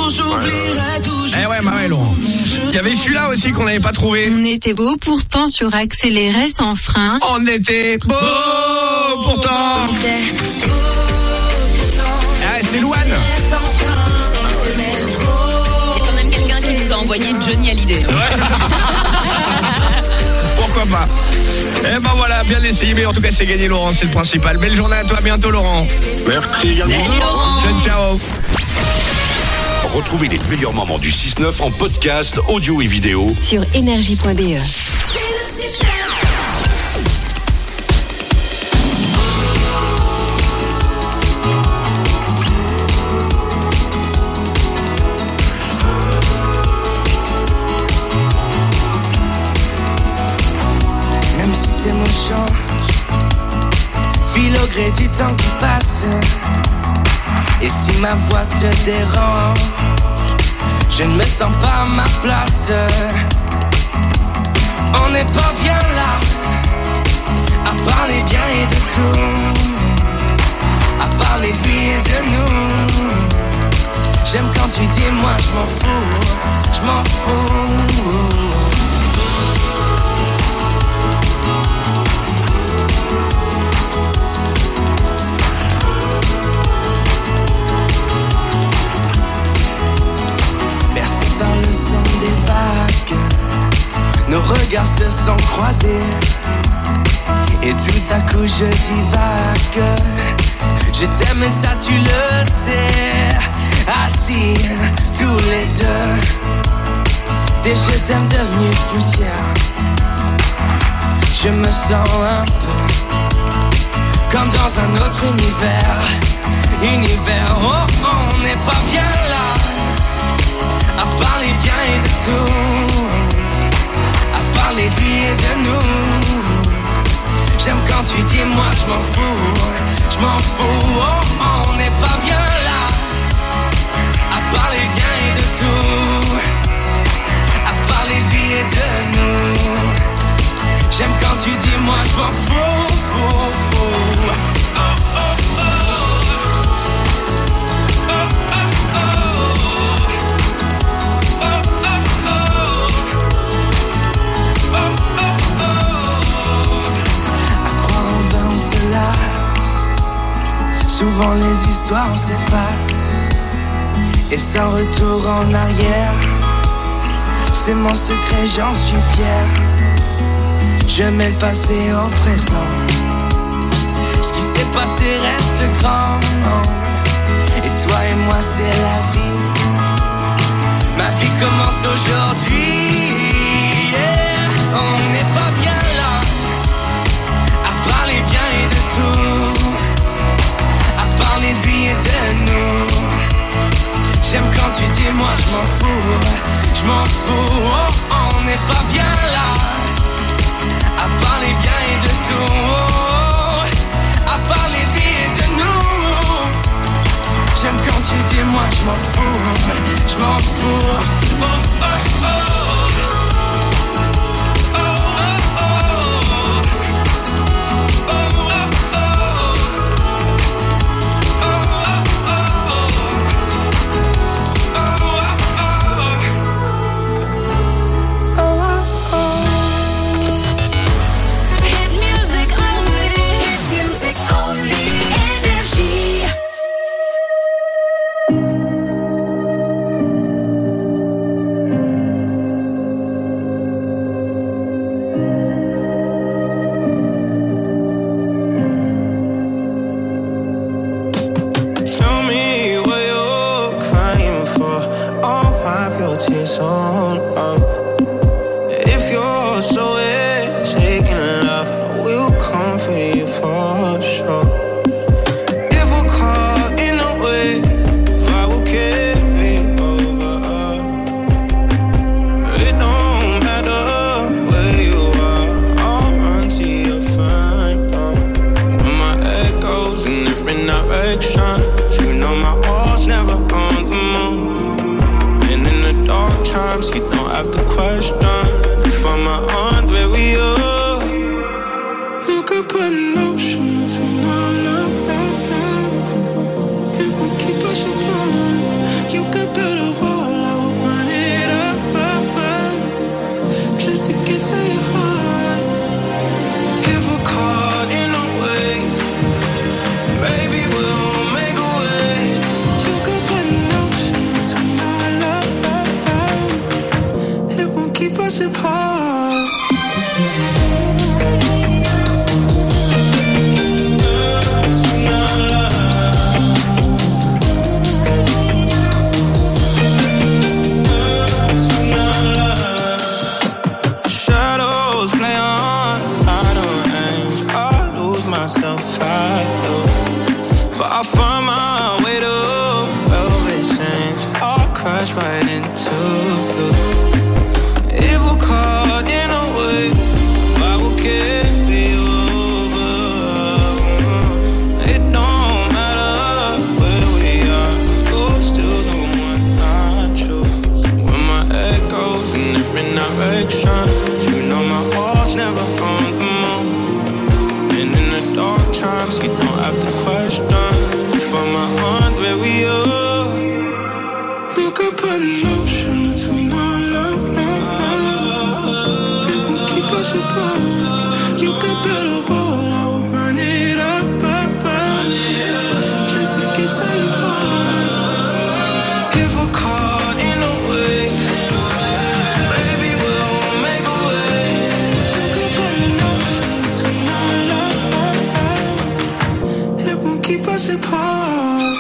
Eh ouais, bah ouais, Laurent. Il y avait celui-là aussi qu'on n'avait pas trouvé. On était beau pourtant sur accéléré sans frein. On était beau pourtant. Ah, c'était Louane. Il y a quand même quelqu'un qui nous a envoyé Johnny Hallyday. Ouais. Pourquoi pas. Eh ben voilà, bien essayé, mais en tout cas c'est gagné, Laurent, c'est le principal. Belle journée à toi, à bientôt, Laurent. Merci également. Salut Laurent. Ciao. Retrouvez les meilleurs moments du 6-9 en podcast, audio et vidéo sur énergie.be. Même si tes mots changent, file au gré du temps qui passe. Et si ma voix te dérange, je ne me sens pas à ma place. On n'est pas bien là, à parler bien et de tout, à parler de lui et de nous. J'aime quand tu dis moi je m'en fous, je m'en fous. Par le son des vagues, nos regards se sont croisés, et tout à coup je divague. Je t'aime et ça tu le sais. Assis tous les deux, des je t'aime devenus poussière. Je me sens un peu comme dans un autre univers. Oh, on n'est pas bien là, à parler bien et de tout, à parler de lui et de nous. J'aime quand tu dis moi je m'en fous. Oh, on n'est pas bien là, à parler bien et de tout, à parler de lui et de nous. J'aime quand tu dis moi je m'en fous. Souvent les histoires s'effacent, et sans retour en arrière. C'est mon secret, j'en suis fier. Je mets le passé au présent. Ce qui s'est passé reste grand. Et toi et moi c'est la vie. Ma vie commence aujourd'hui. Yeah. On n'est pas bien là, à parler bien et de tout, parler de lui et de nous. J'aime quand tu dis moi je m'en fous. Oh, on n'est pas bien là, à parler bien et de tout, à parler de lui et de nous. J'aime quand tu dis moi je m'en fous. Oh, oh, oh. us apart. Shadows play on idle aims. I lose myself, I do. But I find my way to velvet chains. I'll crash right into you. If we're caught in a wave, if I will carry you over. It don't matter where we are, you're still the one I choose. When my head goes in different directions, you know my heart's never on the move. And in the dark times, you don't have to question if I'm on where we are. You could put an ocean between our love, love, love. It won't keep us apart. You could build a wall, I will run it up, up, up, just to get to your heart. If we're caught in a wave, baby, we'll make a way. You could put an ocean between our love, love, love. It won't keep us apart.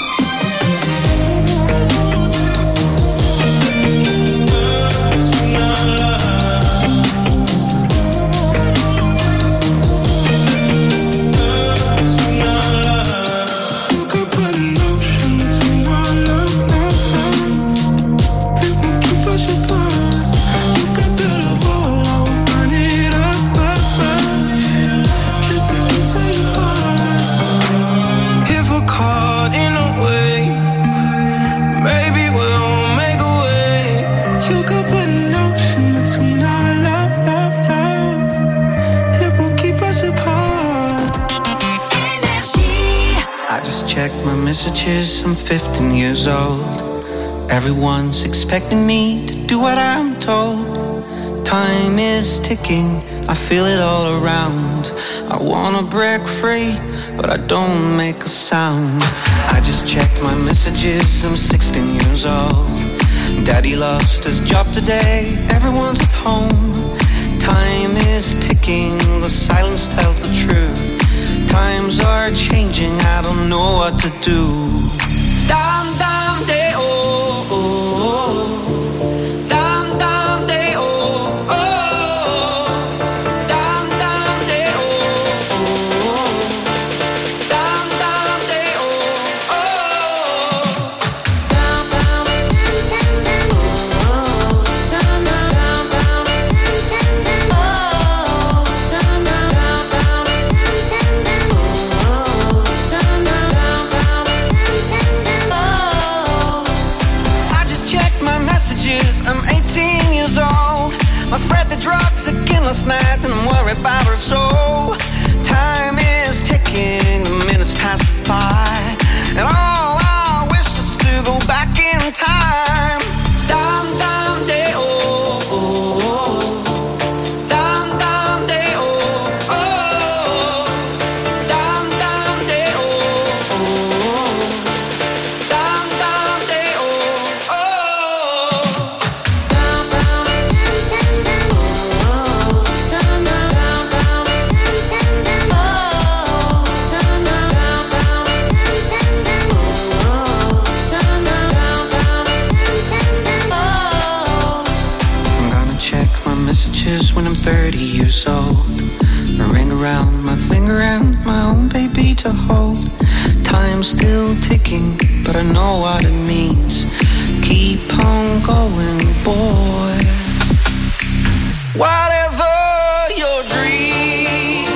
Messages, I'm 15 years old. Everyone's expecting me to do what I'm told. Time is ticking, I feel it all around. I wanna break free, but I don't make a sound. I just checked my messages, I'm 16 years old. Daddy lost his job today, everyone's at home. Time is ticking, the silence tells the truth. Times are changing, I don't know what to do. Dam dam day oh, oh, oh. Dam dam day oh, oh. Dam dam day oh, oh. Dam dam day oh, oh. Dam dam oh, dam dam dam oh, dam dam I'm 18 years old. I fret the drugs again last night, and I'm worried about her soul. Time is ticking, the minutes passes by, and all I wish is to go back in time. Dam dam day oh, oh, oh. Dam dam day oh, oh. Dam dam day oh, oh. Dam dam day oh, oh. When I'm 30 years old, a ring around my finger and my own baby to hold. Time's still ticking, but I know what it means. Keep on going, boy. Whatever your dreams.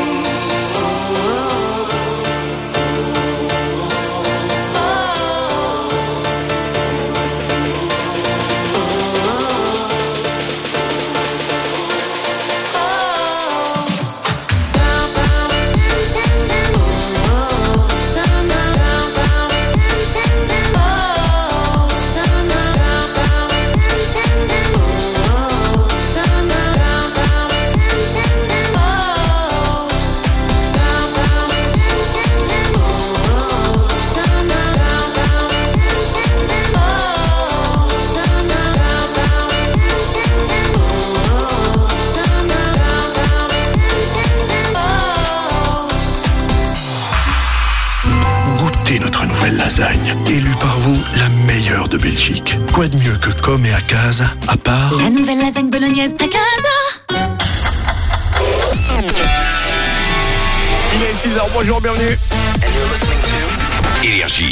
meilleur de Belgique. Quoi de mieux que Com et Akaza, à part... La nouvelle lasagne bolognaise à casa. Il est 6h, bonjour, bienvenue. Énergie.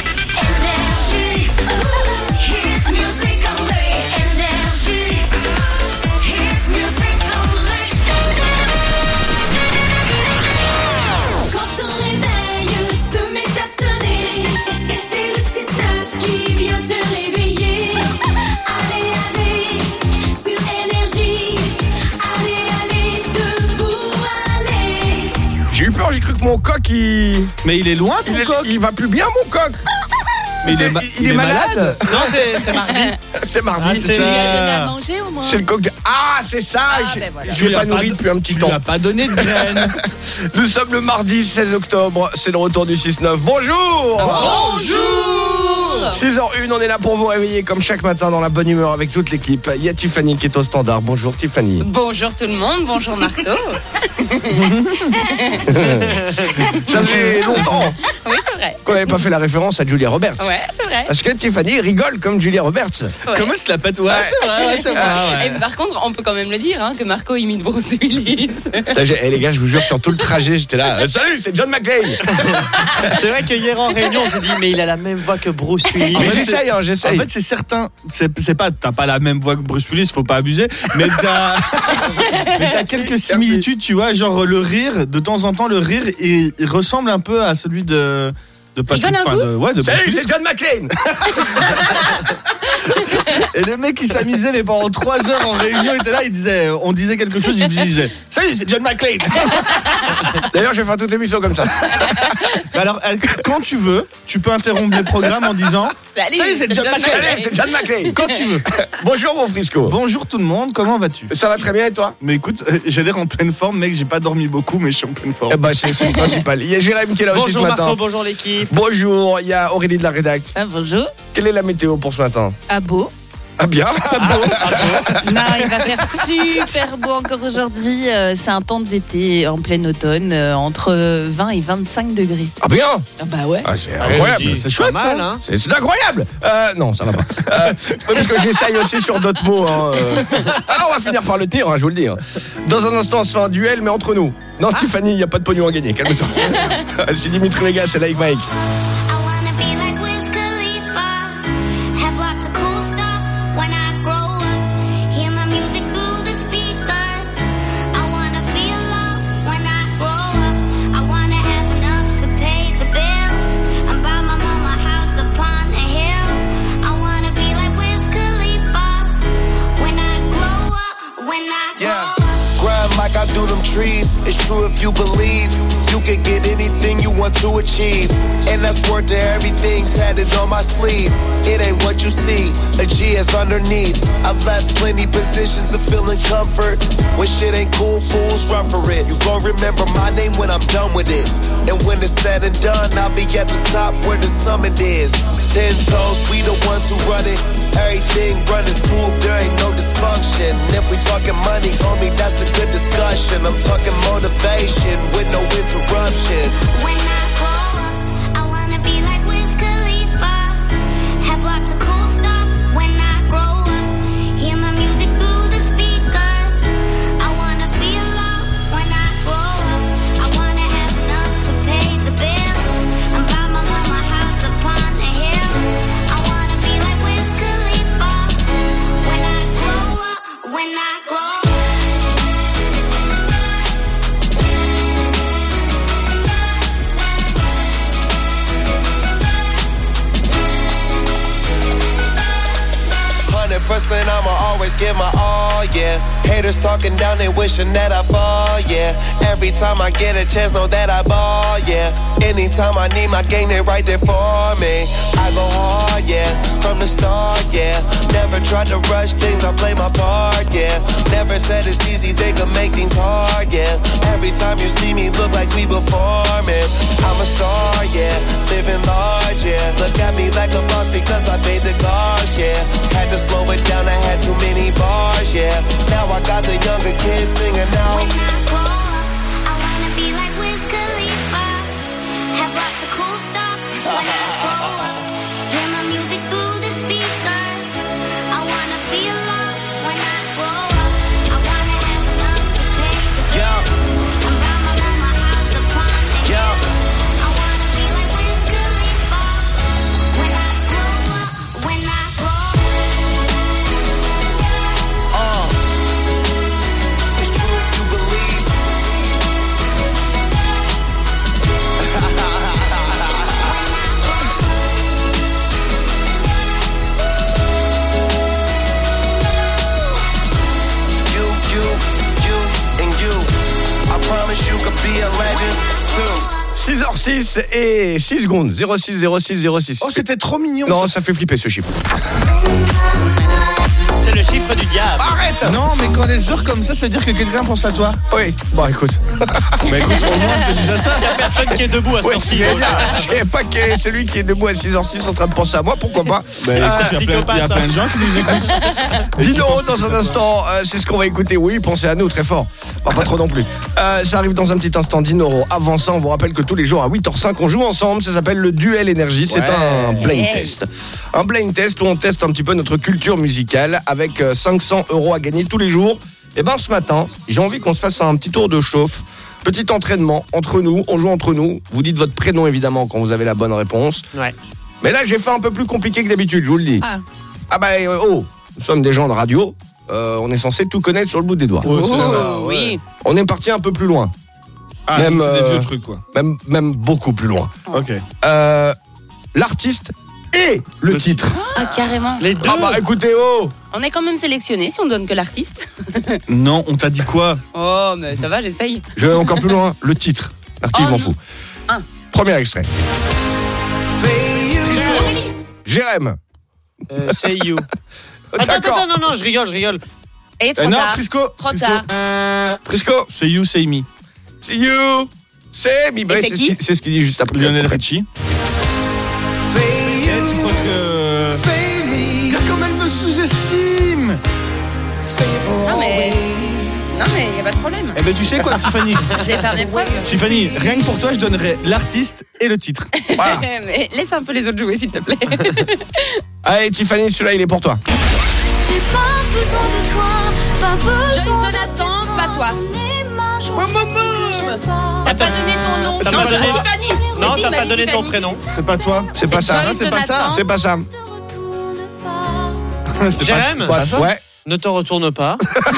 J'ai eu peur, j'ai cru que mon coq, Mais il est loin ton coq. il va plus bien, mon coq. Mais il est malade. Non, c'est mardi. C'est mardi. Ah, c'est Tu lui as donné à manger au moins? C'est le coq de... Ah, c'est ça. Voilà. Je l'ai pas nourri depuis un petit Tu temps. lui as pas donné de graines. Nous sommes le mardi 16 octobre. C'est le retour du 6-9. Bonjour. Bonjour. 6h01, on est là pour vous réveiller comme chaque matin dans la bonne humeur avec toute l'équipe. Il y a Tiffany qui est au standard. Bonjour Tiffany. Bonjour tout le monde, bonjour Marco. Ça fait longtemps Oui, c'est vrai. qu'on n'avait pas fait la référence à Julia Roberts. Ouais, c'est vrai. Parce que Tiffany rigole comme Julia Roberts. Ouais. Comment se la pète? Ouais, c'est vrai, c'est vrai. Et par contre, on peut quand même le dire, hein, que Marco imite Bruce Willis. Les gars, je vous jure, sur tout le trajet, j'étais là. Salut, c'est John McClane. C'est vrai que hier en réunion, on s'est dit, mais il a la même voix que Bruce Willis. Mais j'essaye, j'essaye. En fait, c'est certain. C'est pas, t'as pas la même voix que Bruce Willis, faut pas abuser. Mais t'as quelques similitudes, tu vois. Genre le rire, de temps en temps, le rire, il ressemble un peu à celui de Patrick. Rigole un coup de Bruce Salut, Willis. c'est John McClane. Et le mec il s'amusait mais pendant 3 heures en réunion il était là, on disait quelque chose, il disait salut c'est John McClane. D'ailleurs, je vais faire toute l'émission comme ça. Alors quand tu veux, tu peux interrompre les programmes en disant Allez, salut c'est John McClane. Allez, c'est John McClane. Quand tu veux. Bonjour mon Frisco. Bonjour tout le monde, comment vas-tu? Ça va très bien et toi? Mais écoute, j'ai l'air en pleine forme mec, j'ai pas dormi beaucoup mais je suis en pleine forme. Eh ben, c'est le principal. Il y a Jérém qui est là aussi ce Bonjour matin. Marco, bonjour l'équipe. Bonjour, il y a Aurélie de la rédac. Bonjour. Quelle est la météo pour ce matin? À beau. Ah bien. Non, il va faire super beau encore aujourd'hui. C'est un temps d'été en plein automne, entre 20 et 25 degrés. Ah bien. Ah bah ouais. Ah, c'est incroyable. C'est chouette Pas mal, ça. hein. C'est incroyable. Non, ça va pas. Parce que j'essaye aussi sur d'autres mots. Hein. Ah, on va finir par le tir, hein, je vous le dis. Hein. Dans un instant, on se fait un duel, mais entre nous. Non, Tiffany, il n'y a pas de pognon à gagner. Calme-toi. C'est Dimitri Vegas, c'est Like Mike. I wanna be like Wiz Khalifa, have lots of cool stuff when I grow up, hear my music through the speakers. I wanna feel love when I grow up, I wanna have enough to pay the bills and buy my mama a house upon a hill. I wanna be like Wiz Khalifa when I grow up, when I grow up. Grind like I do them trees. It's true if you believe you can get anything you want to achieve. And that's worth to everything tatted on my sleeve. It ain't what you see, a G is underneath. I've left plenty positions of feeling comfort. When shit ain't cool, fools run for it. You gon' remember my name when I'm done with it. And when it's said and done, I'll be at the top where the summit is. 10 toes, we the ones who run it. Everything running smooth, there ain't no dysfunction. And if we talking money, homie, that's a good discussion. I'm talking motivation with no interruption. When I grow up, I wanna be like Wiz Khalifa, have lots of cool stuff when I grow up, hear my music through the speakers. I wanna feel love when I grow up, I wanna have enough to pay the bills and buy my mama a house upon a hill. I wanna be like Wiz Khalifa when I grow up, when I grow up. Percent, I'ma always give my all, yeah. Haters talking down, they wishing that I fall, yeah. Every time I get a chance, know that I ball, yeah. Anytime I need my game, they right there for me. I go hard, yeah, from the start, yeah. Never tried to rush things, I play my part, yeah. Never said it's easy, they could make things hard, yeah. Every time you see me, look like we performing. I'm a star, yeah, living large, yeah. Look at me like a boss because I paid the cost, yeah. Had to slow it down, I had too many bars, yeah. Now I got the younger kids singing now. When I grow up, I wanna be like Wiz Khalifa, have lots of cool stuff when I grow up, hear my music through the speakers. 6h06 et 6 secondes. 06 06 06. Oh, c'était trop mignon. Non, ça fait flipper ce chiffre. C'est le chiffre du diable. Arrête. Non, mais quand les heures comme ça veut dire que quelqu'un pense à toi. Oui, bon écoute. Bah écoute, au moins, c'est déjà ça. Il n'y a personne qui est debout à ce Oui, temps-ci. je savais pas que celui qui est debout à 6h06 en train de penser à moi, pourquoi pas. Bah, écoute, il y a plein de gens qui nous écoutent. Dino dans un instant, c'est ce qu'on va écouter. Oui, pensez à nous, très fort. Enfin, pas trop non plus. Ça arrive dans un petit instant, Dino. Avant ça, on vous rappelle que tous les jours à 8h05, on joue ensemble. Ça s'appelle le Duel Énergie. C'est un blind test. Un blind test où on teste un petit peu notre culture musicale avec 500 € à gagner tous les jours. Et ben ce matin, j'ai envie qu'on se fasse un petit tour de chauffe. Petit entraînement entre nous, on joue entre nous. Vous dites votre prénom évidemment quand vous avez la bonne réponse. Ouais. Mais là, j'ai fait un peu plus compliqué que d'habitude, je vous le dis. Ah bah, nous sommes des gens de radio. On est censé tout connaître sur le bout des doigts. Oui. On est parti un peu plus loin. Ah, Même, c'est des vieux trucs, quoi. Même beaucoup plus loin. Ok. L'artiste et le titre. Ah, carrément. Les deux. Ah bah écoutez, On est quand même sélectionné si on donne que l'artiste. Non, on t'a dit quoi? Oh, mais ça va, j'essaye. je vais encore plus loin. Le titre. L'artiste, je m'en fous. Premier extrait. Jérém. Say you. D'accord. Attends, non, je rigole. Et trop Non, tard. Frisco. Trop tard. Frisco. C'est you, say me. See you. C'est mi. Et c'est qui C'est ce qu'il dit juste après. Lionel Richie. Regarde comme elle me sous-estime. Non, mais y a pas de problème. Eh ben tu sais quoi, Tiffany? Je vais faire mes preuves. Tiffany, rien que pour toi, je donnerais l'artiste et le titre. Voilà. Mais laisse un peu les autres jouer, s'il te plaît. Allez, Tiffany, celui-là, il est pour toi. J'ai pas besoin de toi, pas besoin Jonathan, pas toi. T'as pas donné ton nom. T'as Non, pas donné- Tiffany. Non, Si, t'as il m'a pas dit donné ton Tiffany. prénom. C'est pas toi? C'est pas ça. Joyce c'est pas ça. Jonathan. C'est pas ça. Jérém, Ouais. ne te retourne pas.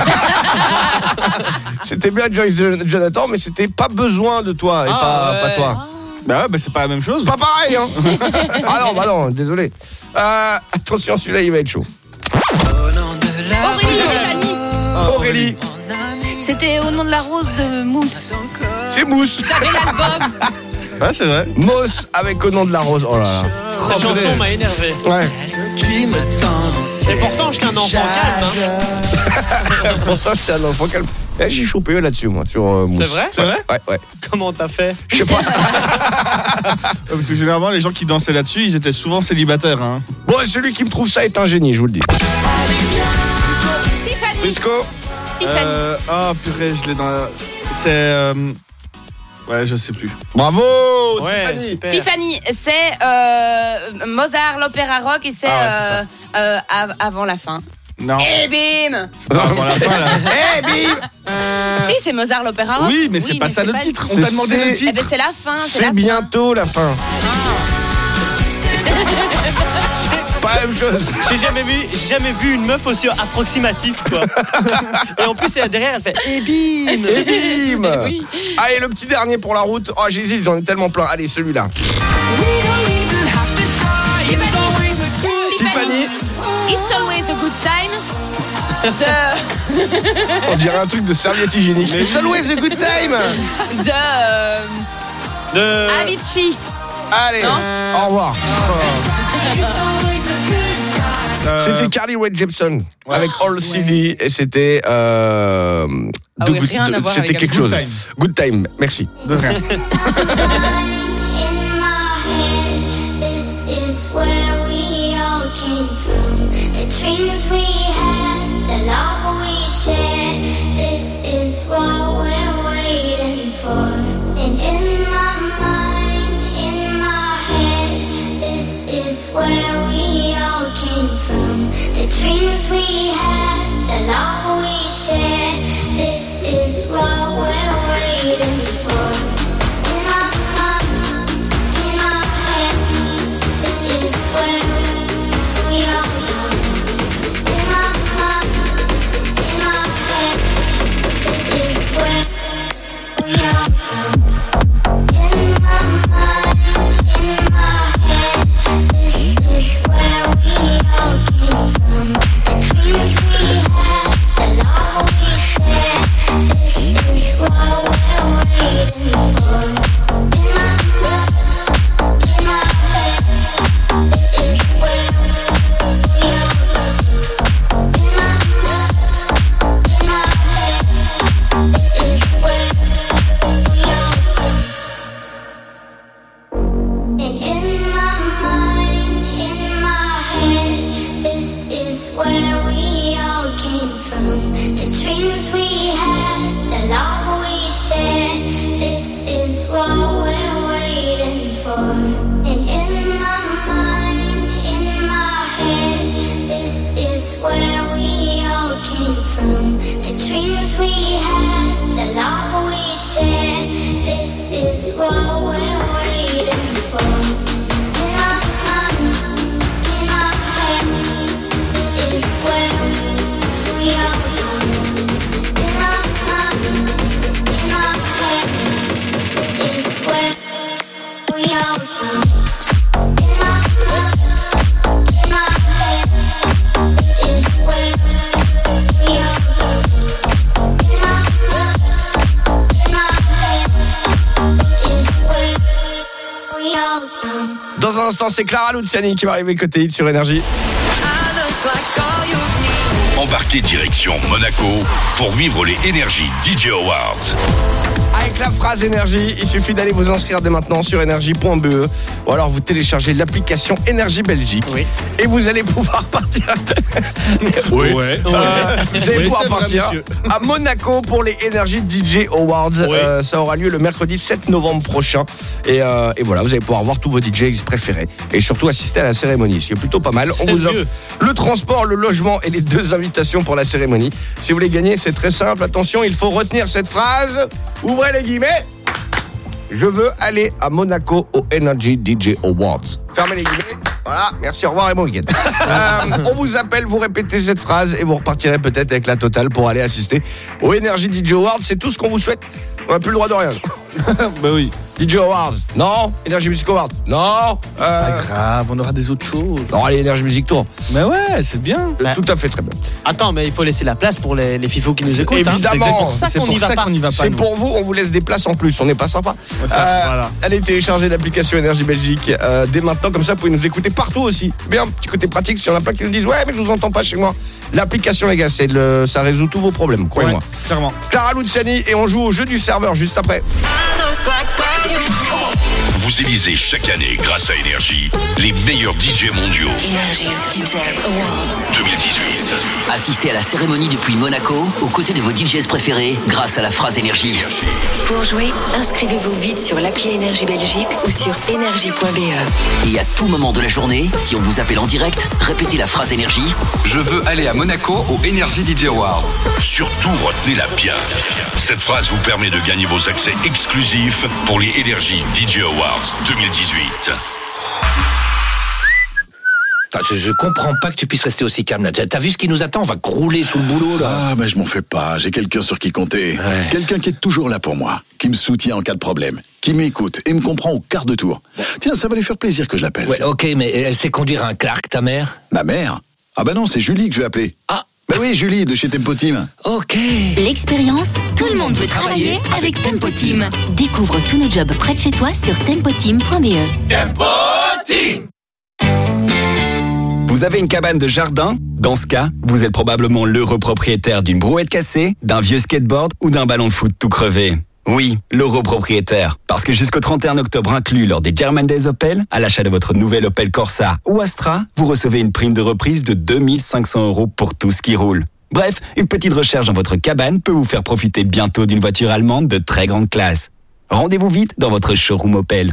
C'était bien Joyce Jonathan, mais c'était pas besoin de toi et pas toi. Bah c'est pas la même chose. C'est pas pareil, hein. Bah non, désolé. Attention, celui-là, il va être chaud. Aurélie, Tiffany. Aurélie, C'était au nom de la rose de Mousse. c'est Mousse. J'avais l'album. Ouais, c'est vrai. Moss avec au nom de la rose. Oh là là. Cette chanson m'a énervé. Ouais. Et pourtant, je suis un enfant calme. Pour ça, j'étais un enfant calme. J'ai chopé là-dessus, moi, sur Mousse. C'est vrai? C'est vrai? Ouais. Comment t'as fait? Je sais pas. Parce que généralement, les gens qui dansaient là-dessus, ils étaient souvent célibataires. Hein. Bon, celui qui me trouve ça est un génie, je vous le dis. Tiffany. Frisco. Tiffany. Purée, je l'ai dans la... C'est... Ouais, je sais plus. Bravo, Ouais, Tiffany. super. Tiffany, c'est Mozart, l'opéra rock, et c'est avant la fin. Non. Et bim. Avant la fin, là. Eh, bim. Si, c'est Mozart, l'opéra rock. Oui, mais c'est pas ça le titre. On t'a demandé le Eh titre. ben, c'est la fin. C'est la C'est fin. bientôt la fin. Pas la même chose. J'ai jamais vu une meuf aussi approximative, quoi. Et en plus, derrière, elle fait et bim. Et bim. Oui. Allez, le petit dernier pour la route. Oh, j'hésite, j'en ai tellement plein. Allez, celui-là. Tiffany. It's always a good time. On dirait un truc de serviette hygiénique. It's always a good time. De... Avicii. Allez, Non. au revoir. C'était Carly Rae Jepsen avec All CD et c'était oui, rien à voir c'était avec quelque Good chose. Time. Good Time, merci. De rien. in my head. This is where we all came from. The dreams we had, the love we shared. This is what we're waiting for. And in my mind, in my head, this is where we all came from. The dreams we had, the love we shared. This is what we're waiting for. In my head, this is where we all come. In my head, this is where we all come. In my head, this is where we all came from. The dreams where we all came from. The dreams we had, the love we shared. This is what we're waiting for. And in my mind, in my head, this is where we all came from. The dreams we had, the love we shared. This is what we're waiting for. In my mind, in my head, this is where we all come. In my mind, in my head, this is where we all come. In my mind, in my head, this is where we all come. In my mind, in my head, this is where we all come. Dans un instant, c'est Clara Luciani qui va arriver côté hit sur Énergie. Embarquez direction Monaco pour vivre les Energy DJ Awards. Avec la phrase Énergie, il suffit d'aller vous inscrire dès maintenant sur énergie.be ou alors vous téléchargez l'application Énergie Belgique et vous allez pouvoir partir. Vous allez pouvoir partir à Monaco pour les Energy DJ Awards. Ça aura lieu le mercredi 7 novembre prochain et voilà, vous allez pouvoir voir tous vos DJs préférés et surtout assister à la cérémonie, ce qui est plutôt pas mal. On vous offre le transport, le logement et les 2 invitations pour la cérémonie. Si vous voulez gagner, c'est très simple. Attention, il faut retenir cette phrase. Ouvrez les guillemets. Je veux aller à Monaco au Energy DJ Awards. Fermez les guillemets. Voilà, merci, au revoir et bon week-end. On vous appelle, vous répétez cette phrase et vous repartirez peut-être avec la totale pour aller assister au Energy DJ Awards. C'est tout ce qu'on vous souhaite. On n'a plus le droit de rien. Bah oui. DJ Awards, non. Energy Music Awards, non. Pas grave, on aura des autres choses. Non, allez, Energy Music Tour. Mais ouais, c'est bien. Tout à fait, très bien. Attends, mais il faut laisser la place pour les fifos qui nous écoutent. Évidemment. C'est pour ça qu'on n'y va pas. C'est pour vous, on vous laisse des places en plus. On n'est pas sympa. Voilà. Allez télécharger l'application Énergie Belgique dès maintenant. Comme ça, vous pouvez nous écouter partout aussi. Bien, petit côté pratique. Si on a plein qui nous disent, ouais, mais je vous entends pas chez moi. L'application, les gars, ça résout tous vos problèmes. Croyez-moi. Clairement. Clara Luciani et on joue au jeu du serveur juste après. Vous élisez chaque année, grâce à Énergie, les meilleurs DJ mondiaux. Energy DJ Awards 2018. Assistez à la cérémonie depuis Monaco, aux côtés de vos DJs préférés, grâce à la phrase Énergie. Pour jouer, inscrivez-vous vite sur l'appli Énergie Belgique ou sur énergie.be. Et à tout moment de la journée, si on vous appelle en direct, répétez la phrase Énergie. Je veux aller à Monaco au Energy DJ Awards. Surtout, retenez-la bien. Cette phrase vous permet de gagner vos accès exclusifs pour les Energy DJ Awards 2018. Je comprends pas que tu puisses rester aussi calme là. T'as vu ce qui nous attend? On va crouler sous le boulot là. Ah, mais je m'en fais pas. J'ai quelqu'un sur qui compter. Ouais. Quelqu'un qui est toujours là pour moi. Qui me soutient en cas de problème. Qui m'écoute et me comprend au quart de tour. Tiens, ça va lui faire plaisir que je l'appelle. Ouais, ok, mais elle sait conduire un Clark, ta mère? Ma mère? Ah bah non, c'est Julie que je vais appeler. Ah. Bah oui, Julie, de chez Tempo Team. Ok. L'expérience, tout le monde veut travailler avec Tempo Team. Découvre tous nos jobs près de chez toi sur tempoteam.be. Tempo Team. Vous avez une cabane de jardin? Dans ce cas, vous êtes probablement l'heureux propriétaire d'une brouette cassée, d'un vieux skateboard ou d'un ballon de foot tout crevé. Oui, l'euro propriétaire. Parce que jusqu'au 31 octobre inclus lors des German Days Opel, à l'achat de votre nouvelle Opel Corsa ou Astra, vous recevez une prime de reprise de 2500 € pour tout ce qui roule. Bref, une petite recherche dans votre cabane peut vous faire profiter bientôt d'une voiture allemande de très grande classe. Rendez-vous vite dans votre showroom Opel.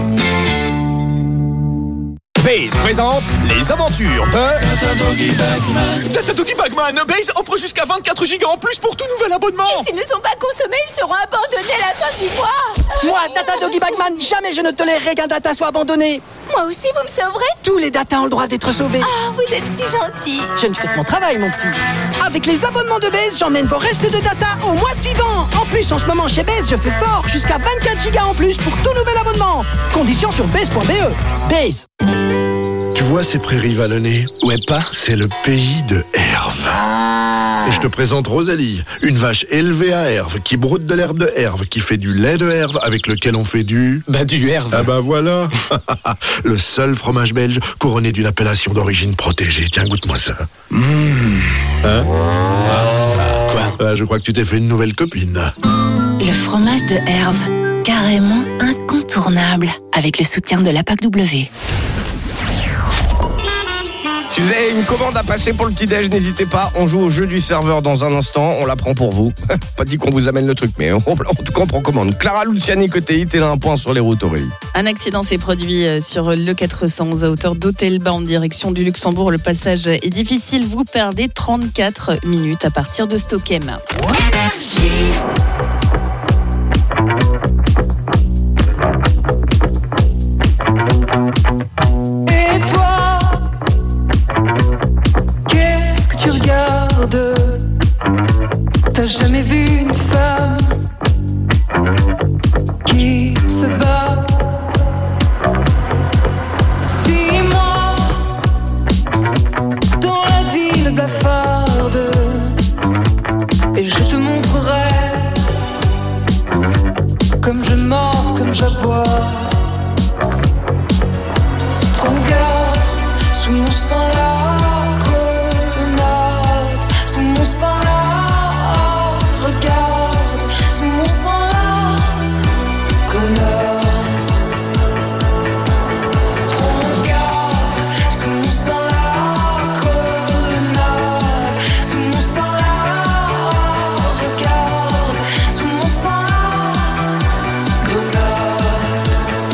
Base présente les aventures de Tata Doggy Bagman. Tata Doggy Bagman, Base offre jusqu'à 24 gigas en plus pour tout nouvel abonnement. Et s'ils ne sont pas consommés, ils seront abandonnés à la fin du mois. Moi, Tata Doggy Bagman, jamais je ne tolérerai qu'un data soit abandonné. Moi aussi, vous me sauverez? Tous les datas ont le droit d'être sauvés. Ah, vous êtes si gentil. Je ne fais que mon travail, mon petit. Avec les abonnements de Base, j'emmène vos restes de data au mois suivant. En plus, en ce moment, chez Base, je fais fort. Jusqu'à 24 gigas en plus pour tout nouvel abonnement. Conditions sur base.be. Base. Tu vois ces prairies vallonnées? Ouais, pas. C'est le pays de Herve. Et je te présente Rosalie, une vache élevée à Herve, qui broute de l'herbe de Herve, qui fait du lait de Herve, avec lequel on fait du... du Herve. Ah bah voilà. Le seul fromage belge couronné d'une appellation d'origine protégée. Tiens, goûte-moi ça. Hein? Quoi? Je crois que tu t'es fait une nouvelle copine. Le fromage de Herve, carrément incontournable, avec le soutien de l'APAC W. Si vous avez une commande à passer pour le petit-déj, n'hésitez pas. On joue au jeu du serveur dans un instant. On la prend pour vous. Pas dit qu'on vous amène le truc, mais en tout cas, on prend commande. Clara Luciani, côté hit, elle a un point sur les routes, Aurélie. Un accident s'est produit sur le 411 à hauteur d'Hôtel-Bas en direction du Luxembourg. Le passage est difficile. Vous perdez 34 minutes à partir de Stockholm. Et toi, qu'est-ce que tu regardes? T'as jamais vu une femme qui se bat? Suis-moi dans la ville blafarde et je te montrerai comme je mords, comme j'aboie. Regarde, sous mon sang la grenade, sous mon sang la, regarde, sous mon sang la grenade. Regarde, sous mon sang la grenade, sous mon sang la, regarde, sous mon sang la grenade.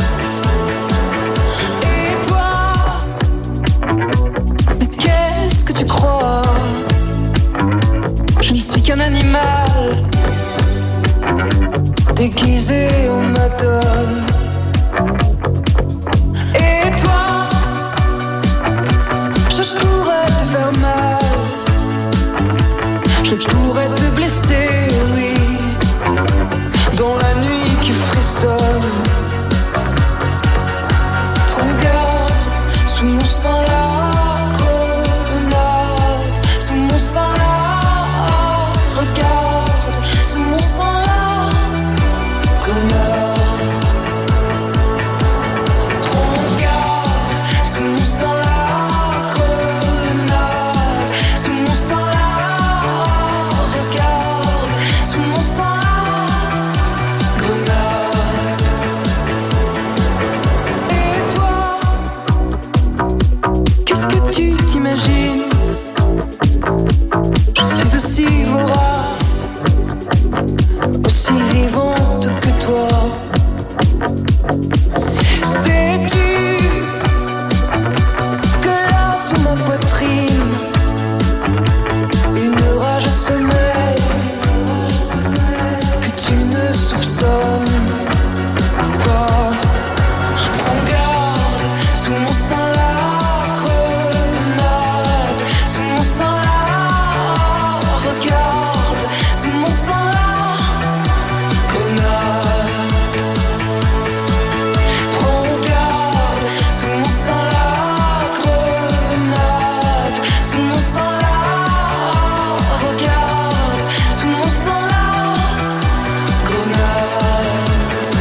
Et toi, mais qu'est-ce que tu crois? Je ne suis qu'un animal déguisé en madone. Et toi, je pourrais te faire mal, je pourrais te blesser, oui, dans la nuit qui frissonne. Regarde, sous mon sang la grenade, sous mon sang la, regarde, sous mon sang la grenade. Regarde, sous mon sang la grenade, sous mon sang la, regarde, sous mon sang la grenade. Et toi, qu'est-ce que tu t'imagines? Je suis aussi vorace, aussi vivante que toi. Sais-tu que là sous ma poitrine, une rage sommeille que tu ne soupçonnes pas? Regarde, sous mon sang la grenade, sous mon sang la, regarde, sous mon sang la grenade. Regarde, sous mon sang la grenade, sous mon sang la, regarde, sous mon sang la grenade.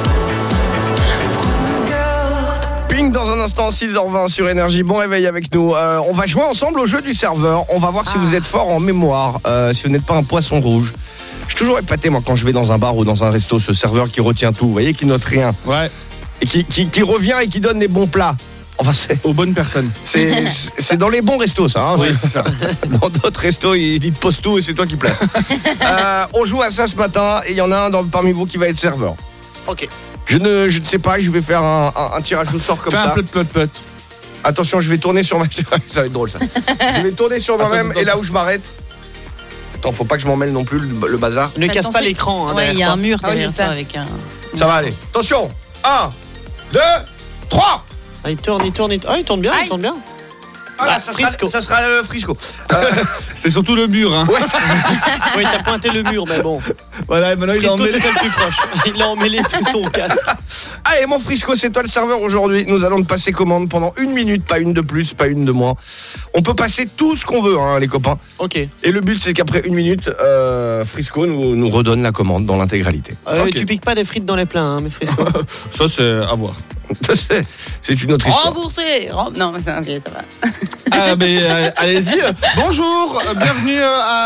Regarde. Ping dans un instant, 6h20 sur Énergie. Bon réveil avec nous. On va jouer ensemble au jeu du serveur. On va voir si vous êtes fort en mémoire, si vous n'êtes pas un poisson rouge. Je suis toujours épaté, moi, quand je vais dans un bar ou dans un resto, ce serveur qui retient tout, vous voyez, qui note rien. Ouais. Et qui revient et qui donne les bons plats. Enfin, c'est aux bonnes personnes. C'est dans les bons restos, ça. Hein, oui, c'est ça. Dans d'autres restos, il te pose tout et c'est toi qui places. On joue à ça ce matin et il y en a un parmi vous qui va être serveur. Ok. Je ne sais pas, je vais faire un tirage au sort comme Fais ça. un plot. Attention, je vais tourner sur ma... Ça va être drôle, ça. Je vais tourner sur moi-même et là où je m'arrête... Attends, faut pas que je m'en mêle non plus, le bazar. Ne casse pas l'écran. Ouais, il y a un mur Ah oui, derrière c'est toi ça. avec un... Ça va aller. Attention. 1, 2, 3. Ah, il tourne. Ah, il tourne bien, il tourne bien. Voilà, Ah, Frisco. Ça sera le Frisco. C'est surtout le mur, hein. Ouais. Oui, t'as pointé le mur, mais bon. Voilà, et maintenant il a Frisco, emmêlé. t'étais le plus proche. Il a emmêlé tout son casque. Allez, mon Frisco, c'est toi le serveur aujourd'hui. Nous allons te passer commande pendant 1 minute, pas une de plus, pas une de moins. On peut passer tout ce qu'on veut, hein, les copains. Ok. Et le but, c'est qu'après 1 minute, Frisco nous redonne la commande dans l'intégralité. Tu piques pas des frites dans les plats, hein, mais Frisco. Ça, c'est à voir. C'est une autre histoire. Remboursé. Non, mais c'est un ça va. Ah, mais allez-y. Bonjour, bienvenue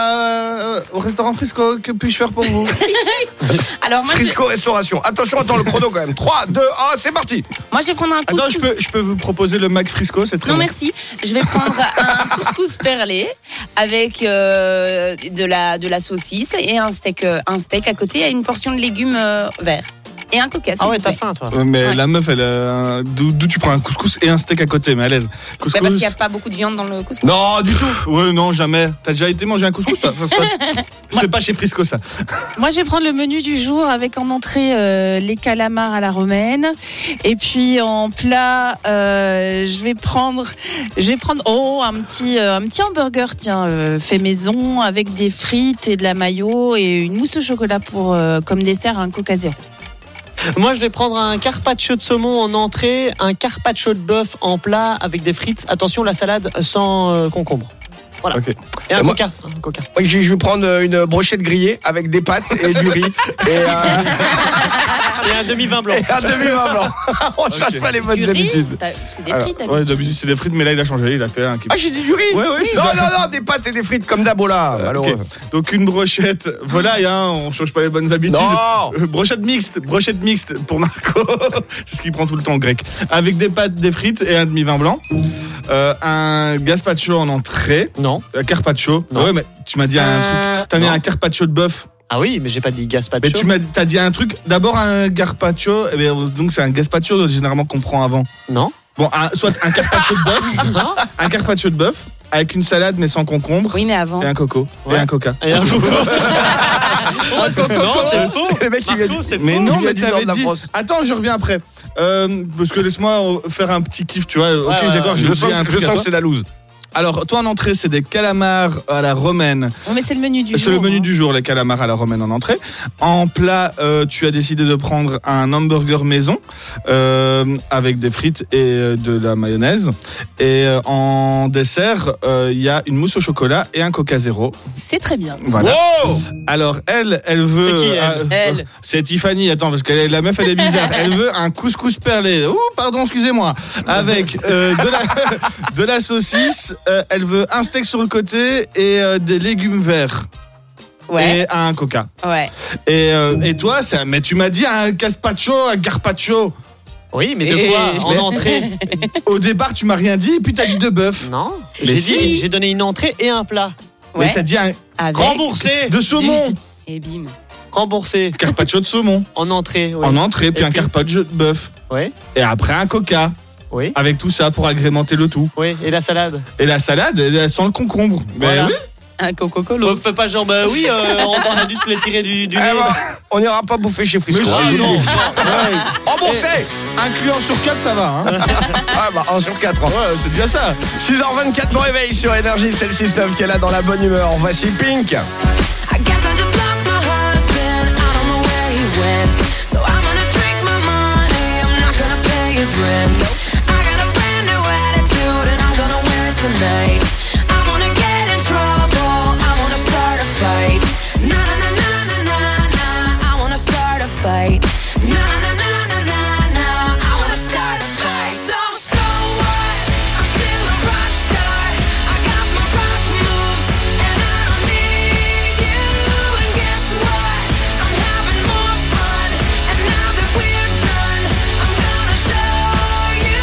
au restaurant Frisco. Que puis-je faire pour vous? Alors, moi, Frisco Restauration. Attention, attends le chrono quand même. 3, 2, 1, c'est parti. Moi, je vais prendre un couscous. Attends, je peux vous proposer le Mac Frisco, c'est très Non, bon. merci. Je vais prendre un couscous perlé avec de la saucisse et un steak à côté et une portion de légumes verts. Et un coca. Ah ouais, t'as faim, toi. Mais Ouais. la meuf, d'où tu prends un couscous et un steak à côté, mais à l'aise. Couscous. Parce qu'il n'y a pas beaucoup de viande dans le couscous. Non, du tout. Ouais, non, jamais. T'as déjà été manger un couscous? C'est pas chez Frisco, ça. Moi, je vais prendre le menu du jour avec en entrée les calamars à la romaine. Et puis en plat, je vais prendre un petit hamburger, fait maison avec des frites et de la mayo et une mousse au chocolat pour comme dessert, un Coca Zéro. Moi, je vais prendre un carpaccio de saumon en entrée, un carpaccio de bœuf en plat avec des frites. Attention, la salade sans concombre. Voilà. Okay. Et un moi, coca. Un coca. Moi, je vais prendre une brochette grillée avec des pâtes et du riz. Et un demi-vin blanc. Et un demi-vin blanc. On ne change pas les bonnes habitudes. C'est des frites d'habitude. Ouais, d'habitude, c'est des frites, mais là, il a changé. Il a fait un qui... Ah, j'ai dit du riz. Ouais, c'est non, ça. non, des pâtes et des frites comme d'hab, là. Okay. Donc, une brochette volaille, on change pas les bonnes habitudes. Non. Brochette mixte pour Marco. C'est ce qu'il prend tout le temps en grec. Avec des pâtes, des frites et un demi-vin blanc. Un gazpacho en entrée. Non. Un carpaccio. Non. Ouais, mais tu m'as dit un truc. T'as mis un carpaccio de bœuf. Ah oui, mais j'ai pas dit gazpacho. Mais t'as dit un truc. D'abord un carpaccio. Eh bien, donc c'est un gazpacho généralement qu'on prend avant. Non. Bon, soit un carpaccio de bœuf. Un carpaccio de bœuf avec une salade mais sans concombre. Oui, mais avant. Et un coco. Ouais. Et un coca. Et un coco. Non, c'est faux. Le mec, Marco, c'est faux. Mais non, Il vient mais du nord t'avais de la dit. France. Attends, je reviens après. Parce que laisse-moi faire un petit kiff, tu vois. Ok, ouais, d'accord. ouais. Je Je sens sens que c'est la loose. Alors, toi en entrée, c'est des calamars à la romaine. Oh, mais c'est le menu du jour. C'est le menu hein. du jour, les calamars à la romaine en entrée. En plat, tu as décidé de prendre un hamburger maison avec des frites et de la mayonnaise. Et en dessert, il y a une mousse au chocolat et un Coca Zéro. C'est très bien. Voilà. Wow. Alors elle veut. C'est qui, elle Elle. C'est Tiffany. Attends, parce que la meuf elle est bizarre. Elle veut un couscous perlé. Ouh, pardon, excusez-moi. Avec de la saucisse. Elle veut un steak sur le côté et des légumes verts. Ouais. Et un coca. Ouais. Et toi, mais tu m'as dit un gazpacho, un carpaccio. Oui, mais de quoi? En entrée. Au départ, tu m'as rien dit et puis t'as dit de bœuf. Non. Mais J'ai si. dit, j'ai donné une entrée et un plat. Mais Ouais. t'as dit un Avec. Remboursé. de saumon. Et bim. Remboursé. Carpaccio de saumon. En entrée. Oui. En entrée, puis Et un carpaccio de bœuf. Oui. Et après un coca. Oui. Avec tout ça pour agrémenter le tout. Oui. Et la salade. Et la salade, elle sent le concombre. Voilà. Mais oui. Un coco-colo. Fais pas genre, bah oui, on a dû te les tirer du nez. Eh ben, on n'ira pas bouffer chez Frisco. Mais si, hein, non. Remboursé. Un client sur 4, ça va. Hein. Ah bah 1 sur 4. Ouais, c'est déjà ça. 6h24, bon réveil sur Énergie, c'est le 6-9 qui est là dans la bonne humeur. Voici Pink. I guess I just lost my husband. I don't know where he went. So I'm gonna drink my money. I'm not gonna pay his rent. I got a brand new attitude and I'm gonna wear it tonight. I wanna get in trouble. I wanna start a fight. Na na na na na na na. I wanna start a fight. Na na na na na na na. I wanna start a fight. So what? I'm still a rock star. I got my rock moves and I don't need you. And guess what? I'm having more fun. And now that we're done, I'm gonna show you.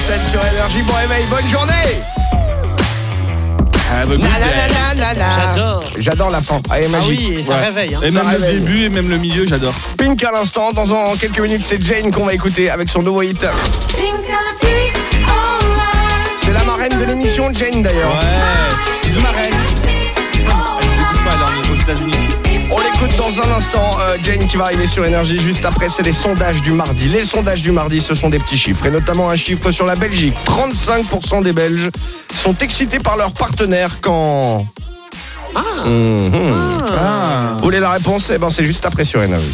7 sur Énergie. Bon réveil, bonne journée. J'adore la fin. Elle est magique. Ah oui, et ça réveille. Hein. Et Ça même réveille. le début et même le milieu, j'adore. Pink à l'instant, dans quelques minutes, c'est Jane qu'on va écouter avec son nouveau hit. C'est la marraine de l'émission, Jane d'ailleurs. Ouais. Marraine. J'écoute pas, là, on est aux États-Unis. On l'écoute dans un instant, Jane qui va arriver sur Énergie. Juste après, c'est les sondages du mardi. Les sondages du mardi, ce sont des petits chiffres. Et notamment un chiffre sur la Belgique. 35% des Belges sont excités par leur partenaire quand... Vous voulez la réponse? Eh ben, c'est juste après sur Énergie.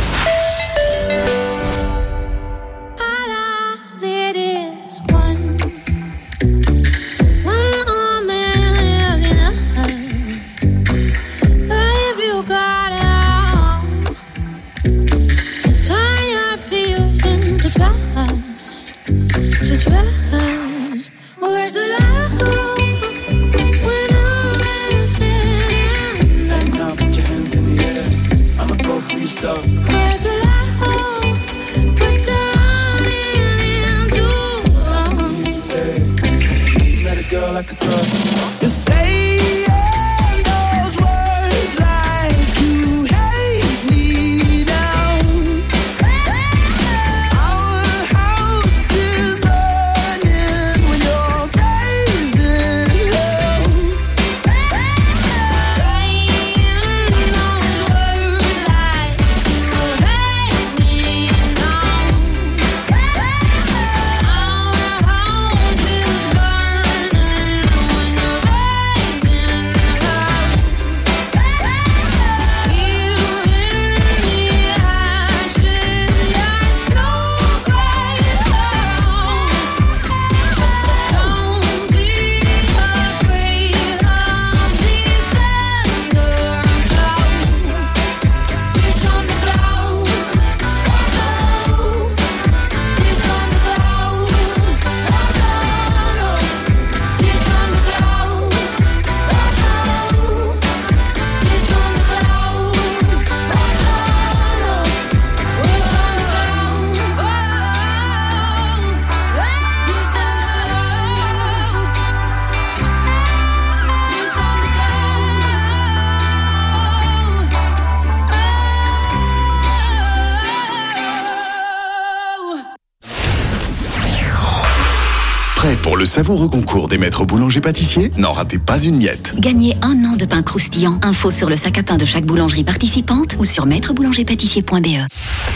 Prêt pour le savoureux concours des maîtres boulangers-pâtissiers? N'en ratez pas une miette. Gagnez 1 an de pain croustillant. Info sur le sac à pain de chaque boulangerie participante ou sur maîtreboulanger-pâtissier.be.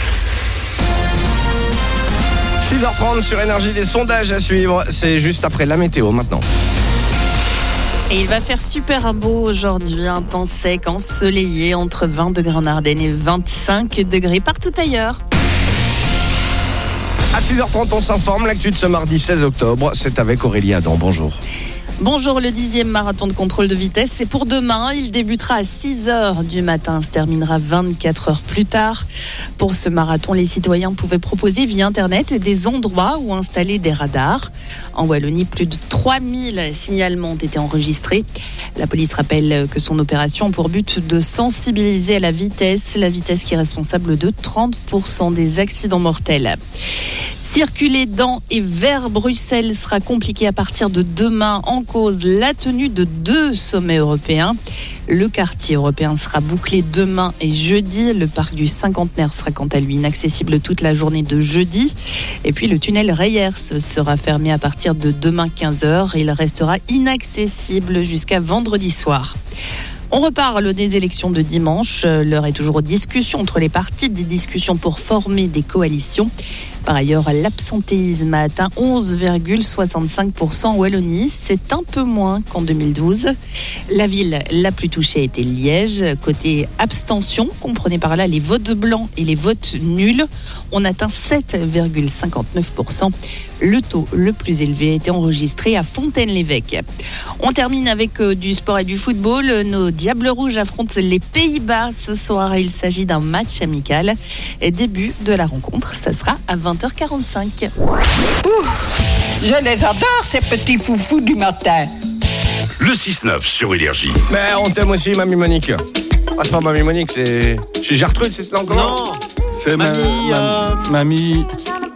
6h30 sur Énergie, les sondages à suivre. C'est juste après la météo maintenant. Et il va faire super beau aujourd'hui, un temps sec, ensoleillé, entre 20 degrés en Ardennes et 25 degrés partout ailleurs. À 6h30, on s'informe. L'actu de ce mardi 16 octobre, c'est avec Aurélie Adam. Bonjour. Bonjour, le 10e marathon de contrôle de vitesse, c'est pour demain. Il débutera à 6h du matin, se terminera 24 heures plus tard. Pour ce marathon, les citoyens pouvaient proposer via Internet des endroits où installer des radars. En Wallonie, plus de 3000 signalements ont été enregistrés. La police rappelle que son opération a pour but de sensibiliser à la vitesse qui est responsable de 30% des accidents mortels. Circuler dans et vers Bruxelles sera compliqué à partir de demain, en cause la tenue de 2 sommets européens. Le quartier européen sera bouclé demain et jeudi. Le parc du Cinquantenaire sera quant à lui inaccessible toute la journée de jeudi. Et puis le tunnel Reyers sera fermé à partir de demain 15h et il restera inaccessible jusqu'à vendredi soir. On reparle des élections de dimanche. L'heure est toujours aux discussions entre les partis, des discussions pour former des coalitions. Par ailleurs, l'absentéisme a atteint 11,65% en Wallonie. C'est un peu moins qu'en 2012. La ville la plus touchée a été Liège. Côté abstention, comprenez par là les votes blancs et les votes nuls. On atteint 7,59%. Le taux le plus élevé a été enregistré à Fontaine-l'Évêque. On termine avec du sport et du football. Nos Diables Rouges affrontent les Pays-Bas ce soir. Il s'agit d'un match amical. Début de la rencontre, ça sera à 20h45. Je les adore, ces petits foufous du matin. Le 6-9 sur Énergie. Mais on t'aime aussi, Mamie Monique. Ah, c'est pas Mamie Monique, c'est Gertrude, c'est cela encore? Non, C'est Mamie, Mamie.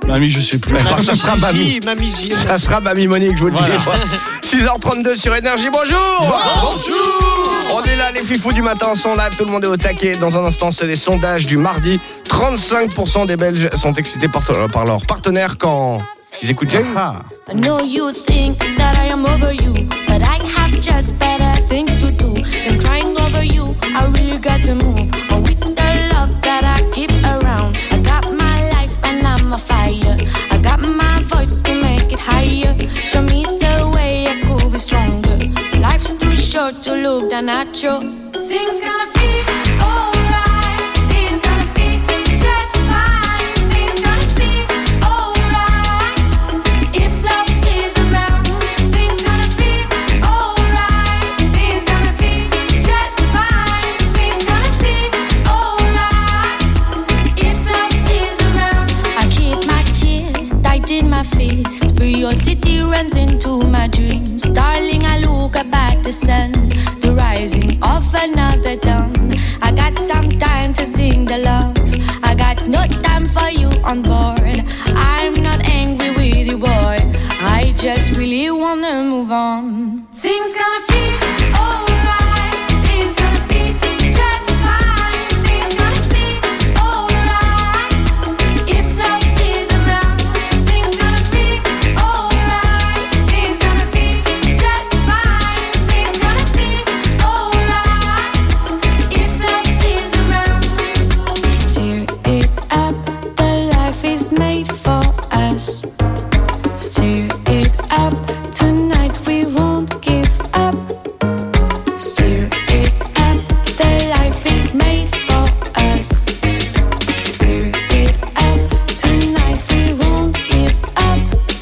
Mamie, je sais plus. Ça sera Mamie. Mamie J. Ça sera Mamie Monique, je vous le dis. 6h32 sur Énergie, bonjour. Bonjour. On est là, les fifous du matin sont là, tout le monde est au taquet. Dans un instant, c'est les sondages du mardi. 35% des Belges sont excités par leur partenaire quand ils écoutent Jane. I know you think that I am over you, but I have just better things to do than crying over you. I really got to move on with the love that I keep around. I got my life and I'm a fire. I got my voice to make it higher. Show me the way I could be stronger. Life's too short to look down at you. Things gonna be alright. Things gonna be just fine. Things gonna be alright. If love is around, things gonna be alright. Things gonna be just fine. Things gonna be alright. If love is around, I keep my tears tight in my fist. Curiosity runs into my dreams. Darling, I look up at the sun, the rising of another dawn. I got some time to sing the love. I got no time for you on board. I'm not angry with you, boy. I just really wanna move on. Things gonna be alright. Things gonna be just fine. Things gonna be alright. If love is around, things gonna be alright. Things gonna be just fine. Things gonna be alright. If love is around, stir it up. The life is made for us. Stir it up. Tonight we won't give up. Stir it up. The life is made for us. Stir it up. Tonight we won't give up.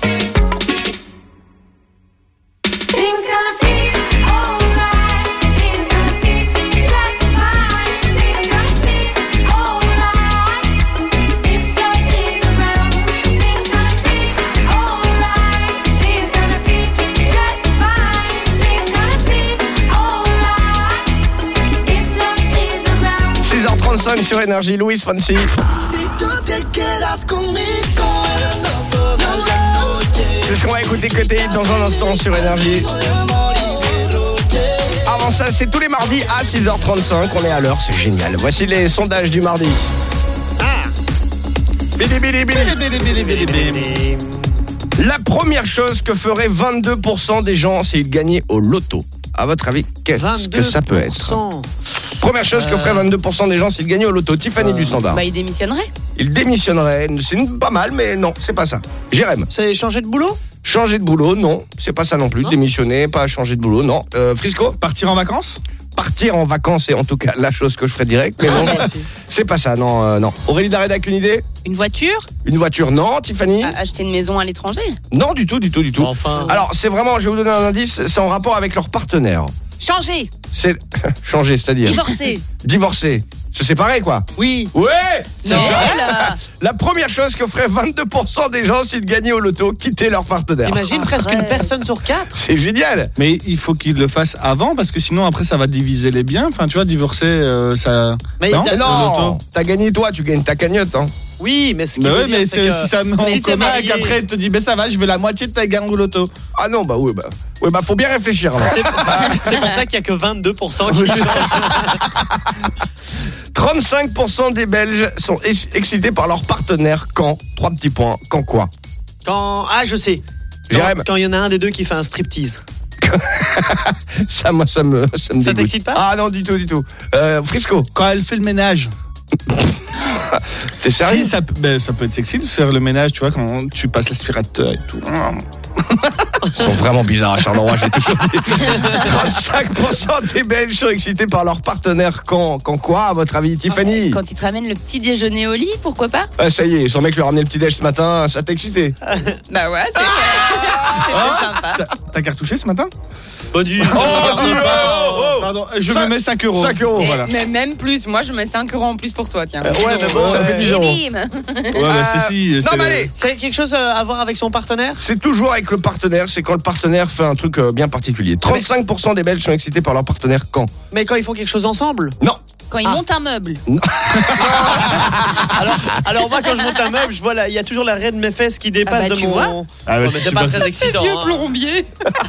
Things gonna be alright. Things gonna be just fine. Things gonna be alright. If love is around, things gonna be alright. Things gonna be just fine. Things gonna be alright. If love is around. 6h35 sur Énergie, Louis Fonsi. C'est ce qu'on va écouter côté hit dans un instant sur Énergie. Avant ça, c'est tous les mardis à 6h35. On est à l'heure, c'est génial. Voici les sondages du mardi. Bili, bili, bili. La première chose que ferait 22% des gens s'ils gagnaient au loto. À votre avis, qu'est-ce que ça peut être? Première chose que ferait 22% des gens s'ils gagnaient au loto. Tiffany du Standard. Bah, il démissionnerait. Il démissionnerait. C'est pas mal, mais non, c'est pas ça. Jérém. C'est changer de boulot? Changer de boulot, non. C'est pas ça non plus. Démissionner, pas changer de boulot, non. Frisco. Partir en vacances? Partir en vacances, c'est en tout cas la chose que je ferais direct. Mais non, c'est pas ça, non, non. Aurélie Darédac, une idée? Une voiture? Une voiture, non. Tiffany? Acheter une maison à l'étranger? Non, du tout. Enfin. Alors, c'est vraiment, je vais vous donner un indice, c'est en rapport avec leur partenaire. Changer. C'est changer, c'est-à-dire Divorcer. Divorcer. Se séparer, quoi. Oui. Ouais. C'est elle. La première chose que ferait 22% des gens s'ils gagnaient au loto, quitter leur partenaire. T'imagines presque une personne sur 4? C'est génial. Mais il faut qu'ils le fassent avant parce que sinon après ça va diviser les biens. Enfin tu vois, divorcer ça. Mais non, non, t'as gagné toi, tu gagnes ta cagnotte. Hein. Oui, mais ce qui Mais veut ouais, dire, mais c'est que si ça me met en commun et qu'après il te dit ben ça va, je veux la moitié de ta gagne au loto. Ah non, bah oui, bah faut bien réfléchir. Alors. C'est pour ça qu'il n'y a que 22% qui changent. 35% des Belges sont excités par leur partenaire quand 3 petits points, quand quoi? Ah, je sais. Quand il y en a un des deux qui fait un striptease. Ça, moi, ça me dégoûte. Ça t'excite pas? Ah non, du tout. Frisco. Quand elle fait le ménage. T'es sérieux? Si, ça peut être sexy de faire le ménage, tu vois, quand tu passes l'aspirateur et tout. Ils sont vraiment bizarres à Charleroi, j'ai toujours dit. 35% des Belges sont excités par leur partenaire quand quoi, à votre avis, Tiffany? Quand ils te ramènent le petit déjeuner au lit, pourquoi pas? Ah, ça y est, son mec lui a ramené le petit déj ce matin, ça t'a excité? Bah ouais, c'est sympa. T'as cartouché ce matin? Bon Dieu. Pardon, je me mets 5 euros. 5 euros, voilà. Mais même plus, moi je mets 5 euros en plus pour toi, tiens. Ouais, mais bon, ça fait 10 euros. Et bim. Ouais, bah si. Non, mais allez. C'est quelque chose à voir avec son partenaire? C'est toujours avec le partenaire, c'est quand le partenaire fait un truc bien particulier. 35% des Belges sont excités par leur partenaire quand? Mais quand ils font quelque chose ensemble? Non. Quand il monte un meuble. Alors moi quand je monte un meuble, je vois il y a toujours la raie de mes fesses qui dépasse de tu mon. vois Non, mais c'est pas très excitant. Vieux plombier.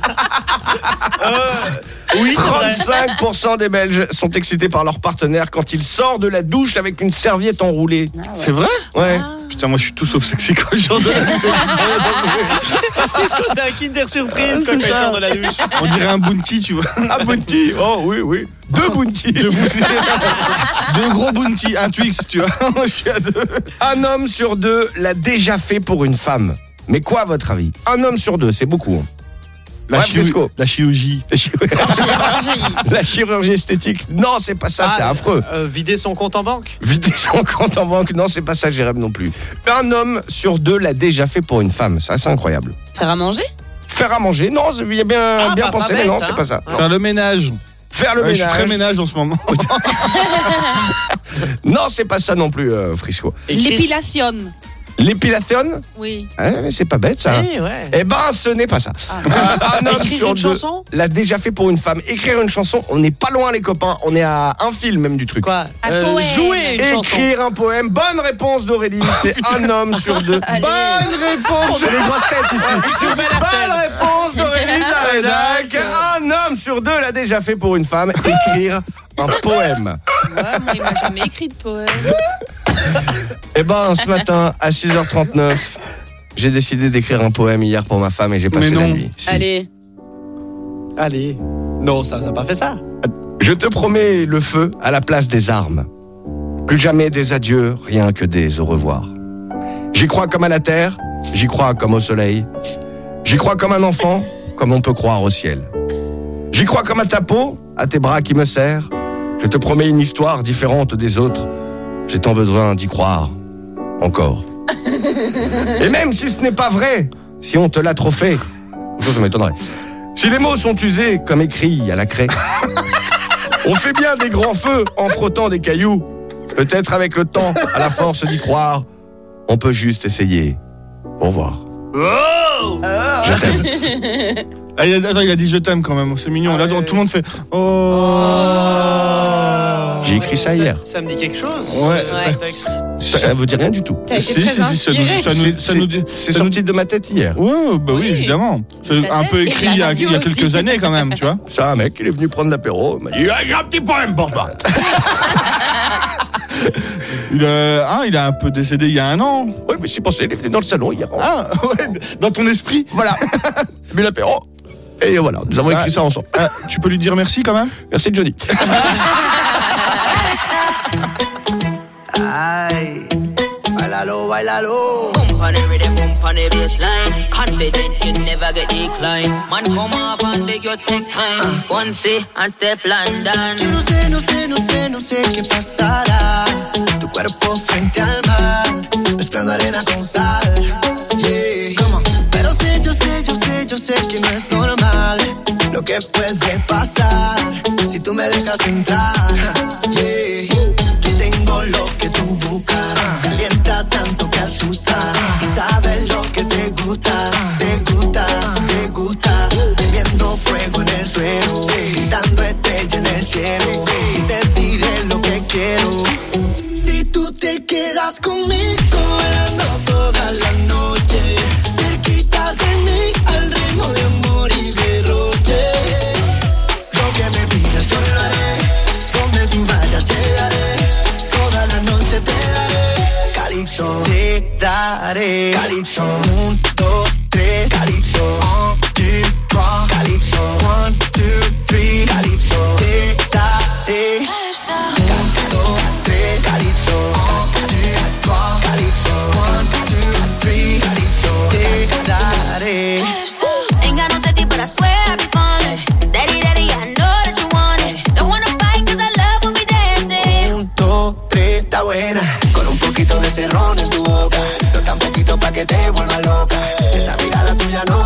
Oui, c'est vrai. 35% des Belges sont excités par leur partenaire quand il sort de la douche avec une serviette enroulée. C'est vrai? Ouais. Putain, moi je suis tout sauf sexy quand je sors de la douche. Est-ce que c'est un Kinder Surprise quand il sort de la douche? On dirait un bounty, tu vois. Un bounty. Oh oui. 2 bounty. 2 gros bounty, un Twix, tu vois. Je suis à 2. Un homme sur 2 l'a déjà fait pour une femme. Mais quoi à votre avis? Un homme sur 2, c'est beaucoup. Hein. La chirurgie. La chirurgie esthétique. Non, c'est pas ça, c'est affreux. Vider son compte en banque? Vider son compte en banque, non, c'est pas ça, Jérém non plus. Un homme sur 2 l'a déjà fait pour une femme, ça c'est incroyable. Faire à manger? Faire à manger, non, il y a bien pensé, mais non, c'est pas ça. Non. Faire le ménage. Faire le ménage. Je suis très ménage en ce moment. Non, c'est pas ça non plus, Frisco. L'épilation. L'épilation? Oui. Mais c'est pas bête ça. Eh ben, ce n'est pas ça. Un homme sur 2 l'a déjà fait pour une femme. Écrire une chanson, on n'est pas loin les copains. On est à un fil même du truc. Quoi? Jouer une chanson. Écrire un poème. Bonne réponse d'Aurélie. C'est un homme sur 2. Allez. Bonne réponse. C'est les grosses têtes ici. Bonne réponse d'Aurélie de la rédac. Un homme sur 2 l'a déjà fait pour une femme. Écrire un poème. Ouais, moi, il m'a jamais écrit de poème. Eh ben, ce matin, à 6h39, j'ai décidé d'écrire un poème hier pour ma femme et j'ai passé la nuit. Si. Allez. Non, ça n'a pas fait ça. Je te promets le feu à la place des armes. Plus jamais des adieux, rien que des au revoir. J'y crois comme à la terre, j'y crois comme au soleil. J'y crois comme un enfant, comme on peut croire au ciel. J'y crois comme à ta peau, à tes bras qui me serrent. Je te promets une histoire différente des autres. J'ai tant besoin d'y croire. Encore. Et même si ce n'est pas vrai, si on te l'a trop fait, ça m'étonnerait. Si les mots sont usés comme écrits à la craie, on fait bien des grands feux en frottant des cailloux. Peut-être avec le temps, à la force d'y croire, on peut juste essayer. Au revoir. Je t'aime. Attends, il a dit je t'aime quand même, c'est mignon. Là, tout le monde fait J'ai écrit ça hier. Ça me dit quelque chose. Ouais. Texte. Ça vous dit rien du tout. T'as été très inspiré. C'est sorti de ma tête hier. Ouais, bah oui, évidemment. C'est un peu écrit il y a quelques années quand même, tu vois. C'est un mec, il est venu prendre l'apéro, il m'a dit j'ai un petit poème pour toi. Il a un peu décédé il y a 1 an. Oui, mais c'est pensé, il est venu dans le salon hier. Ah, ouais, dans ton esprit. Voilà. Mais l'apéro. Et voilà, nous avons écrit ça ensemble. Tu peux lui dire merci quand même? Merci Johnny. Ay, bailalo, bailalo. Pump on the rhythm, pump on the bassline. Confident you never get declined. Man come off and beg you take time. Fonse and Steph London. Yo no sé qué pasará. Tu cuerpo frente al mar, mezclando arena con sal. Yeah. Come on. Pero yo sé que no es normal lo que puede pasar si tú me dejas entrar. Yeah. Yo tengo lo que tú buscas, calienta tanto que asusta y sabes lo que te gusta, bebiendo fuego en el suelo, dando estrella en el cielo y te diré lo que quiero. Si tú te quedas conmigo bailando toda la noche, cerquita de mí al ritmo de amor y derroche. Lo que me pidas yo lo haré, donde tú vayas llegaré, toda la noche te daré. Calypso, te daré. Calypso, 1, 2, 3. Calypso, 1, 2, 3. Calypso, 1, 2, 3. Calypso, te daré. 1, 2, 3. Calypso, 1, 2, 3. Calypso, 1, 2, 3. Calypso, te daré. Ain't got no safety, but I swear I be falling. Daddy, I know that you want it. Don't wanna fight, cause I love when we dancing. 1, 2, 3, está buena. Con un poquito de ron en tu boca, no tan poquito pa' que te vuelva loca. Esa mirada tuya no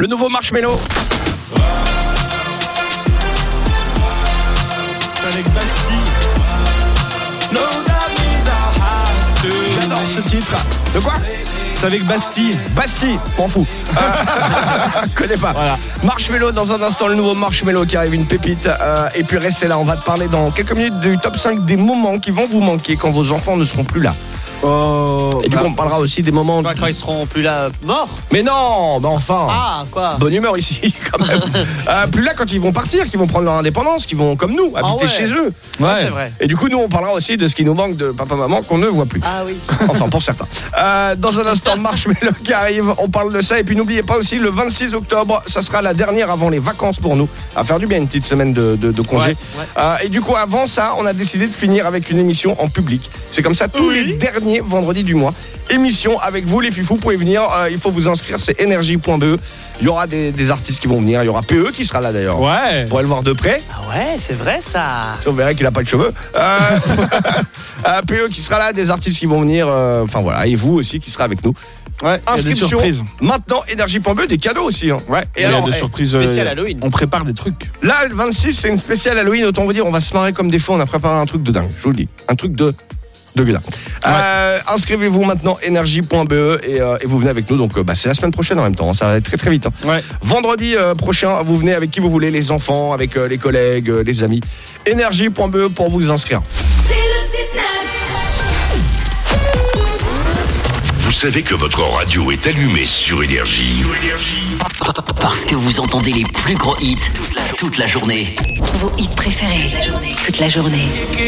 Le nouveau Marshmello. C'est avec Bastille. J'adore ce titre. De quoi? C'est avec Bastille. Bastille, m'en fous. Connais pas. Voilà. Marshmello, dans un instant, le nouveau Marshmello qui arrive, une pépite. Et puis restez là, on va te parler dans quelques minutes du top 5 des moments qui vont vous manquer quand vos enfants ne seront plus là. Et du coup, on parlera aussi des moments. Quand ils seront plus là, morts. Mais non, bah enfin. Ah, quoi. Bonne humeur ici, quand même. Plus là quand ils vont partir, qu'ils vont prendre leur indépendance, qu'ils vont, comme nous, habiter chez eux. Ouais, c'est vrai. Et du coup, nous, on parlera aussi de ce qui nous manque de papa-maman qu'on ne voit plus. Ah oui. Enfin, pour certains. Dans un instant, Marshmello qui arrive, on parle de ça. Et puis, n'oubliez pas aussi, le 26 octobre, ça sera la dernière avant les vacances pour nous. À faire du bien, une petite semaine de congé. Et du coup, avant ça, on a décidé de finir avec une émission en public. C'est comme ça tous les derniers vendredis du mois. Émission avec vous les fifous, vous pouvez venir, il faut vous inscrire, c'est énergie.be. Il y aura des artistes qui vont venir, il y aura PE qui sera là d'ailleurs. Ouais. Pour le voir de près. Ah ouais, c'est vrai ça. On verrait qu'il a pas de cheveux. PE qui sera là, des artistes qui vont venir, enfin voilà, et vous aussi qui serez avec nous. Ouais, inscription. des surprises. Maintenant, énergie.be, des cadeaux aussi. Hein. Ouais, et il y alors, a des surprises. Spécial Halloween. On prépare des trucs. Là, le 26, c'est une spéciale Halloween. Autant vous dire, on va se marrer comme des fous. On a préparé un truc de dingue, je vous le dis. Un truc de gueudin. Inscrivez-vous maintenant, énergie.be et vous venez avec nous. Donc, c'est la semaine prochaine en même temps. Ça va être très très vite. Hein. Ouais. Vendredi prochain, vous venez avec qui vous voulez, les enfants, avec les collègues, les amis. Énergie.be pour vous inscrire. C'est le 6-9. Vous savez que votre radio est allumée sur Énergie. Parce que vous entendez les plus gros hits toute la journée. Vos hits préférés toute la journée.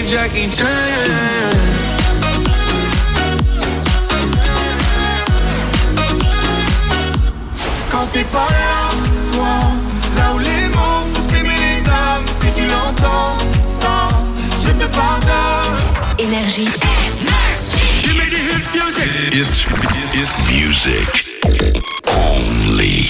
Quand t'es pas là, toi, là où les mots font s'aimer les âmes, si tu l'entends, ça, je te pardonne. Énergie. Give me the hit music. It's music only.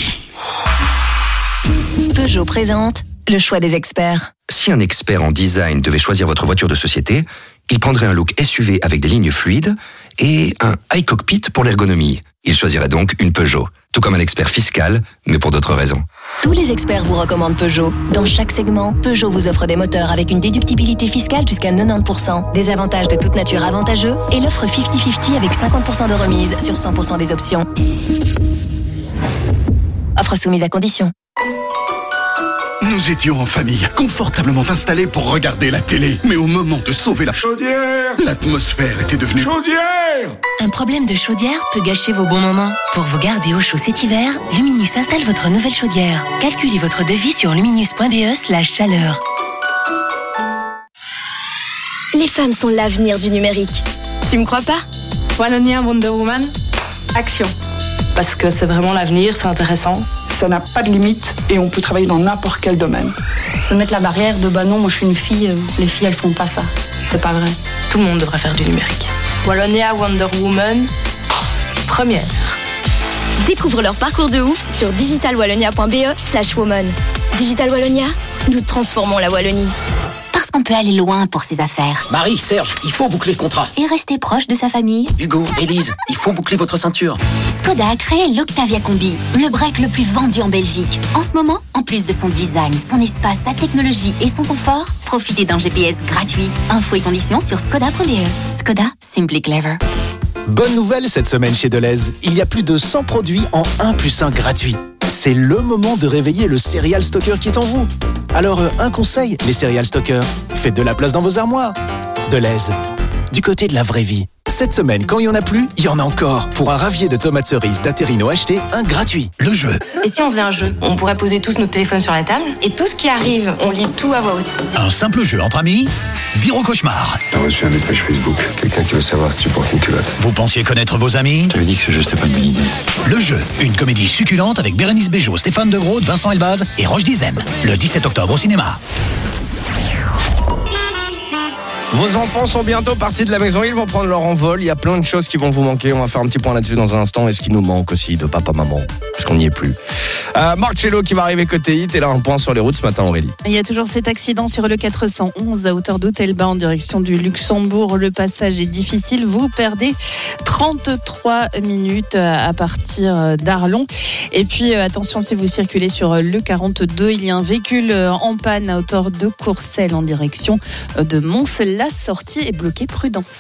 Peugeot présente le choix des experts. Si un expert en design devait choisir votre voiture de société, il prendrait un look SUV avec des lignes fluides et un high cockpit pour l'ergonomie. Il choisirait donc une Peugeot, tout comme un expert fiscal, mais pour d'autres raisons. Tous les experts vous recommandent Peugeot. Dans chaque segment, Peugeot vous offre des moteurs avec une déductibilité fiscale jusqu'à 90%, des avantages de toute nature avantageux et l'offre 50-50 avec 50% de remise sur 100% des options. Offre soumise à condition. Nous étions en famille, confortablement installés pour regarder la télé. Mais au moment de sauver la chaudière, l'atmosphère était devenue... Chaudière! Un problème de chaudière peut gâcher vos bons moments. Pour vous garder au chaud cet hiver, Luminus installe votre nouvelle chaudière. Calculez votre devis sur luminus.be/chaleur. Les femmes sont l'avenir du numérique. Tu me crois pas? Wallonia Wonder Woman, action. Parce que c'est vraiment l'avenir, c'est intéressant. Ça n'a pas de limite et on peut travailler dans n'importe quel domaine. Se mettre la barrière de bah non, moi je suis une fille, les filles elles font pas ça. C'est pas vrai. Tout le monde devrait faire du numérique. Wallonia Wonder Woman, première. Découvre leur parcours de ouf sur digitalwallonia.be/woman. Digital Wallonia, nous transformons la Wallonie. Parce qu'on peut aller loin pour ses affaires. Marie, Serge, il faut boucler ce contrat. Et rester proche de sa famille. Hugo, Élise, il faut boucler votre ceinture. Skoda a créé l'Octavia Combi, le break le plus vendu en Belgique. En ce moment, en plus de son design, son espace, sa technologie et son confort, profitez d'un GPS gratuit. Infos et conditions sur skoda.be. Skoda, simply clever. Bonne nouvelle cette semaine chez Deleuze. Il y a plus de 100 produits en 1+1 gratuit. C'est le moment de réveiller le Cereal Stocker qui est en vous. Alors, un conseil, les Cereal Stockers. Faites de la place dans vos armoires. Deleuze, du côté de la vraie vie. Cette semaine, quand il n'y en a plus, il y en a encore. Pour un ravier de tomates cerises d'Aterino acheté, un gratuit. Le jeu. Et si on faisait un jeu? On pourrait poser tous notre téléphone sur la table et tout ce qui arrive, on lit tout à voix haute. Un simple jeu entre amis, vire au cauchemar. J'ai reçu un message Facebook, quelqu'un qui veut savoir si tu portes une culotte. Vous pensiez connaître vos amis? J'avais dit que ce jeu c'était pas une bonne idée. Le jeu, une comédie succulente avec Bérénice Bejo, Stéphane De Groot, Vincent Elbaz et Roche Dizem. Le 17 octobre au cinéma. Vos enfants sont bientôt partis de la maison, ils vont prendre leur envol. Il y a plein de choses qui vont vous manquer. On va faire un petit point là-dessus dans un instant. Et ce qui nous manque aussi de papa, maman, puisqu'on n'y est plus. Marcello qui va arriver côté hit. Et là, un point sur les routes ce matin, Aurélie. Il y a toujours cet accident sur le 411 à hauteur d'Hôtel-Bas en direction du Luxembourg. Le passage est difficile. Vous perdez 33 minutes à partir d'Arlon. Et puis, attention, si vous circulez sur le 42, il y a un véhicule en panne à hauteur de Courcelles en direction de Mons. La sortie est bloquée, prudence.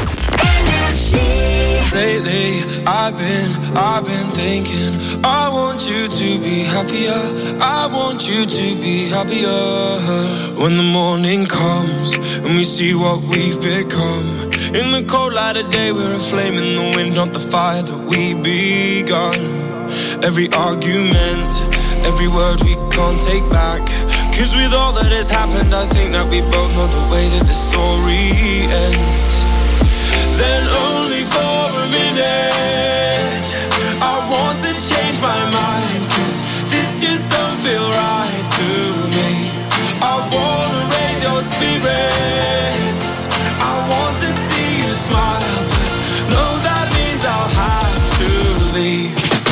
Lately, I've been thinking, I want you to be happier. I want you to be happier. When the morning comes and we see what we've become. In the cold light of day, we're a flame in the wind, not the fire that we begun. Every argument, every word we can't take back. 'Cause with all that has happened, I think that we both know the way that the story ends. Then only for a minute, I want to change my mind. 'Cause this just don't feel right to me. I wanna raise your spirits, I want to see you smile. But no, that means I'll have to leave.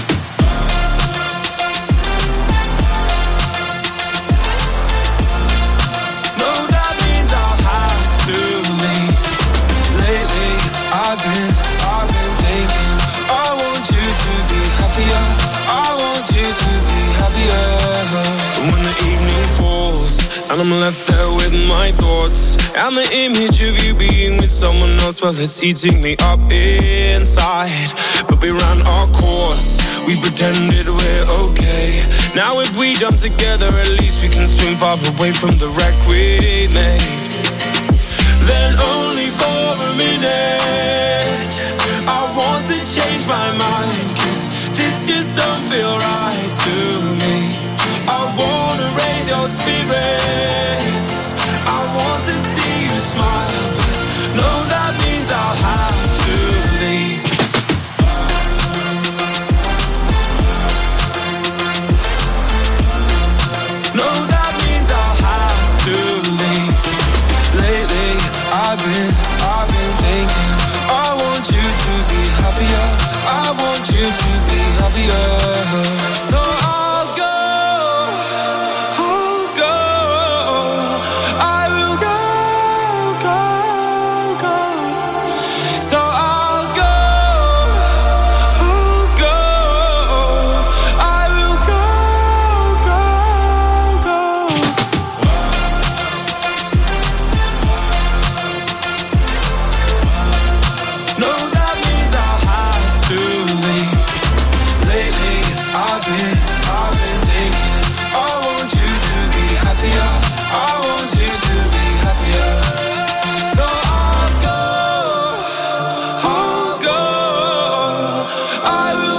I've been thinking, I want you to be happier. I want you to be happier. And when the evening falls and I'm left there with my thoughts and the image of you being with someone else, well, it's eating me up inside. But we ran our course, we pretended we're okay. Now if we jump together, at least we can swim far away from the wreck we made. Then only for a minute, I want to change my mind. 'Cause this just don't feel right to me. I wanna raise your spirits, I want to see you smile. But no, that means I'll have to leave. No, that means I'll have to leave. Lately, I've been thinking, I want you to be happier. I want you to be happier. So I'll go, I will go. So I'll go, I will go. No, that means I'll have to leave. Lately, I've been thinking, I want you to be happier. I want you to be happier. So I'll go, I will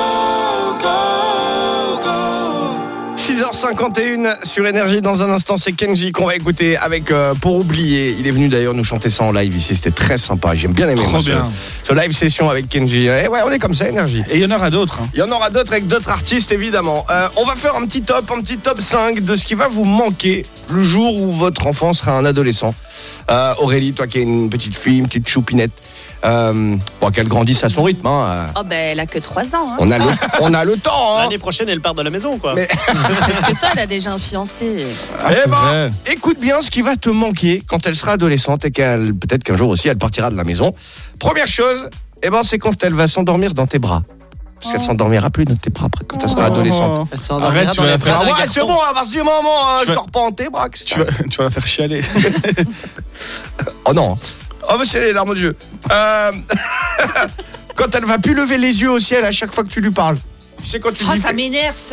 go. 6h51 sur Énergie. Dans un instant, c'est Kenji qu'on va écouter avec Pour oublier. Il est venu d'ailleurs nous chanter ça en live ici. C'était très sympa. J'aime bien aimer moi, ce live session avec Kenji. Et ouais, on est comme ça, Énergie. Et il y en aura d'autres. Il y en aura d'autres avec d'autres artistes, évidemment. On va faire un petit top 5 de ce qui va vous manquer le jour où votre enfant sera un adolescent. Aurélie, toi qui es une petite fille, une petite choupinette, qu'elle grandisse à son rythme. Oh ben, elle a que 3 ans. Hein. On a le temps. L'année prochaine, elle part de la maison, quoi. Parce que ça, elle a déjà un fiancé. Écoute bien ce qui va te manquer quand elle sera adolescente et peut-être qu'un jour aussi elle partira de la maison. Première chose, c'est quand elle va s'endormir dans tes bras. Parce qu'elle s'endormira plus dans tes bras après quand elle sera adolescente. Elle s'endormira dans les bras d'un garçon. C'est bon, à partir du moment je dors pas en tes bras. Tu vas la faire chialer. Oh non. Oh mais c'est les larmes aux yeux. Quand elle va plus lever les yeux au ciel à chaque fois que tu lui parles. Tu sais quand tu dis... ça m'énerve ça.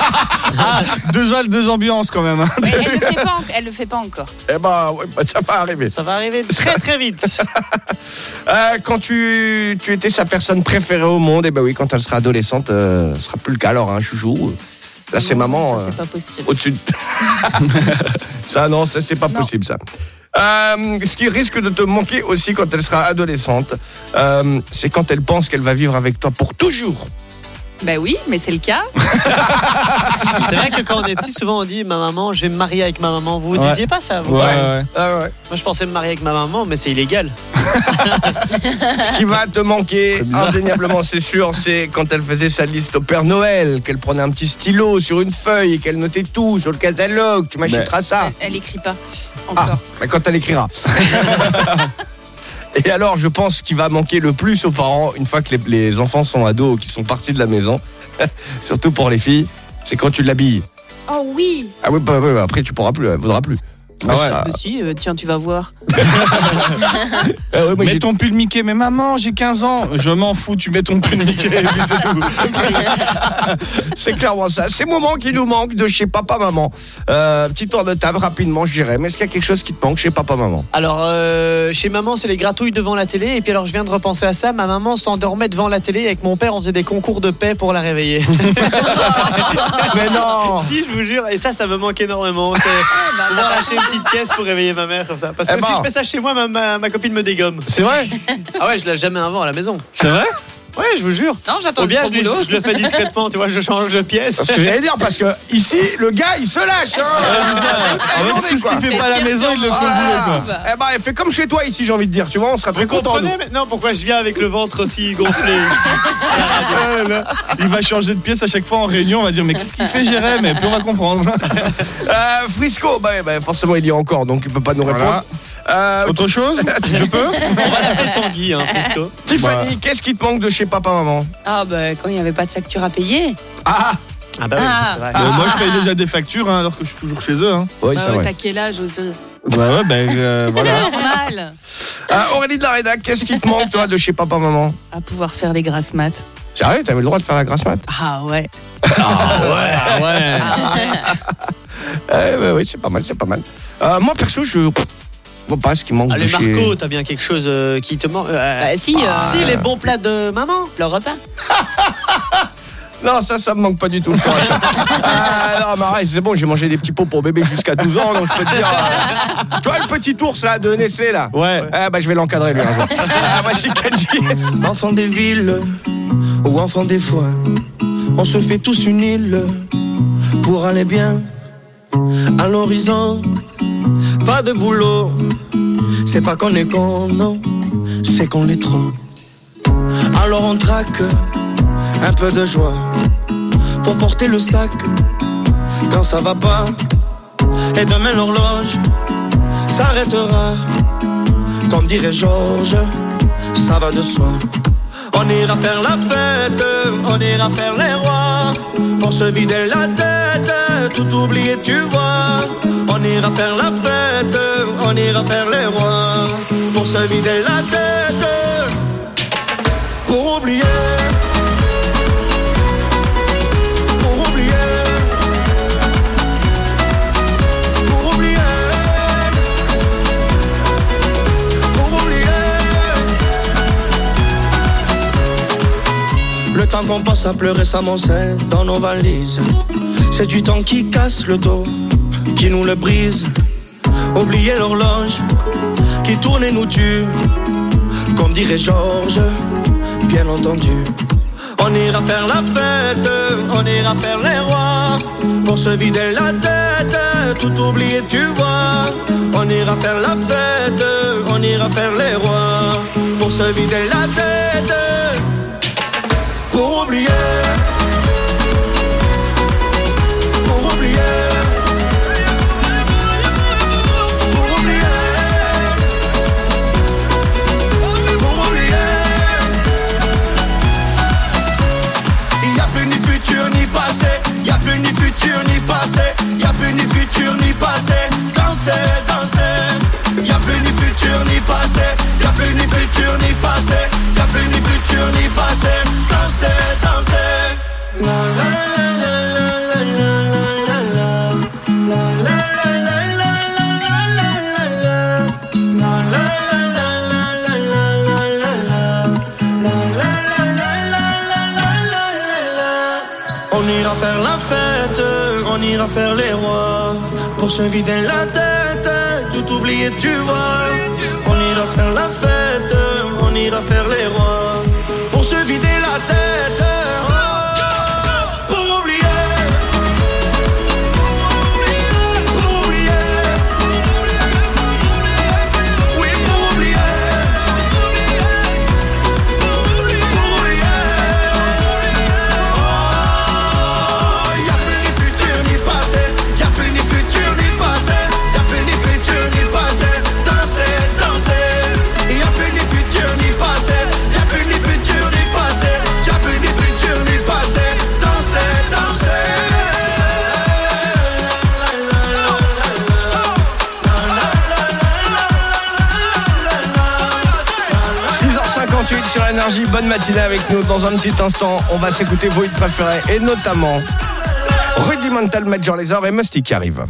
Deux ambiances quand même. Mais elle le fait pas encore. Ça va arriver. Ça va arriver très très vite. Quand tu étais sa personne préférée au monde, oui, quand elle sera adolescente, ce sera plus le cas alors, chouchou. Là, c'est maman. Ça, c'est pas possible. Au-dessus de... Ça, non, ça, c'est pas possible, ça. Ce qui risque de te manquer aussi quand elle sera adolescente, c'est quand elle pense qu'elle va vivre avec toi pour toujours. Bah oui, mais c'est le cas. C'est vrai que quand on est petit, souvent on dit ma maman, je vais me marier avec ma maman. Vous disiez pas ça vous? Ouais. Moi je pensais me marier avec ma maman, mais c'est illégal. Ce qui va te manquer, indéniablement, c'est sûr, c'est quand elle faisait sa liste au Père Noël, qu'elle prenait un petit stylo sur une feuille et qu'elle notait tout sur le catalogue. Tu m'achèteras ça. Elle écrit pas encore. Quand elle écrira. Et alors, je pense qu'il va manquer le plus aux parents, une fois que les enfants sont ados, qui sont partis de la maison, surtout pour les filles, c'est quand tu l'habilles. Oh oui. Ah oui, après tu pourras plus, elle voudra plus. Bah si, tiens, tu vas voir. Mets ton pull Mickey, mais maman, j'ai 15 ans. Je m'en fous, tu mets ton pull Mickey. C'est tout. C'est clairement ça. Ces moments qui nous manquent de chez papa-maman. Petit tour de table, rapidement, je dirais. Mais est-ce qu'il y a quelque chose qui te manque chez papa-maman? Alors, chez maman, c'est les gratouilles devant la télé. Et puis alors, je viens de repenser à ça. Ma maman s'endormait devant la télé. Avec mon père, on faisait des concours de paix pour la réveiller. Mais non. Si, je vous jure. Et ça me manque énormément. C'est pouvoir lâcher une petite pièce pour réveiller ma mère comme ça. Parce que si je fais ça chez moi, ma copine me dégomme. C'est vrai? Ah ouais, je lâche jamais un vent à la maison. C'est vrai? Ouais, je vous jure. Non, j'attends. Ou bien je le fais discrètement, tu vois, je change de pièce. C'est ce que j'allais dire, parce que ici, le gars, il se lâche. Tout ce qu'il fait pas à la maison, il le fait au boulot, quoi. Eh ben, fait comme chez toi ici, j'ai envie de dire. Tu vois, on sera très Vous contents. comprenez maintenant pourquoi je viens avec le ventre aussi gonflé? Il va changer de pièce à chaque fois en réunion. On va dire, mais qu'est-ce qu'il fait, Jérém? Et puis on va comprendre. Frisco, forcément, il y a encore, donc il peut pas nous répondre. Autre chose? Je peux? On va l'appeler Tanguy, Frisco. Tiffany, qu'est-ce qui te manque de chez papa-maman? Ah bah quand il n'y avait pas de facture à payer. Ah bah oui, c'est vrai. Moi, je paye déjà des factures, alors que je suis toujours chez eux. Oui, c'est vrai. T'as quel âge aussi? Voilà. Normal. Aurélie de la Rédac, qu'est-ce qui te manque, toi, de chez papa-maman? À pouvoir faire des grasses mat. Sérieux, t'avais le droit de faire la grasse mat? Ah ouais. Oui, c'est pas mal. Moi, perso, je vois pas ce qui manque de Allez, chez... Marco, t'as bien quelque chose qui te manque? Si, les bons plats de maman. le repas. Non, ça me manque pas du tout. Non, mais arrête, c'est bon, j'ai mangé des petits pots pour bébé jusqu'à 12 ans, donc je peux te dire... tu vois le petit ours, là, de Nestlé, là? Ouais. Je vais l'encadrer, lui, un jour. Voici Kenji. Enfant des villes ou enfant des foins, on se fait tous une île pour aller bien. À l'horizon, pas de boulot. C'est pas qu'on est con, non, c'est qu'on l'est trop. Alors on traque un peu de joie pour porter le sac quand ça va pas. Et demain l'horloge s'arrêtera. Comme dirait Georges, ça va de soi. On ira faire la fête, on ira faire les rois, pour se vider la tête, tout oublier tu vois. On ira faire la fête, on ira faire les rois, pour se vider la tête, pour oublier. Le temps qu'on passe à pleurer s'amoncelle dans nos valises. C'est du temps qui casse le dos, qui nous le brise. Oublier l'horloge qui tourne et nous tue. Comme dirait Georges, bien entendu. On ira faire la fête, on ira faire les rois, pour se vider la tête, tout oublier tu vois. On ira faire la fête, on ira faire les rois, pour se vider la tête, pour oublier. Pour oublier. Pour oublier. Pour oublier. Il n'y a plus ni futur ni passé. Il n'y a plus ni futur ni passé. Il n'y a plus ni futur ni passé. Danser, danser. Il n'y a plus ni futur ni passé. Il n'y a plus ni futur ni passé. Il n'y a plus ni futur ni passé. Danser, danser. La la la la la la la la la la la la la la la la. On ira faire la fête, on ira faire les rois, pour se vider la tête, tout oublier tu vois. On ira faire la fête, on ira faire les rois, pour se vider la tête. 6h58 sur Énergie, bonne matinée avec nous. Dans un petit instant, on va s'écouter vos hits préférés et notamment Rudimental, Major Lazer et Musty qui arrivent.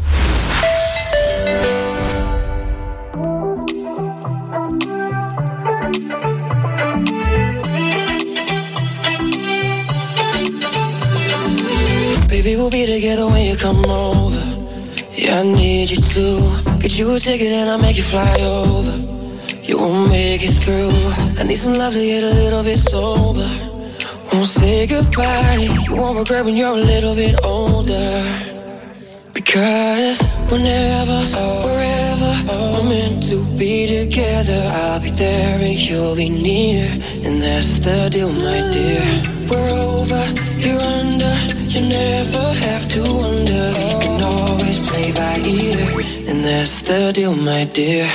Baby, we'll be together when you come over. Yeah, I need you to get you a ticket and I'll make you fly over. You won't make it through. I need some love to get a little bit sober. Won't say goodbye. You won't regret when you're a little bit older. Because whenever, wherever we're meant to be together, I'll be there and you'll be near. And that's the deal, my dear. We're over, you're under. You never have to wonder. You can always play by ear. And that's the deal, my dear.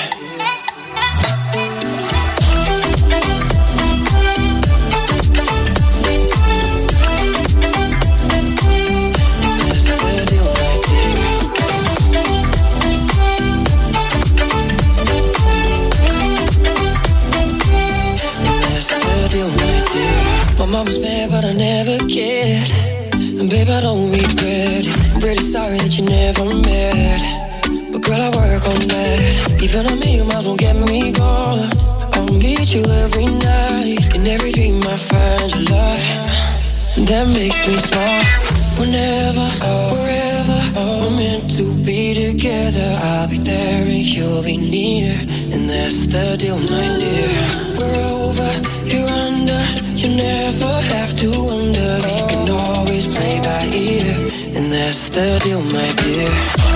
My mama's mad, but I never cared. And babe, I don't regret it. I'm really sorry that you never met. But girl, I work on that. Even a million miles won't get me gone. I'll meet you every night. In every dream I find your love. And that makes me smile. Whenever, wherever we're meant to be together, I'll be there and you'll be near. And that's the deal, my dear. We're over, you're under. You never have to wonder. You can always play by ear. And that's the deal, my dear.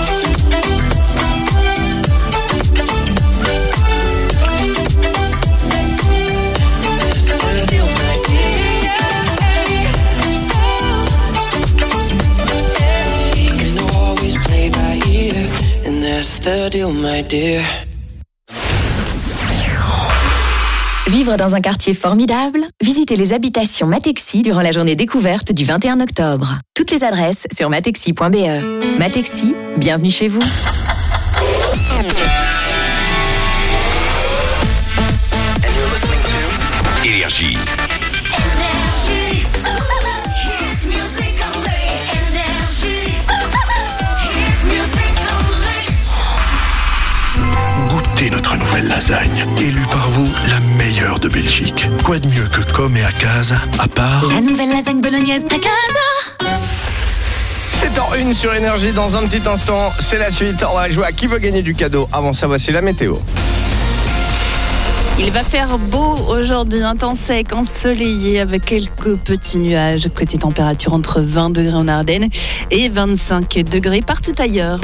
That's the deal, my dear. You can always play by ear. And that's the deal, my dear. Vivre dans un quartier formidable? Visitez les habitations Matexi durant la journée découverte du 21 octobre. Toutes les adresses sur matexi.be. Matexi, bienvenue chez vous. Énergie. Goûtez notre nouvelle lasagne, élue par vous la meilleure de Belgique. Quoi de mieux que Comme et Akaza, à part... La nouvelle lasagne bolognaise d'Akaza. 7h01 sur Énergie, dans un petit instant, c'est la suite. On va jouer à qui veut gagner du cadeau. Avant ça, voici la météo. Il va faire beau aujourd'hui, un temps sec, ensoleillé avec quelques petits nuages. Côté température entre 20 degrés en Ardennes et 25 degrés partout ailleurs.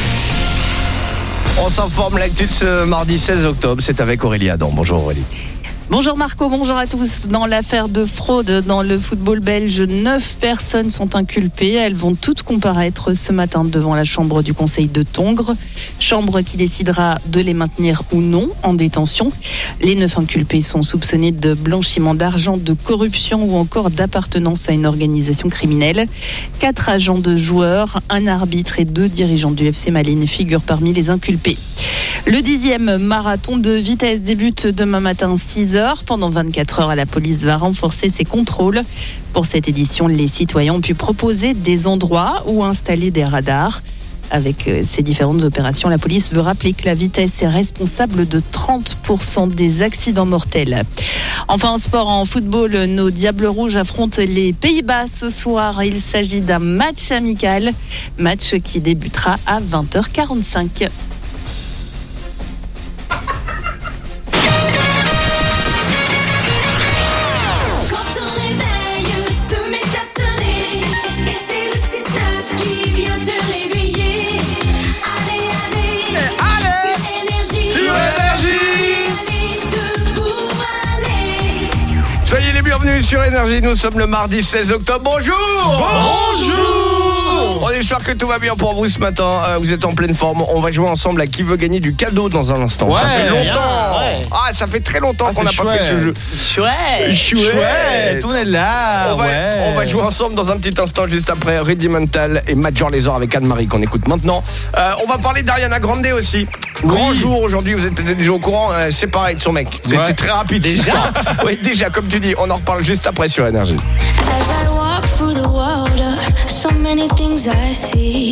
On s'informe l'actu de ce mardi 16 octobre. C'est avec Aurélie Adam. Bonjour Aurélie. Bonjour Marco, bonjour à tous. Dans l'affaire de fraude dans le football belge, 9 personnes sont inculpées. Elles vont toutes comparaître ce matin devant la chambre du conseil de Tongres. Chambre qui décidera de les maintenir ou non en détention. Les 9 inculpés sont soupçonnés de blanchiment d'argent, de corruption ou encore d'appartenance à une organisation criminelle. 4 agents de joueurs, un arbitre et 2 dirigeants du FC Malines figurent parmi les inculpés. Le 10e marathon de vitesse débute demain matin 6h. Pendant 24 heures, la police va renforcer ses contrôles. Pour cette édition, les citoyens ont pu proposer des endroits où installer des radars. Avec ces différentes opérations, la police veut rappeler que la vitesse est responsable de 30% des accidents mortels. Enfin, en sport, en football, nos Diables Rouges affrontent les Pays-Bas ce soir. Il s'agit d'un match amical, match qui débutera à 20h45. Soyez les bienvenus sur Énergie, nous sommes le mardi 16 octobre. Bonjour. Bonjour. On espère que tout va bien pour vous ce matin. Vous êtes en pleine forme. On va jouer ensemble à qui veut gagner du cadeau dans un instant. Ça fait longtemps. Ah, ça fait très longtemps qu'on n'a pas fait ce jeu. Chouette. On est là. On va jouer ensemble dans un petit instant, juste après Rudimental et Major Lazer avec Anne-Marie qu'on écoute maintenant. On va parler d'Ariana Grande aussi. Grand jour aujourd'hui, vous êtes déjà au courant. C'est pareil de son mec. C'était très rapide. Déjà. Oui, déjà, comme tu dis. On en reparle juste après sur Énergie. As I walk through the water, so many things I see.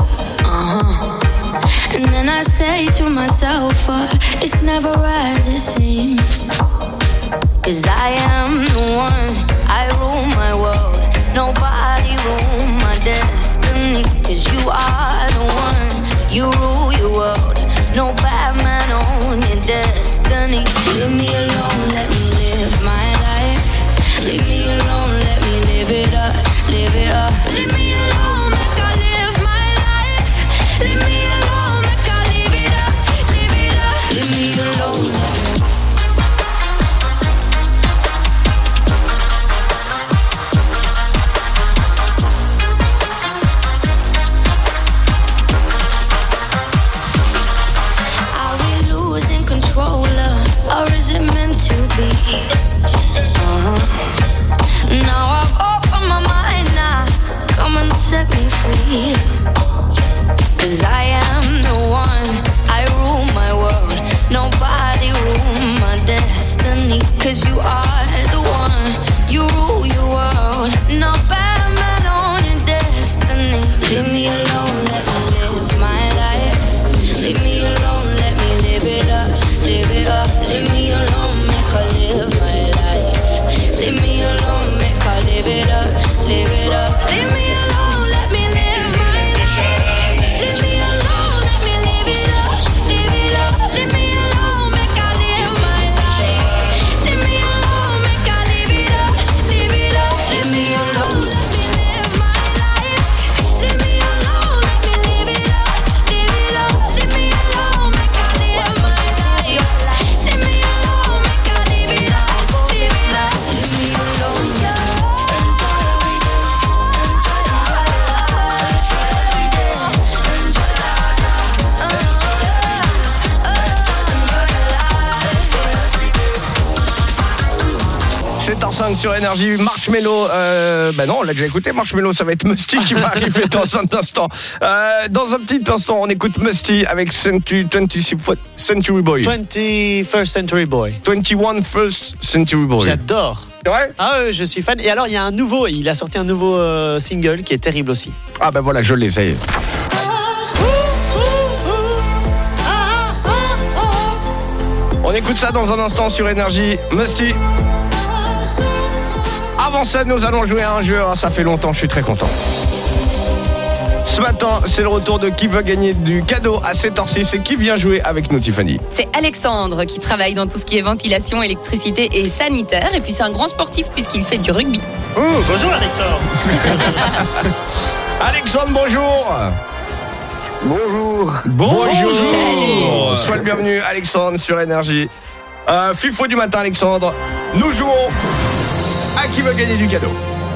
And then I say to myself, it's never as it seems. 'Cause I am the one, I rule my world. Nobody rule my destiny. 'Cause you are the one, you rule your world. No bad man on your destiny. Leave me alone, let me live my life. Leave me alone, let me live it up, live it up. Leave me alone, make I live my life. Leave me alone, make I live it up, live it up. Leave me alone. Are we losing control, or is it meant to be? Now I've opened my mind now. Come and set me free. 'Cause I am the one, I rule my world. Nobody rule my destiny. 'Cause you are the one, you rule your world. No bad man on your destiny. Leave me alone, let me live my life. Leave me alone, let me live it up, live it up. Leave me alone, make I live my life. Leave me alone, make I live it up, live it up. Leave me alone, let me live my life. Leave me alone, let me live it up, live it up. Leave me alone, make I live my life. Leave me alone, make I live it up, live it up. Leave me alone, let me live my life. Leave me alone, let me live it up, live it up. Leave me alone, make I live my life. Leave me alone, make I live it up, live it up. Leave me alone, C'est 7h05 sur Énergie. Marshmello, non, on l'a déjà écouté. Marshmello, ça va être Musty qui va arriver dans un instant. Dans un petit instant, on écoute Musty avec Century Boy. 21st Century Boy. 21st Century Boy. J'adore. Ouais. Ah ouais, je suis fan. Et alors, il a sorti un nouveau single qui est terrible aussi. Ah ben voilà, je l'ai, ça y est. On écoute ça dans un instant sur Énergie. Musty. Avant ça, nous allons jouer à un jeu. Ça fait longtemps, je suis très content. Ce matin, c'est le retour de qui veut gagner du cadeau à 7h06 et qui vient jouer avec nous, Tiffany. C'est Alexandre qui travaille dans tout ce qui est ventilation, électricité et sanitaire. Et puis c'est un grand sportif puisqu'il fait du rugby. Oh, bonjour Alexandre. Alexandre, bonjour. Bonjour. Bonjour. Sois le bienvenu, Alexandre, sur Énergie. FIFO du matin, Alexandre. Nous jouons à qui veut gagner du cadeau.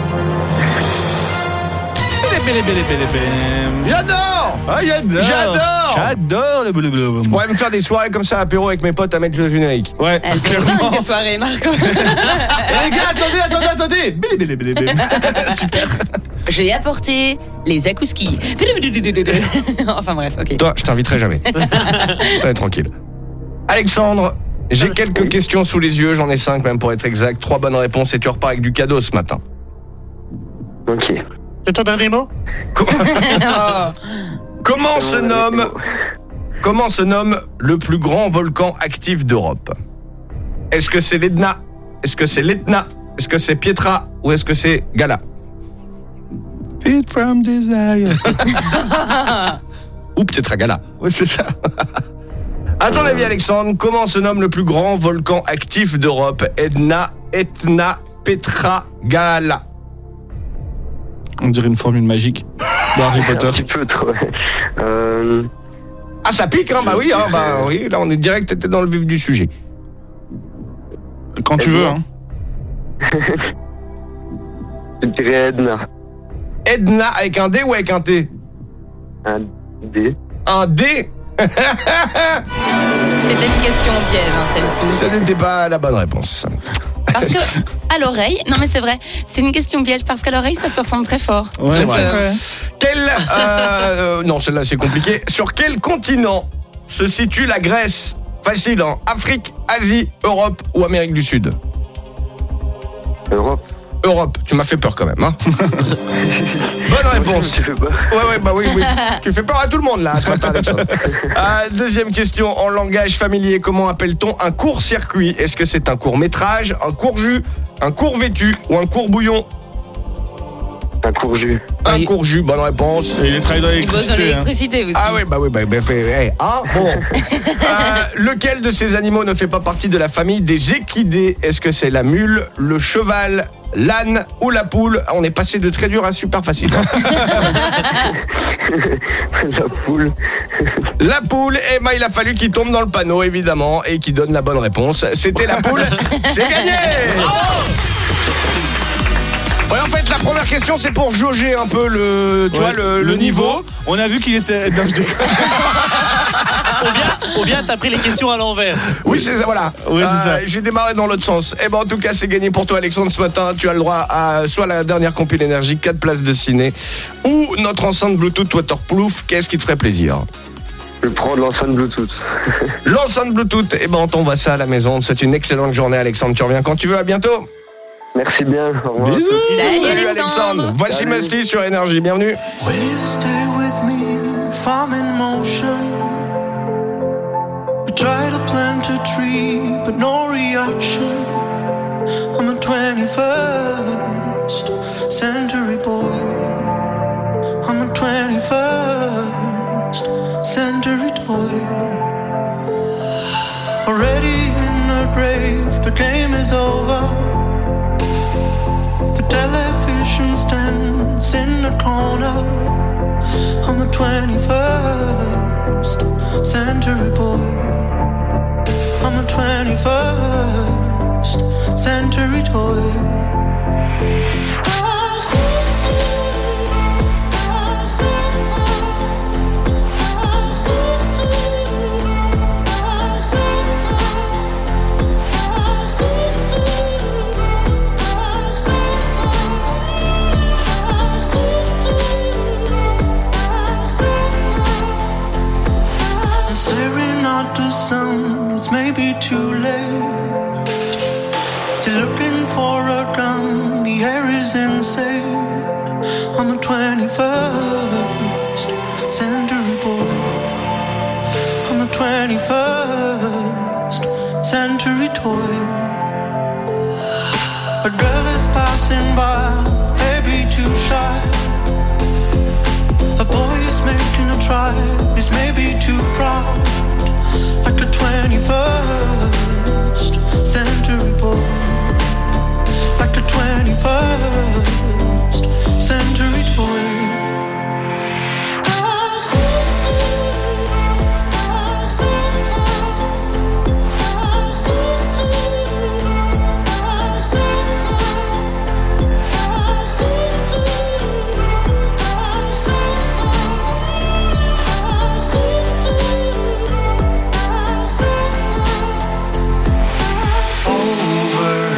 J'adore. J'adore le blablabla. Je pourrais me faire des soirées comme ça, apéro avec mes potes à mettre le générique. Ouais. C'est dingue ces soirées, Marco. Les gars, attendez. Super. J'ai apporté les akouskis. Enfin bref, ok. Toi, je t'inviterai jamais. Soyez tranquille. Alexandre, j'ai quelques questions sous les yeux, j'en ai 5 même pour être exact. 3 bonnes réponses et tu repars avec du cadeau ce matin. Ok. C'est ton dernier mot? Comment se nomme le plus grand volcan actif d'Europe? Est-ce que c'est l'Etna? Est-ce que c'est l'Etna? Est-ce que c'est Pietra? Ou est-ce que c'est Gala? Feed from desire. Ou Pietra Gala. Ouais, c'est ça. À ton avis, Alexandre, comment se nomme le plus grand volcan actif d'Europe? Etna, Petra, Gala. On dirait une formule magique de Harry Potter. Un petit peu trop. Ah, ça pique, hein? Bah oui, là on est direct, t'étais dans le vif du sujet. Quand tu veux, hein. Je dirais Edna. Edna avec un D ou avec un T? Un D. Un D? C'était une question piège, hein, celle-ci. Ça n'était pas la bonne réponse. Parce que à l'oreille, non mais c'est vrai, c'est une question piège parce qu'à l'oreille ça se ressemble très fort. Ouais, Donc, c'est vrai. Non, celle-là c'est compliqué. Sur quel continent se situe la Grèce? Facile, hein. Afrique, Asie, Europe ou Amérique du Sud? Europe. Europe, tu m'as fait peur quand même, hein. Bonne réponse. Ouais, bah oui. Tu fais peur à tout le monde là ce matin, Alexandre. Deuxième question, en langage familier, comment appelle-t-on un court-circuit? Est-ce que c'est un court-métrage, un court-jus, un court-vêtu ou un court-bouillon? Un court-jus. Un court-jus, bonne réponse. Et il travaille dans il bosse dans l'électricité aussi. Ah oui, bon. Lequel de ces animaux ne fait pas partie de la famille des équidés? Est-ce que c'est la mule, le cheval, l'âne ou la poule? On est passé de très dur à super facile. La poule. La poule, et il a fallu qu'il tombe dans le panneau évidemment et qu'il donne la bonne réponse. C'était la poule, c'est gagné. Ouais, en fait, la première question, c'est pour jauger un peu le niveau. On a vu qu'il était... Non, je déconne. Ou bien t'as pris les questions à l'envers. Oui, c'est ça, voilà. Oui, c'est ça. J'ai démarré dans l'autre sens. Et en tout cas, c'est gagné pour toi, Alexandre, ce matin. Tu as le droit à soit la dernière compil énergie, 4 places de ciné, ou notre enceinte Bluetooth waterproof. Qu'est-ce qui te ferait plaisir? Je vais prendre l'enceinte Bluetooth. L'enceinte Bluetooth, on t'envoie ça à la maison. C'est une excellente journée, Alexandre. Tu reviens quand tu veux, à bientôt. Merci bien. Au revoir. Bisous. Salut Alexandre. Voici Salut. Musty sur Énergie. Bienvenue. Will you stay with me if I'm in motion? We try to plant a tree, but no reaction. I'm a 21st century boy. I'm a 21st century toy. Already in a grave, the game is over. The television stands in the corner. I'm a 21st century boy. I'm a 21st century toy. The sun, it's maybe too late. Still looking for a gun, the air is insane. I'm a 21st century boy. I'm a 21st century toy. A girl is passing by, maybe too shy. A boy is making a try, he's maybe too proud. Like a 21st century boy. Like a 21st century toy. Over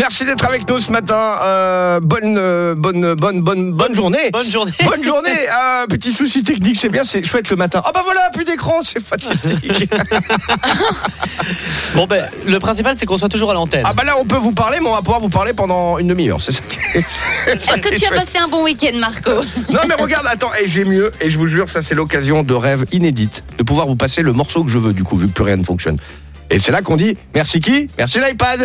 Merci d'être avec nous ce matin. Bonne journée. Bonne journée. Bonne journée. Petit souci technique, c'est bien, c'est chouette le matin. Ah bah voilà, plus d'écran, c'est fantastique. Bon ben, le principal c'est qu'on soit toujours à l'antenne. Ah bah là, on peut vous parler, mais on va pouvoir vous parler pendant une demi-heure. C'est ça. Est-ce que tu as passé un bon week-end, Marco? Non mais regarde, attends, j'ai mieux, et je vous jure, ça c'est l'occasion de rêve inédite de pouvoir vous passer le morceau que je veux, du coup, vu que plus rien ne fonctionne. Et c'est là qu'on dit merci qui? Merci l'iPad.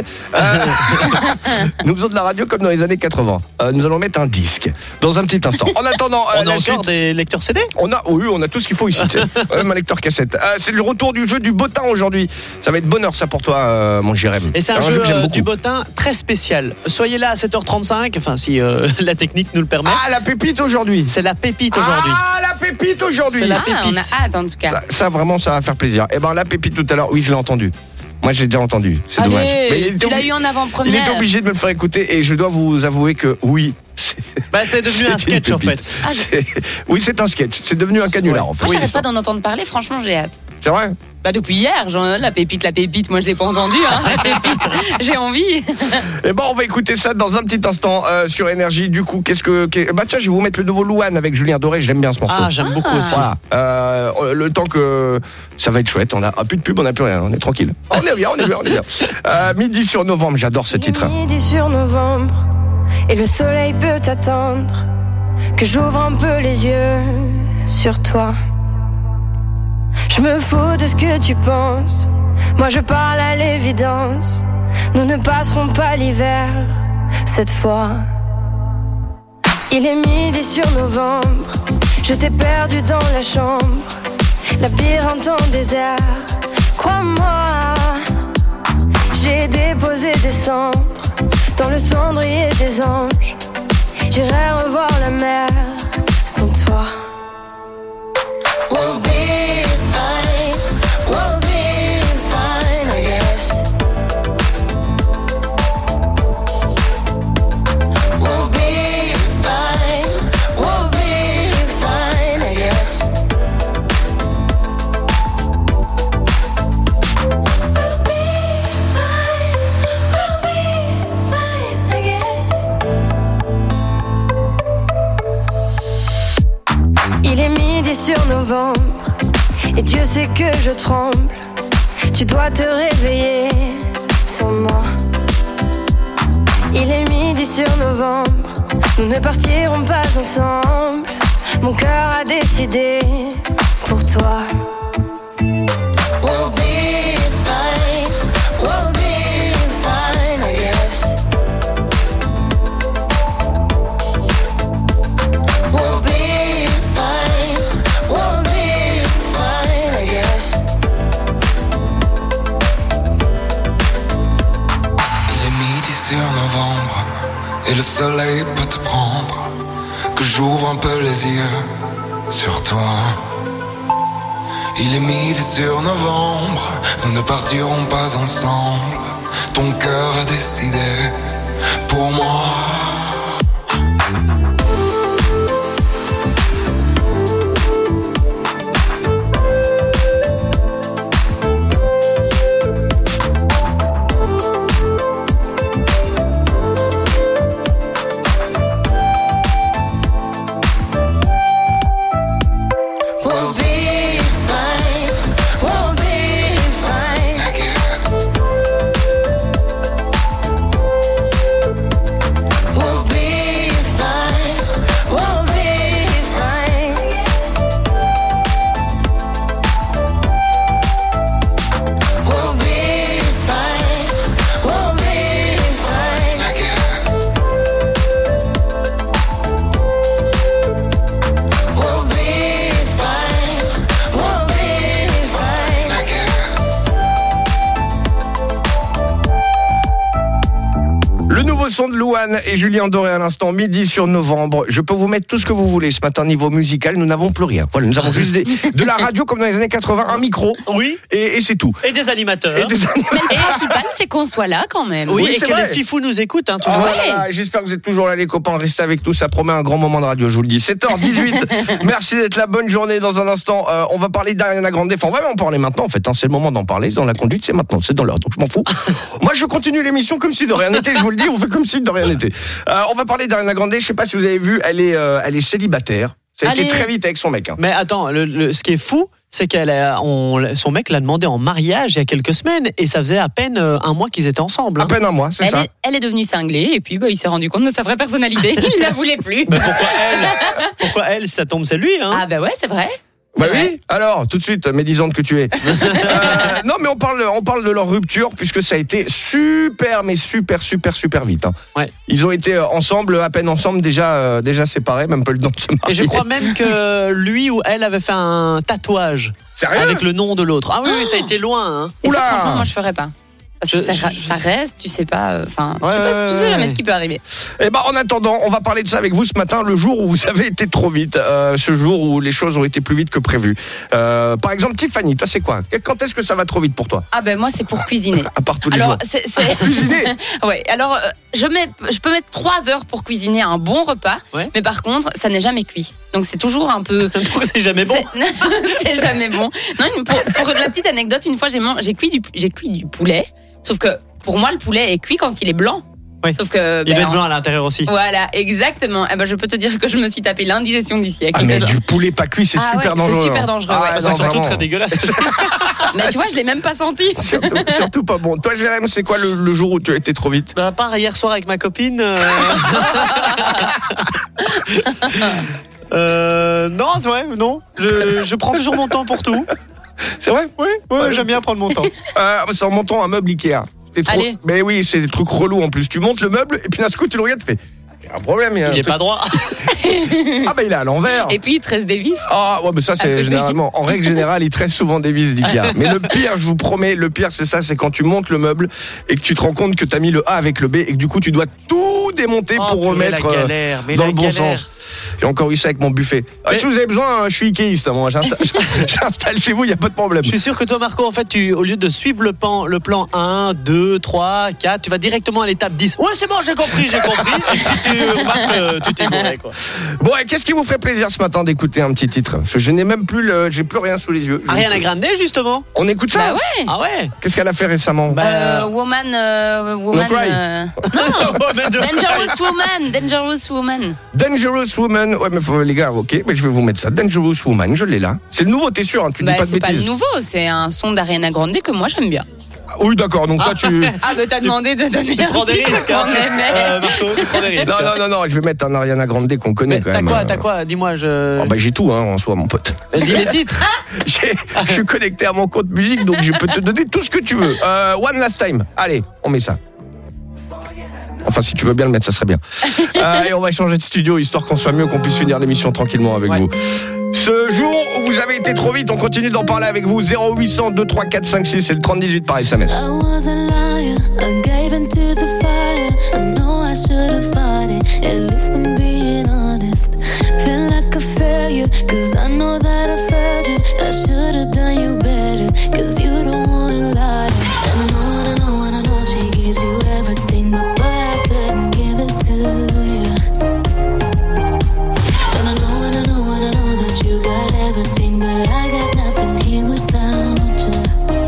Nous faisons de la radio comme dans les années 80. Nous allons mettre un disque dans un petit instant. En attendant, on a encore des lecteurs CD? On a tout ce qu'il faut ici. Même un lecteur cassette. C'est le retour du jeu du bottin aujourd'hui. Ça va être bonheur ça pour toi, mon Jérém. Et c'est un jeu du bottin très spécial. Soyez là à 7h35, enfin si la technique nous le permet. Ah, la pépite aujourd'hui. C'est la pépite aujourd'hui. Ah, la pépite aujourd'hui. C'est la pépite. On a hâte en tout cas. Ça vraiment, ça va faire plaisir. Eh ben la pépite tout à l'heure, oui, je l'ai entendu. Moi, j'ai déjà entendu. C'est Allez, dommage. Mais tu l'as eu en avant-première. Il était obligé de me le faire écouter et je dois vous avouer que oui. C'est devenu un sketch en fait. Oui, c'est un sketch. C'est devenu un canular en fait. Moi, j'arrête pas d'en entendre parler. Franchement, j'ai hâte. C'est vrai? Bah depuis hier, la pépite. Moi, je l'ai pas entendu. La pépite. J'ai envie. Et bon, on va écouter ça dans un petit instant sur Énergie. Du coup, bah tiens, je vais vous mettre le nouveau Louane avec Julien Doré. J'aime bien ce morceau. Ah, j'aime beaucoup aussi. Voilà. Le temps que ça va être chouette. On a plus de pub, on n'a plus rien. On est tranquille. On est bien. Midi sur novembre. J'adore ce titre. Midi sur novembre et le soleil peut t'attendre. Que j'ouvre un peu les yeux sur toi. Je me fous de ce que tu penses. Moi je parle à l'évidence. Nous ne passerons pas l'hiver cette fois. Il est midi sur novembre. Je t'ai perdu dans la chambre. Labyrinthe en désert. Crois-moi, j'ai déposé des cendres dans le cendrier des anges. J'irai revoir la mer sans toi. We'll be fine, we'll be fine, I guess. We'll be fine, we'll be fine, I guess. We'll be fine, I guess. Il est midi sur novembre et Dieu sait que je tremble. Tu dois te réveiller sans moi. Il est midi sur novembre. Nous ne partirons pas ensemble. Mon cœur a décidé pour toi. We'll be fine, we'll be fine, I guess. We'll be fine, we'll be fine, I guess. Il est midi sur novembre et le soleil peut te prendre. Que j'ouvre un peu les yeux sur toi. Il est midi sur novembre, nous ne partirons pas ensemble. Ton cœur a décidé pour moi. We'll be fine, we'll be fine, I guess. We'll son de Louane et Julien Doré à l'instant, midi sur Novembre. Je peux vous mettre tout ce que vous voulez ce matin niveau musical, nous n'avons plus rien. Voilà, nous avons juste de la radio comme dans les années 80, un micro. Oui. Et c'est tout. Et des animateurs. Mais le principal, c'est qu'on soit là quand même. Oui, et c'est que vrai. les fifous nous écoutent, hein, toujours. Oh là là, j'espère que vous êtes toujours là les copains, restez avec nous, ça promet un grand moment de radio, je vous le dis. 7h18, merci d'être là, bonne journée. Dans un instant, on va parler d'Ariana Grande, enfin on va en parler maintenant en fait, hein. C'est le moment d'en parler, dans la conduite c'est maintenant, c'est dans l'heure, donc je m'en fous. Moi je continue l'émission comme si de rien n'était, je vous le dis, on fait comme si de rien n'était. On va parler d'Ariana Grande, je sais pas si vous avez vu, elle est célibataire, ça a été très vite avec son mec. Hein. Mais attends, ce qui est fou, c'est son mec l'a demandé en mariage il y a quelques semaines et ça faisait à peine un mois qu'ils étaient ensemble. À peine un mois, c'est ça. Elle est devenue cinglée et puis il s'est rendu compte de sa vraie personnalité. Il la voulait plus. Mais pourquoi elle, si ça tombe, c'est lui, hein? Ah bah ouais, c'est vrai. Bah oui, alors tout de suite, médisante que tu es. Non mais on parle de leur rupture puisque ça a été super vite. Hein. Ouais. Ils ont été ensemble, à peine ensemble, déjà séparés, même pas le temps de se marier. Et je crois même que lui ou elle avait fait un tatouage. Sérieux? Avec le nom de l'autre. Ah oui, ça a été loin. Hein. Et ça, franchement, moi je ferais pas. Ça reste, tu sais pas, tu sais jamais ce qui peut arriver. Et en attendant, on va parler de ça avec vous ce matin, le jour où vous avez été trop vite, ce jour où les choses ont été plus vite que prévu. Par exemple, Tiffany, toi c'est quoi? Quand est-ce que ça va trop vite pour toi? Ah ben moi c'est pour cuisiner. À part tous les jours. C'est cuisiner. Ouais. Alors je peux mettre 3 heures pour cuisiner un bon repas, mais par contre ça n'est jamais cuit. Donc c'est toujours un peu. C'est jamais bon. C'est jamais bon. Non, pour la petite anecdote, une fois j'ai cuit du poulet. Sauf que pour moi, le poulet est cuit quand il est blanc. Oui. Sauf que il doit être blanc à l'intérieur aussi. Voilà, exactement. Je peux te dire que je me suis tapé l'indigestion du siècle. Ah mais du poulet pas cuit, c'est super dangereux. C'est super dangereux. C'est surtout vraiment très dégueulasse. Mais tu vois, je l'ai même pas senti. Surtout pas bon. Toi, Jérém, c'est quoi le jour où tu as été trop vite? À part hier soir avec ma copine. Non, c'est vrai, non. Je prends toujours mon temps pour tout. C'est vrai? Oui, j'aime bien prendre mon temps. C'est en montant un meuble Ikea. Allez. Mais oui, c'est des trucs relous en plus. Tu montes le meuble et puis d'un coup tu le regardes, tu fais. Il y a un problème. Il est pas droit. Ah il est à l'envers. Et puis il tresse des vis. Ah ouais, mais ça c'est généralement, en règle générale, il tresse souvent des vis d'Ikea. Mais le pire, je vous promets, c'est ça, c'est quand tu montes le meuble et que tu te rends compte que t'as mis le A avec le B et que du coup tu dois tout démonter pour remettre dans le bon sens. J'ai encore eu ça avec mon buffet. Si vous avez besoin, je suis Ikeiste, moi. J'installe chez vous, il n'y a pas de problème. Je suis sûr que toi, Marco, en fait, au lieu de suivre le plan 1, 2, 3, 4, tu vas directement à l'étape 10. Ouais, c'est bon, j'ai compris. Et puis tu remarques que tu t'es gouré, quoi. Bon, et qu'est-ce qui vous ferait plaisir ce matin d'écouter un petit titre? Parce que je n'ai même plus j'ai plus rien sous les yeux. Ariana Grande, justement. On écoute ça? Bah ouais. Ah ouais. Qu'est-ce qu'elle a fait récemment? Woman. Dangerous Woman. Ouais, mais les gars, ok, mais je vais vous mettre ça. Dangerous Woman, je l'ai là. C'est le nouveau, t'es sûr, hein, tu dis pas de c'est bêtises. pas le nouveau, c'est un son d'Ariana Grande que moi j'aime bien. Oui, d'accord, donc toi tu. Ah, mais t'as demandé de donner tu prends des risques, hein, Marco, tu prends des risques. Non, je vais mettre un Ariana Grande qu'on connaît quand même. T'as quoi? Dis-moi, j'ai tout, en soi, mon pote. Dis les titres. Je suis connecté à mon compte musique, donc je peux te donner tout ce que tu veux. One Last Time. Allez, on met ça. Enfin, si tu veux bien le mettre, ça serait bien. Et on va changer de studio, histoire qu'on soit mieux, qu'on puisse finir l'émission tranquillement avec vous. Ce jour où vous avez été trop vite, on continue d'en parler avec vous. 0800 234 56, c'est le 3018 par SMS. I was a liar, I gave into the fire. I know I should have fought it, at least I'm being honest. Feel like a failure, cause I know that I failed you. I should have done you better, cause you don't wanna lie. And I know she gives you everything, but boy, I couldn't give it to you. And I know that you got everything, but I got nothing here without you.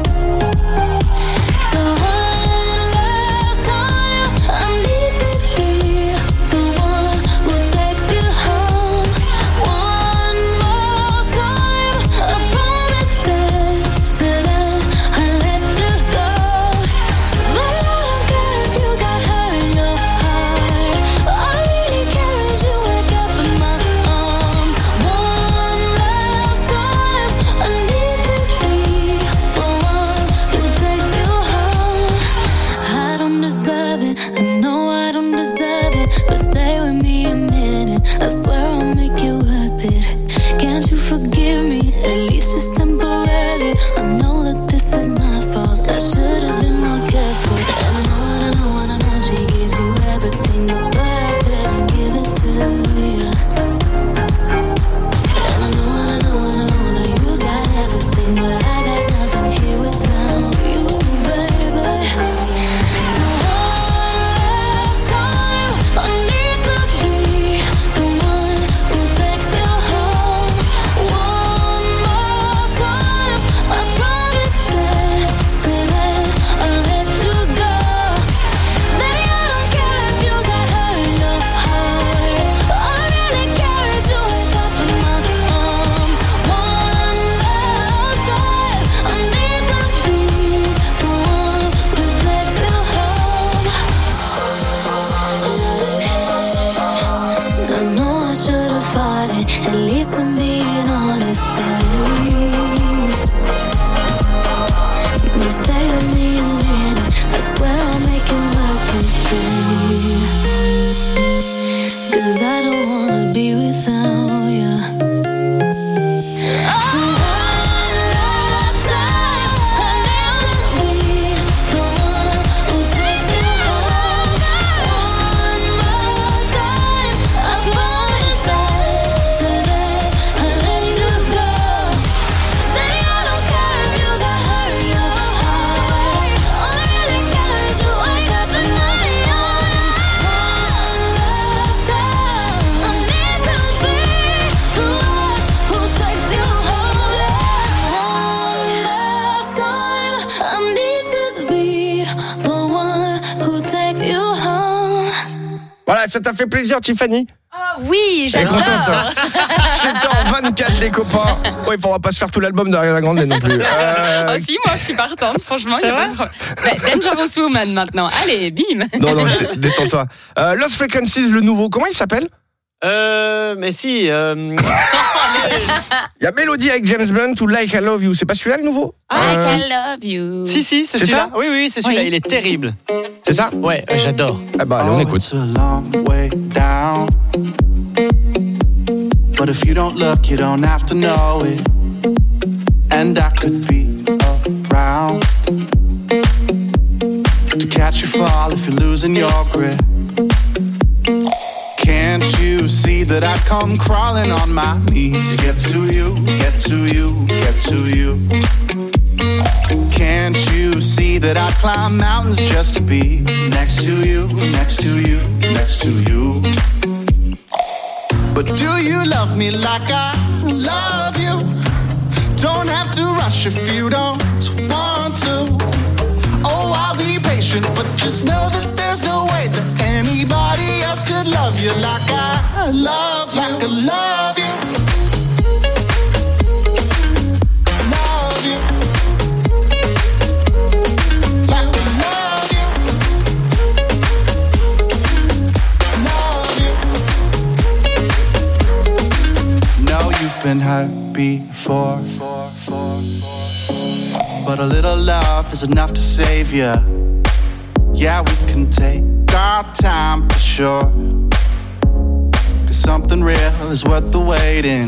So one last time, I need to be the one who takes you home. One more time, I promise after that I let you go. But I don't care if you got her in your heart. All I really care is you wake up in my arms. One last time, I need to be the one who takes you home. I don't deserve it, I know I don't deserve it, but stay with me a minute, I swear I'll make it worth it. Can't you forgive me, at least just temporarily? I know that this is my fault, I should have been more careful. And I know she gives you everything. ça t'a fait plaisir, Tiffany? Oui, j'adore. C'était en 24, les copains. Ouais, il faudra pas se faire tout l'album d'Ariana Grande non plus. Aussi, moi, je suis partante, franchement. Dangerous Woman maintenant. Allez, bim. Non, détends-toi. Lost Frequencies, le nouveau, comment il s'appelle? Mais si. Il y a Mélodie avec James Blunt ou Like I Love You. C'est pas celui-là le nouveau? I love you. Si, c'est celui-là. Oui, c'est celui-là. Oui. Il est terrible. C'est ça? Ouais, j'adore. Ah bah, allez, on écoute. It's a long way down. But if you don't look, you don't have to know it. And I could be around to catch you fall if you're losing your grip. Can't you see that I come crawling on my knees to get to you, get to you, get to you? Can't you see that I climb mountains just to be next to you, next to you, next to you? But do you love me like I love you? Don't have to rush if you don't want to. Oh, I'll be patient, but just know that there's no way that anybody else could love you like I love you, like I love you. Love you. Like I love you. Love you. Know you've been hurt before, but a little love is enough to save you. Yeah, we can take our time for sure, 'cause something real is worth the waiting.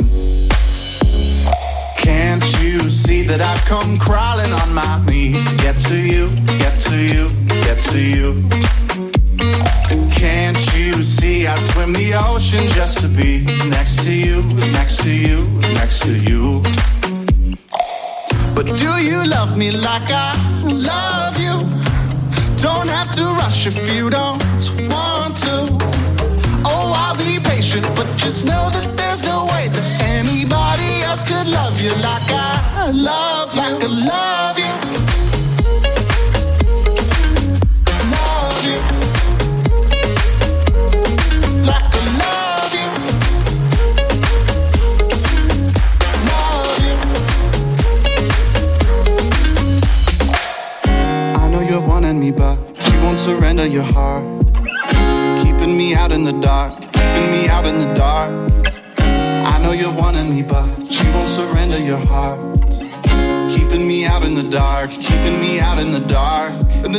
Can't you see that I've come crawling on my knees to get to you, get to you, get to you? Can't you see I'd swim the ocean just to be next to you, next to you, next to you? But do you love me like I love you? Don't have to rush if you don't want to. Oh, I'll be patient, but just know that there's no way that anybody else could love you like I love you, like I love you. Love you. Like I love you. Love you. I know you're wanting me, but you won't surrender your heart. Keeping me out in the dark, keeping me out in the dark. I know you're wanting me, but you won't surrender your heart. Keeping me out in the dark, keeping me out in the dark. In the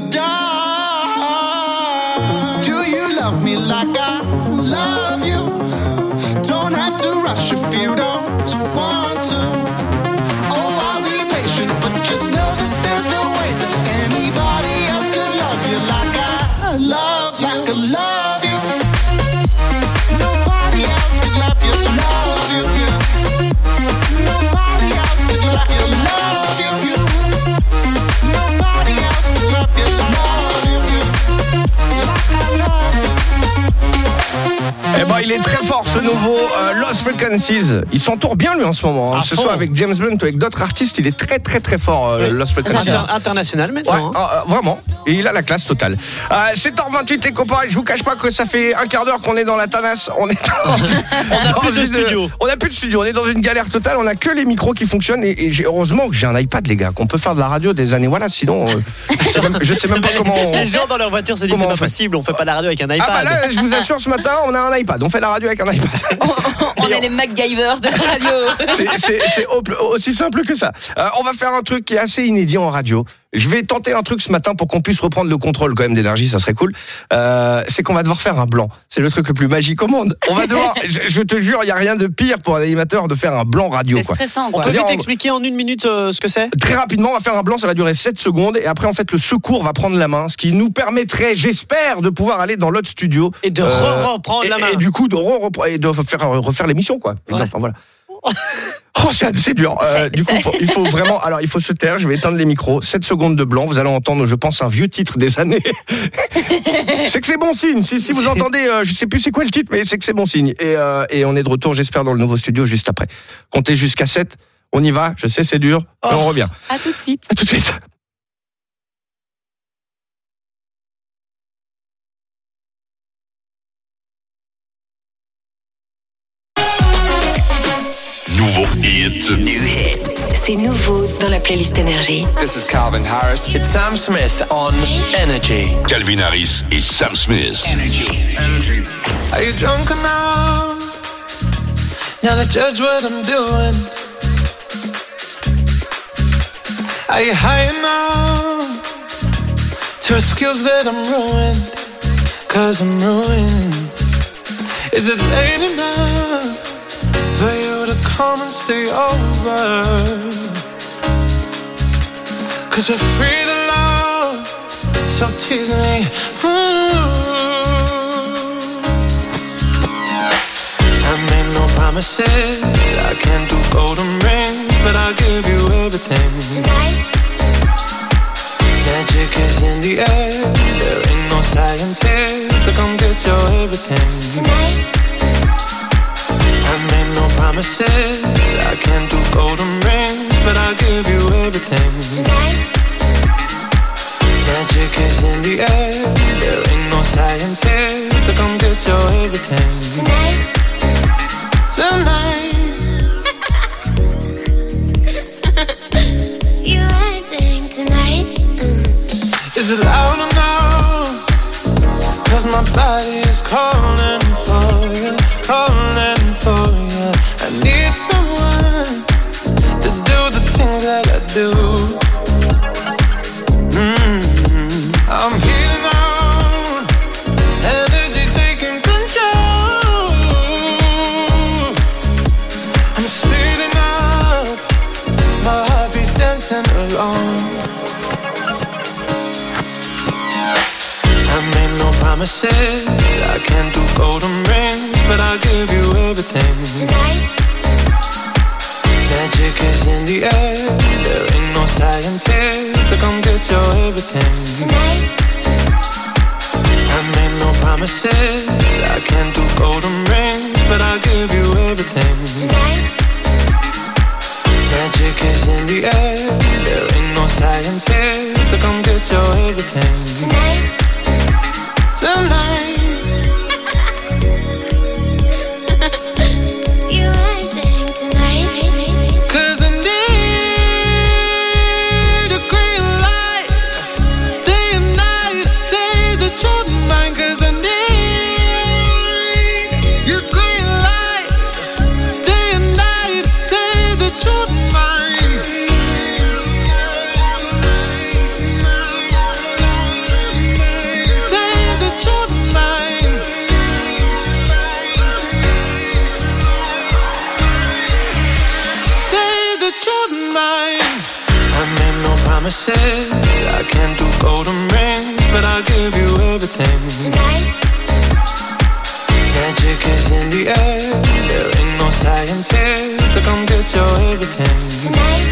dark. Do you love me like I love you? Don't have to rush if you don't want to. Oh, I'll be patient, but just know that there's no way that anybody else could love you like I love you, like I love you. Nobody else could love you like I love you. Nobody else could love you, love you. Nobody else could love you, love you. Like I love you. Eh ben, il est très fort ce nouveau Lost Frequencies. Il s'entoure bien lui en ce moment. À Ce fond. soit avec James Blunt ou avec d'autres artistes, il est très très très fort Lost Frequencies. International maintenant. Ouais, vraiment. Et il a la classe totale. 7h28 les copains, je vous cache pas que ça fait un quart d'heure qu'on est dans la tanasse. On est On n'a plus de studio. On n'a plus de studio, on est dans une galère totale, on a que les micros qui fonctionnent et heureusement que j'ai un iPad les gars, qu'on peut faire de la radio des années voilà, sinon je sais même pas comment Les gens dans leur voiture se disent c'est pas possible, on fait pas la radio avec un iPad. Ah bah là, je vous assure ce matin, on a un iPad, on fait la radio avec un iPad. On est les MacGyver de la radio. C'est aussi simple que ça. On va faire un truc qui est assez inédit en radio. Je vais tenter un truc ce matin pour qu'on puisse reprendre le contrôle quand même d'énergie, ça serait cool. C'est qu'on va devoir faire un blanc. C'est le truc le plus magique au monde. On va devoir, je te jure, il n'y a rien de pire pour un animateur de faire un blanc radio. C'est stressant, quoi. On peut vite expliquer en une minute ce que c'est? Très rapidement, on va faire un blanc, ça va durer 7 secondes et après en fait le secours va prendre la main, ce qui nous permettrait, j'espère, de pouvoir aller dans l'autre studio et de reprendre la main. Et du coup de refaire l'émission quoi. Ouais. Enfin, voilà. Oh, c'est dur. Du coup, il faut vraiment. Alors, il faut se taire. Je vais éteindre les micros. 7 secondes de blanc. Vous allez entendre, je pense, un vieux titre des années. C'est que c'est bon signe. Si vous entendez, je sais plus c'est quoi le titre, mais c'est que c'est bon signe. Et on est de retour, j'espère, dans le nouveau studio juste après. Comptez jusqu'à 7. On y va. Je sais, c'est dur. Mais on revient. À tout de suite. À tout de suite. Nouveau hit. New hit. C'est nouveau dans la playlist Énergie. This is Calvin Harris. It's Sam Smith on Energy. Calvin Harris et Sam Smith. Are you drunk enough now to judge what I'm doing? Are you high enough to excuse that I'm ruined? 'Cause I'm ruined. Is it late enough for you to come and stay over? 'Cause we're free to love, so tease me. I made no promises, I can't do golden rings, but I'll give you everything. Tonight. Magic is in the air, there ain't no science here, so come get your everything. Tonight. I made no promises, I can't do golden rings, but I'll give you everything. Tonight. Magic is in the air, there ain't no science here, so come get your everything. Tonight. Tonight. You acting tonight. Is it loud or no? 'Cause my body is calling for you, calling for you. I need someone to do the things that I do. I'm healing on, energy taking control. I'm speeding up, my heartbeat's dancing along. I made no promises, I can't do golden rings, but I'll give you everything. Tonight. Magic is in the air, there ain't no science here, so come get your everything. Tonight. I made no promises, I can't do golden rings, but I'll give you everything. Tonight. Magic is in the air, there ain't no science here, so come get your everything. Tonight. Tonight. You acting tonight. 'Cause I need a green light, day and night. Say that you're mine, 'cause I need your green light, day and night. Say that you're mine. Say that you're mine. Say that you're mine. I made no promises, I can't do golden rings, but I'll give you everything. Tonight. Magic is in the air, there ain't no science here, so come get your everything. Tonight.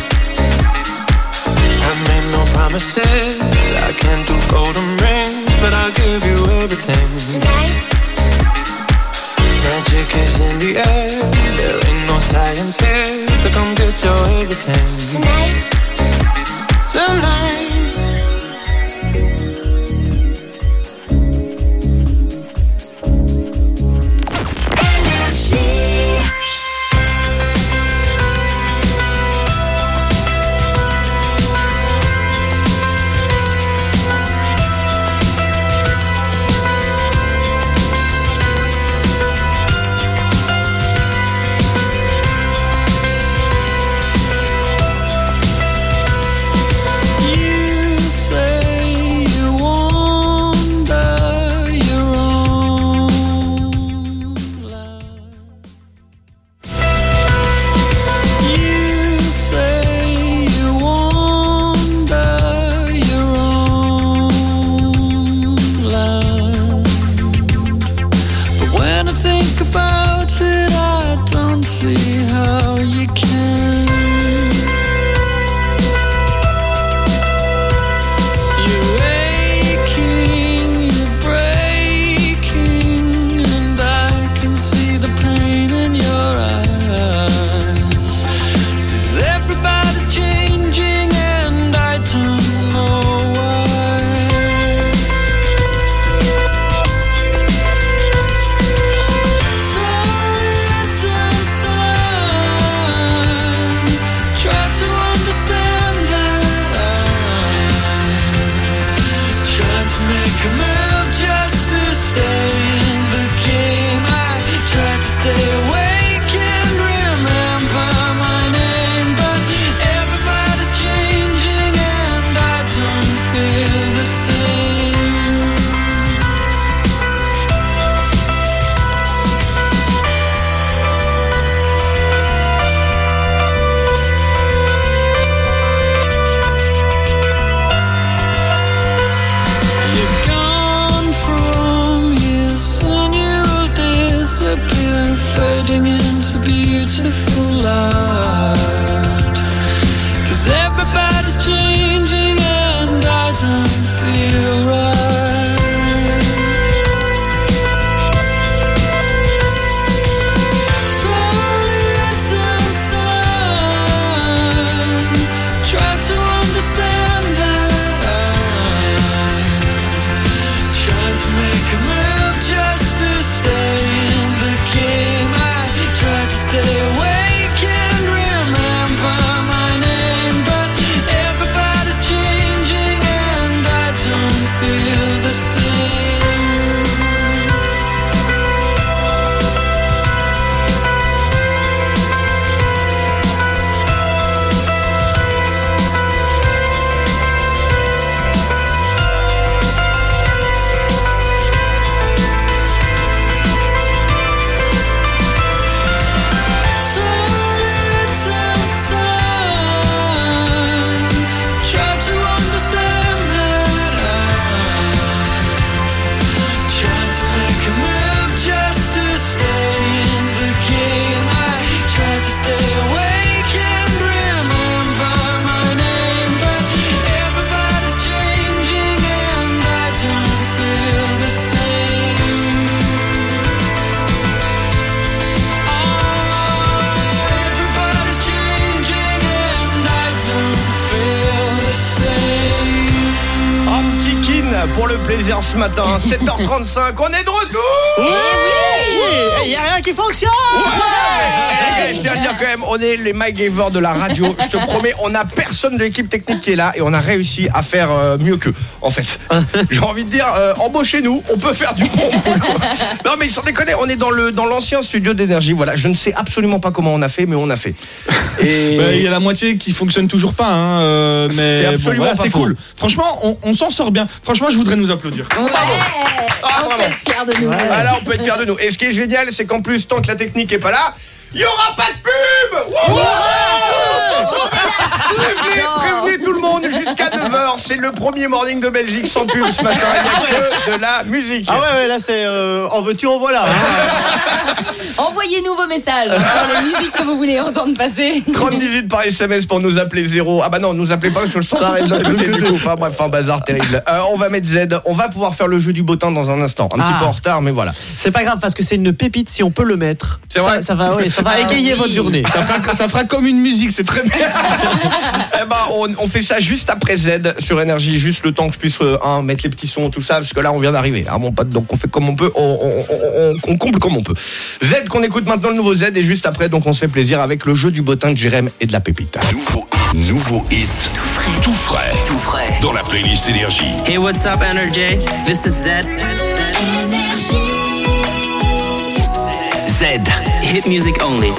I made no promises, I can't do golden rings, but I'll give you everything. Tonight. Magic is in the air, there ain't no science here, so come get your everything. Tonight. Tonight. pour le plaisir ce matin. 7h35, on est de retour. Oui. Il y a rien qui fonctionne. Ouais. Je tiens à dire quand même, on est les MacGyver de la radio. Je te promets, on a personne de l'équipe technique qui est là et on a réussi à faire mieux qu'eux. En fait, j'ai envie de dire, embauchez-nous, on peut faire du bon boulot. Non mais sans déconner, on est dans l'ancien studio d'énergie. Voilà, je ne sais absolument pas comment on a fait, mais on a fait. Et il y a la moitié qui fonctionne toujours pas, hein, mais c'est absolument bon, voilà, pas c'est faux. cool. Franchement, on s'en sort bien. Franchement, je voudrais nous applaudir. On peut être fiers de nous. Voilà, on peut être fiers de nous. Et ce qui est génial, c'est qu'en plus, tant que la technique est pas là, il n'y aura pas de pub. Prévenez tout le monde jusqu'à 9h. C'est le premier morning de Belgique sans pub ce matin. Il n'y a que de la musique. Ah ouais, là c'est en veux-tu, en voilà. Envoyez-nous vos messages sur les musiques que vous voulez entendre passer. 30-18 par SMS pour nous appeler 0. Ah bah non, nous appelez pas sur le standard et de l'autre côté du coup. Enfin bref, un bazar terrible. On va mettre Z. On va pouvoir faire le jeu du bottin dans un instant. Un petit peu en retard, mais voilà. C'est pas grave parce que c'est une pépite si on peut le mettre. C'est vrai. Ça va égayer votre journée. Ça fera comme une musique, c'est très bien. Eh ben, on fait ça juste après Z sur Énergie, juste le temps que je puisse mettre les petits sons, tout ça, parce que là on vient d'arriver. Ah, mon pote, donc on fait comme on peut, on comble comme on peut. Z qu'on écoute maintenant, le nouveau Z, et juste après, donc on se fait plaisir avec le jeu du bottin de Jérém et de la pépite. Nouveau hit. Tout frais. Dans la playlist Énergie. Hey, what's up, Energy? This is Z. Z. Hit music only.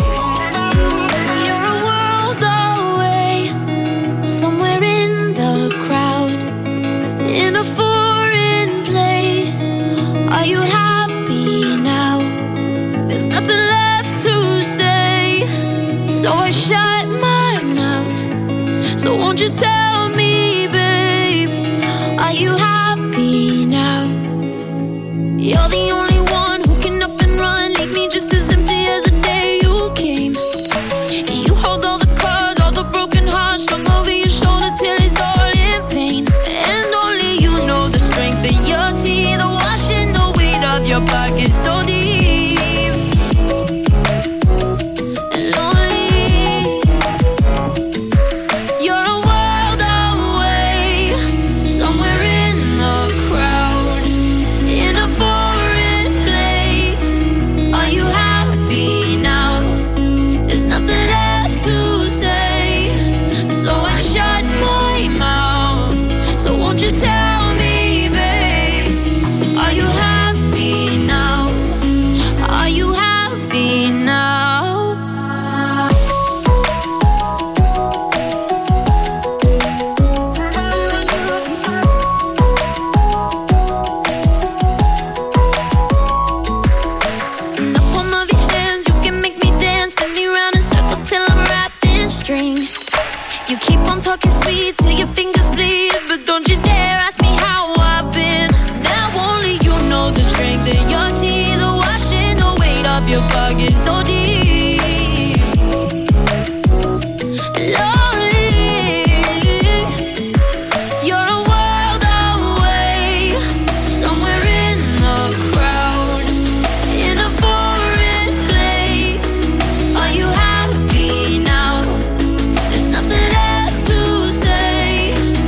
Somewhere in the crowd, in a foreign place. Are you happy now? There's nothing left to say, so I shut my mouth. So won't you tell me, babe, are you happy now? You're the only one who can up and run, leave me just as empty as the day you came. You hold all the cards, all the broken hearts strung over your shoulder till it's all in vain. And only you know the strength in your teeth, the washing the weight of your pockets so deep. And lonely, you're a world away, somewhere in the crowd, in a foreign place. Are you happy now? There's nothing left to say, so I shut my mouth. So won't you tell me, babe, are you happy now? Are you happy now? And the palm of your hands, you can make me dance, spin me round in circles till I'm wrapped in string. You keep on talking sweet till your fingers bleed, but don't you dare ask me how I've been. Now only you know the strength in your teeth, the washing the weight of your pockets so deep. Lonely, you're a world away, somewhere in the crowd, in a foreign place. Are you happy now? There's nothing left to say,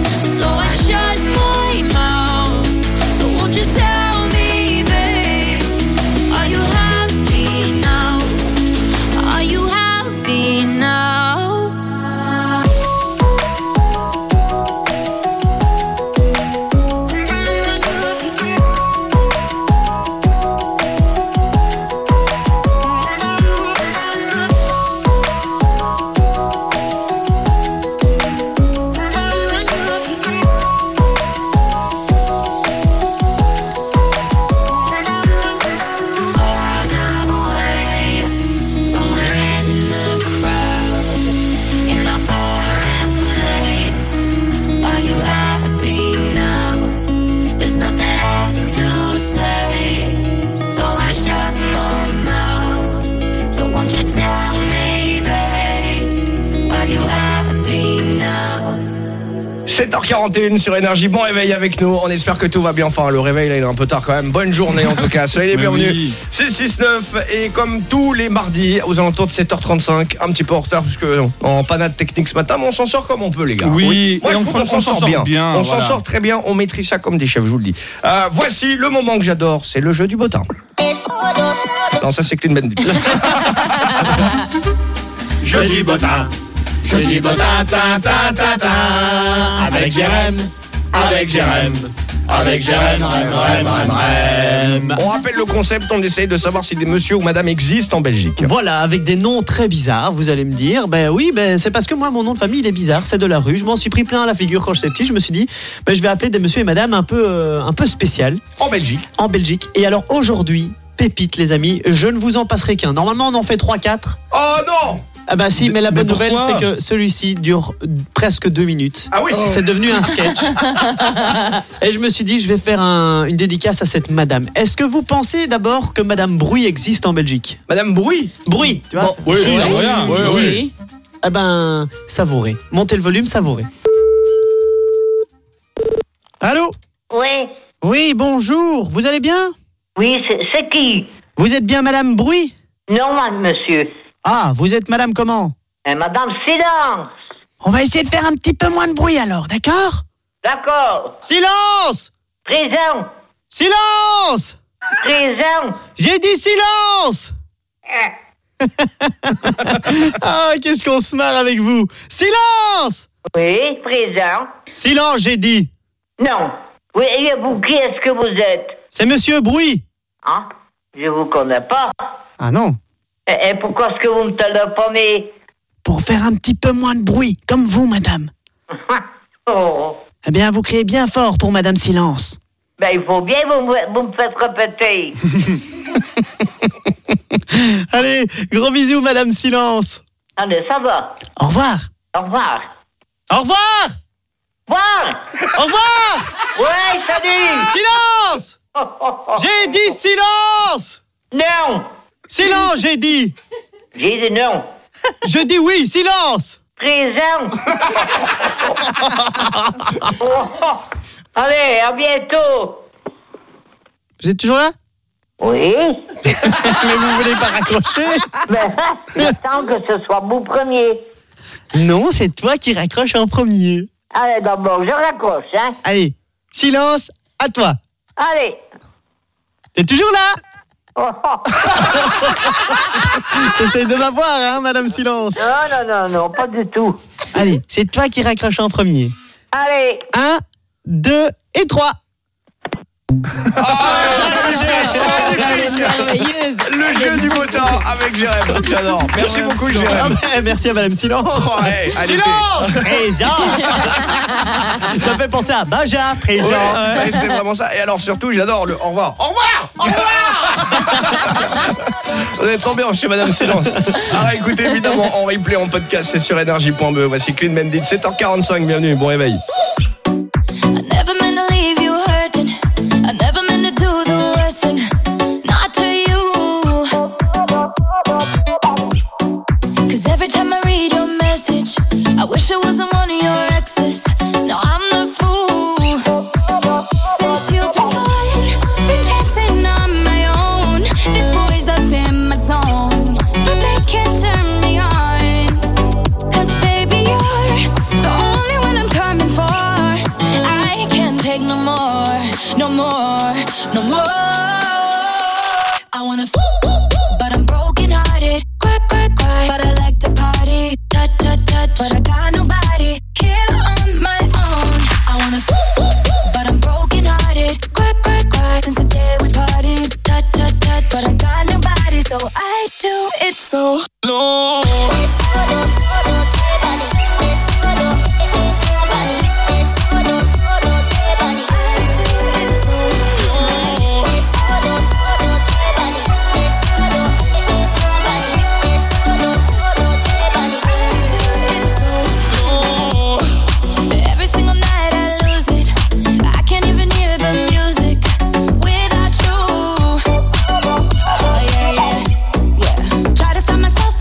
7h41 sur Énergie, bon réveil avec nous, on espère que tout va bien, enfin le réveil là il est un peu tard quand même, bonne journée en tout cas, soyez les bienvenus, oui. C'est 6-9 et comme tous les mardis aux alentours de 7h35, un petit peu en retard puisque en panade technique ce matin, mais on s'en sort comme on peut les gars. Oui, moi, et on s'en sort bien. On s'en sort très bien, on maîtrise ça comme des chefs, je vous le dis. Voici le moment que j'adore, c'est le jeu du bottin. Non ça c'est Clean Bandit. Jeu du bottin. Je dis bottin, ta, ta, ta, ta, avec Jérém, Rem. On rappelle le concept, on essaye de savoir si des monsieur ou madame existent en Belgique. Voilà, avec des noms très bizarres, vous allez me dire. Ben oui, c'est parce que moi, mon nom de famille, il est bizarre, c'est de la rue. Je m'en suis pris plein à la figure quand j'étais petit. Je me suis dit, je vais appeler des monsieur et madame un peu spécial. En Belgique. Et alors aujourd'hui, pépite les amis, je ne vous en passerai qu'un. Normalement, on en fait 3-4. Oh non! Ah bah si, mais la bonne nouvelle c'est que celui-ci dure presque 2 minutes. Ah oui. C'est devenu un sketch. Et je me suis dit, je vais faire une dédicace à cette madame. Est-ce que vous pensez d'abord que Madame Bruy existe en Belgique? Madame Bruy, tu vois? Oui. Eh ben, savourez. Montez le volume, savourez. Allô? Oui. Oui, bonjour. Vous allez bien? Oui, c'est qui? Vous êtes bien Madame Bruy? Non, monsieur. Ah, vous êtes Madame comment? Madame Silence. On va essayer de faire un petit peu moins de bruit alors, d'accord? D'accord. Silence! Présent. Silence! Présent. J'ai dit silence! Ah, qu'est-ce qu'on se marre avec vous? Silence! Oui, présent. Silence, j'ai dit. Non. Oui, et vous, qui est-ce que vous êtes? C'est Monsieur Bruy. Hein? Je vous connais pas. Ah non. Et pourquoi est-ce que vous me téléphonez? Pour faire un petit peu moins de bruit, comme vous, madame. Oh. Eh bien, vous criez bien fort pour Madame Silence. Ben, il faut bien vous me faites répéter. Allez, gros bisous, Madame Silence. Allez, ça va. Au revoir. Au revoir. Au revoir. Au revoir. Ouais, salut. Silence. J'ai dit silence. Non. Silence, j'ai dit. J'ai dit non. Je dis oui, silence. Présent. Allez, à bientôt. Vous êtes toujours là? Oui. Mais vous voulez pas raccrocher? J'attends que ce soit vous premier. Non, c'est toi qui raccroches en premier. Allez, d'abord, je raccroche, hein. Allez, silence, à toi. Allez. T'es toujours là? T'essayes de m'avoir, hein, Madame Silence? Non, pas du tout. Allez, c'est toi qui raccroches en premier. Allez. 1, 2 et 3. Le jeu du bottin avec Jérém, j'adore. Merci beaucoup Jérém. Merci à Madame Silence. Silence. Présent. Ça fait penser à Benja, présent. Ouais, c'est vraiment ça. Et alors surtout, j'adore le au revoir. Au revoir. Au revoir. Ça doit être ambiance chez Madame Silence. Alors écoutez, évidemment, en replay, en podcast, c'est sur énergie.be. Voici Clean Bandit, 7h45, bienvenue, bon réveil. Never meant to leave you hurting. I never meant to do the worst thing. Not to you. 'Cause every time I read your message, I wish it wasn't one of your exes. Now I'm the fool. Since you've been gone, been dancing on my own. This boy's up in my zone, but they can't turn me on. 'Cause baby, you're the only one I'm coming for. I can't take no more, no more, no more. I wanna but I'm broken hearted. Cry, cry, cry, but I like to party. Touch, touch, touch, but I got nobody here on my own. I wanna but I'm broken hearted. Cry, cry, cry, since the day we parted. Touch, touch, touch, but I got nobody, so I do it so low. Every single night I lose it. I can't even hear the music without you. Oh yeah, yeah, yeah. Try to stop myself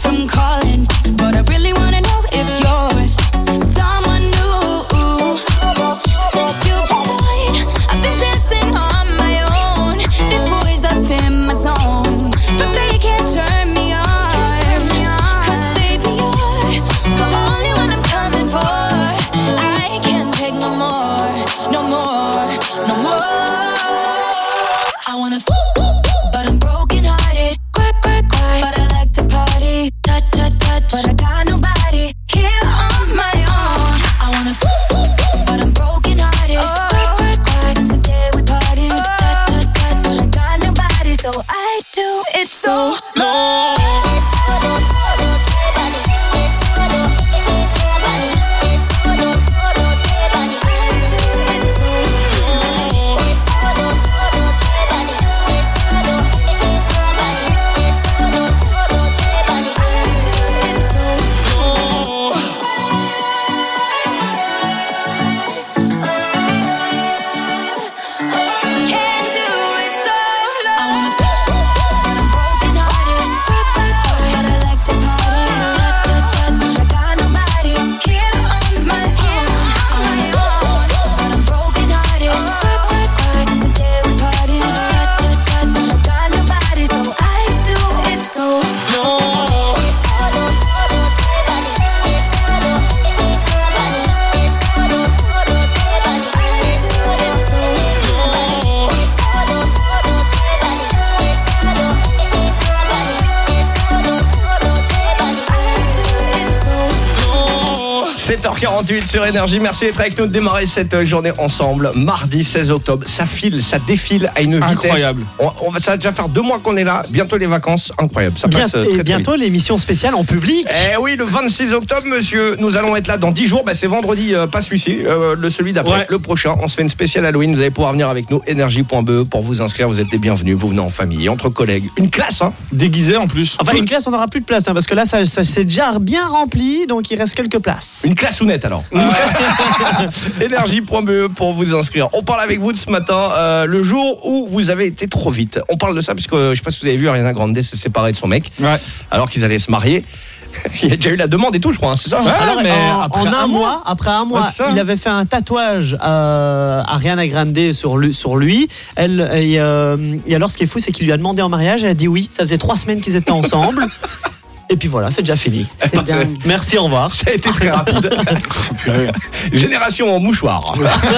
7h48 sur Énergie. Merci d'être avec nous, de démarrer cette journée ensemble. Mardi 16 octobre, ça file, ça défile à une vitesse incroyable. Ça va déjà faire 2 mois qu'on est là. Bientôt les vacances, incroyable. Ça passe très, très bientôt vite. l'émission spéciale en public. Eh oui, le 26 octobre, monsieur. Nous allons être là dans 10 jours. C'est vendredi, pas celui-ci, celui d'après, le prochain. On se fait une spéciale Halloween. Vous allez pouvoir venir avec nous, énergie.be, pour vous inscrire. Vous êtes les bienvenus. Vous venez en famille, entre collègues. Une classe, hein. Déguisé en plus. Enfin, une classe, on n'aura plus de place, parce que là, ça c'est déjà bien rempli, donc il reste quelques places. Une classe ou nette alors. Énergie.be pour vous inscrire. On parle avec vous de ce matin, le jour où vous avez été trop vite. On parle de ça parce que je sais pas si vous avez vu, Ariana Grande s'est séparée de son mec, alors qu'ils allaient se marier. Il y a déjà eu la demande et tout, je crois, hein, c'est ça. Alors, après un mois, il avait fait un tatouage à Ariana Grande sur lui. Et alors, ce qui est fou, c'est qu'il lui a demandé en mariage. Elle a dit oui. Ça faisait 3 semaines qu'ils étaient ensemble. Et puis voilà, c'est déjà fini. C'est dingue. Merci, au revoir. Ça a été très rapide. Génération en mouchoir.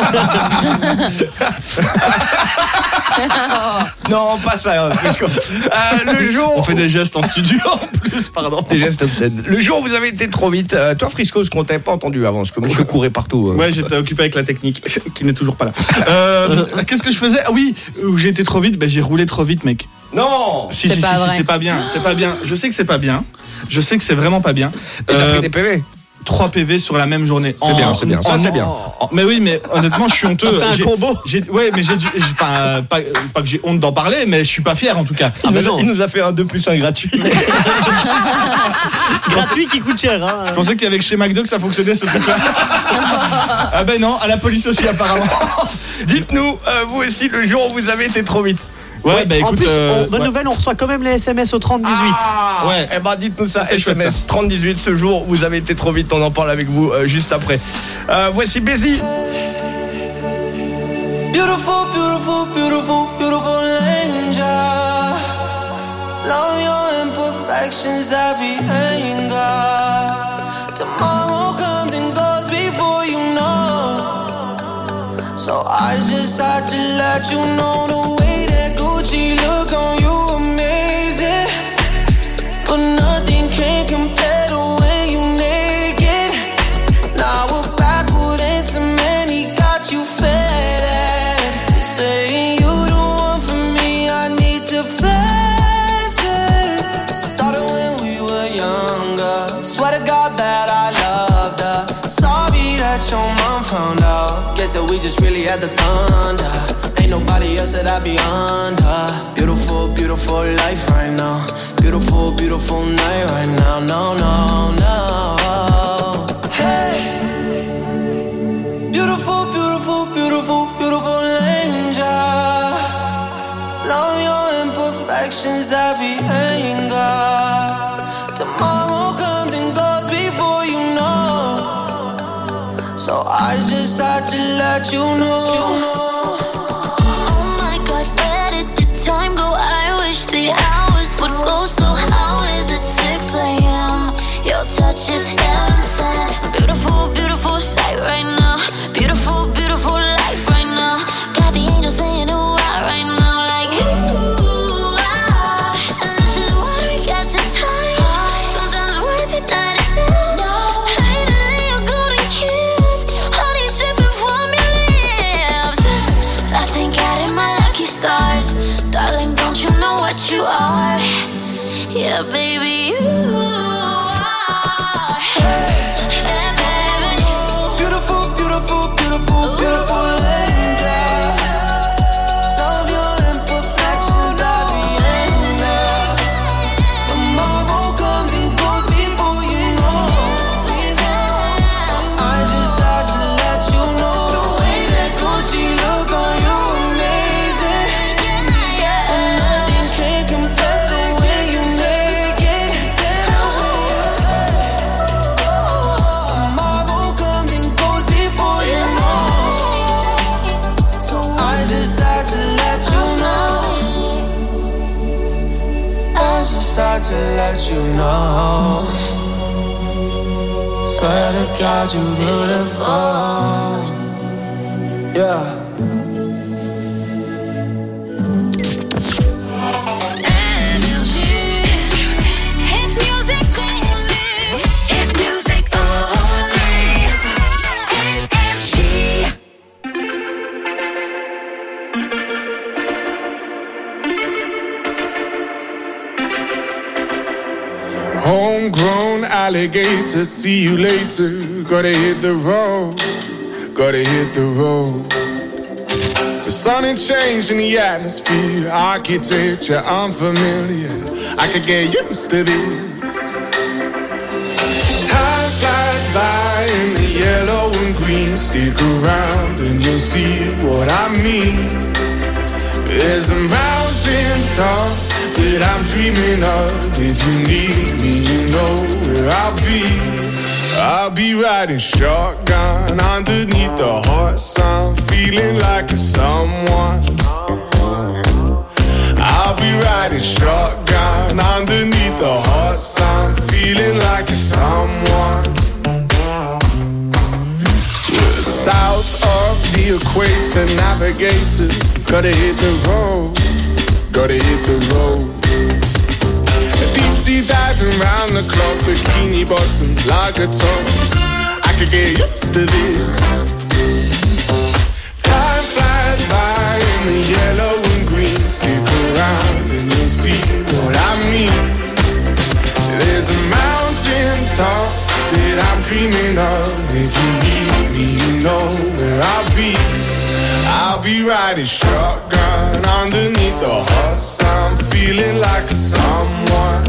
Non, pas ça. Le jour. On fait des gestes en studio en plus, pardon. Des gestes obscènes. Le jour où vous avez été trop vite. Toi, Frisco, ce qu'on t'avait pas entendu avant, parce que monsieur courait partout. Ouais, j'étais occupé avec la technique, qui n'est toujours pas là. Qu'est-ce que je faisais ? Ah oui, où j'ai été trop vite, j'ai roulé trop vite, mec. Non. Si, c'est pas bien. C'est pas bien. Je sais que c'est pas bien. Je sais que c'est vraiment pas bien. Et t'as pris des PV ? 3 PV sur la même journée. C'est bien. Ça, c'est bien. Mais oui, mais honnêtement, je suis honteux. T'as fait un combo. Ouais, mais pas que j'ai honte d'en parler, mais je suis pas fier en tout cas. Il nous a fait un 2+1 gratuit. Gratuit qui coûte cher. Hein. Je pensais qu'avec chez McDo que ça fonctionnait ce truc-là. Ah ben non, à la police aussi apparemment. Dites-nous, vous aussi, le jour où vous avez été trop vite. Ouais, bah en écoute, plus, bonne nouvelle, on reçoit quand même les SMS au 3018. Ouais, dites-nous ça, c'est chouette, SMS 3018, ce jour, vous avez été trop vite, on en parle avec vous juste après. Voici Bézi. Beautiful, beautiful, beautiful, beautiful angel. Love your imperfections, every anger. Tomorrow comes and goes before you know. So I just had to let you know the way that Gucci look on you amazing. But nothing can compare the way you naked. Now we're backward into many, got you fed. Saying you the one for me, I need to face it. Started when we were younger. Swear to God that I loved her. Sorry that your mom found out. Guess that we just really had the thunder. Ain't nobody else that I be under. Beautiful, beautiful life right now. Beautiful, beautiful night right now. No, no, no. Hey. Beautiful, beautiful, beautiful, beautiful angel. Love your imperfections, every anger. Tomorrow comes and goes before you know. So I just had to let you know. Oh my God, where did the time go? I wish the hours would go slow. How is it 6 a.m.? Your touch is heaven sent. Beautiful, beautiful sight right now. Beautiful, beautiful life right now. Got the angels saying ooh ah right now, like ooh ah. And this is why we got to touch. Sometimes words ignite it now. Pain to lay a golden kiss. Honey dripping from your lips. I thank God in my lucky stars. Darling, don't you know what you are? Yeah, baby, you are. Hey, baby. Beautiful, beautiful, beautiful, beautiful angel. Love your imperfections, every anger. Tomorrow comes and goes before you know. I just had to let you know the way that Gucci look on you amazing. And nothing can compare the way you naked. Tomorrow comes and goes before you know. So I just had to let you know. I just had to let you know. Swear to God, you beautiful. Yeah. Hit music only. Hit music only. alligator. See you later. Gotta hit the road. Gotta hit the road. The sun ain't changed in the atmosphere. Architecture unfamiliar. I could get used to this. Time flies by in the yellow and green. Stick around and you'll see what I mean. There's a mountain top that I'm dreaming of. If you need me, you know where I'll be. I'll be riding shotgun underneath the hot sun, feeling like a someone. I'll be riding shotgun underneath the hot sun, feeling like a someone. We're south of the equator, navigator. Gotta hit the road, gotta hit the road. Deep sea diving round the clock, bikini bottoms, lager tops. I could get used to this. Time flies by in the yellow and green. Stick around and you'll see what I mean. There's a mountain top that I'm dreaming of. If you need me, you know where I'll be. I'll be riding shotgun underneath the hot sun, feeling like a someone.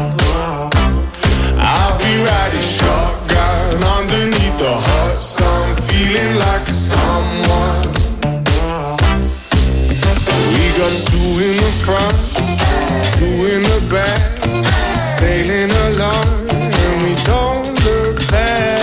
I'll be riding shotgun underneath the hot sun, feeling like a someone. We got two in the front, two in the back, sailing along and we don't look back.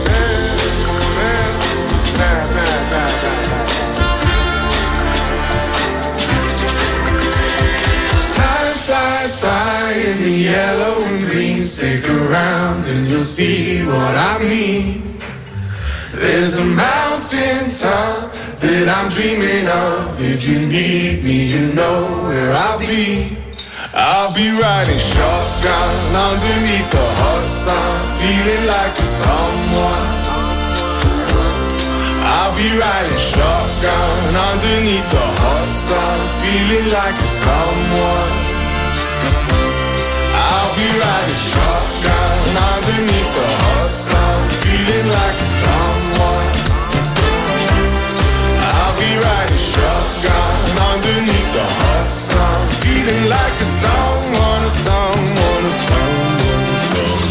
By in the yellow and green. Stick around and you'll see what I mean. There's a mountain top that I'm dreaming of. If you need me, you know where I'll be. I'll be riding shotgun underneath the hot sun, feeling like a someone. I'll be riding shotgun underneath the hot sun, feeling like a someone. I'll be riding shotgun underneath the hot sun, feeling like a someone. I'll be riding shotgun underneath the hot sun, feeling like a someone, a someone, a someone, a someone.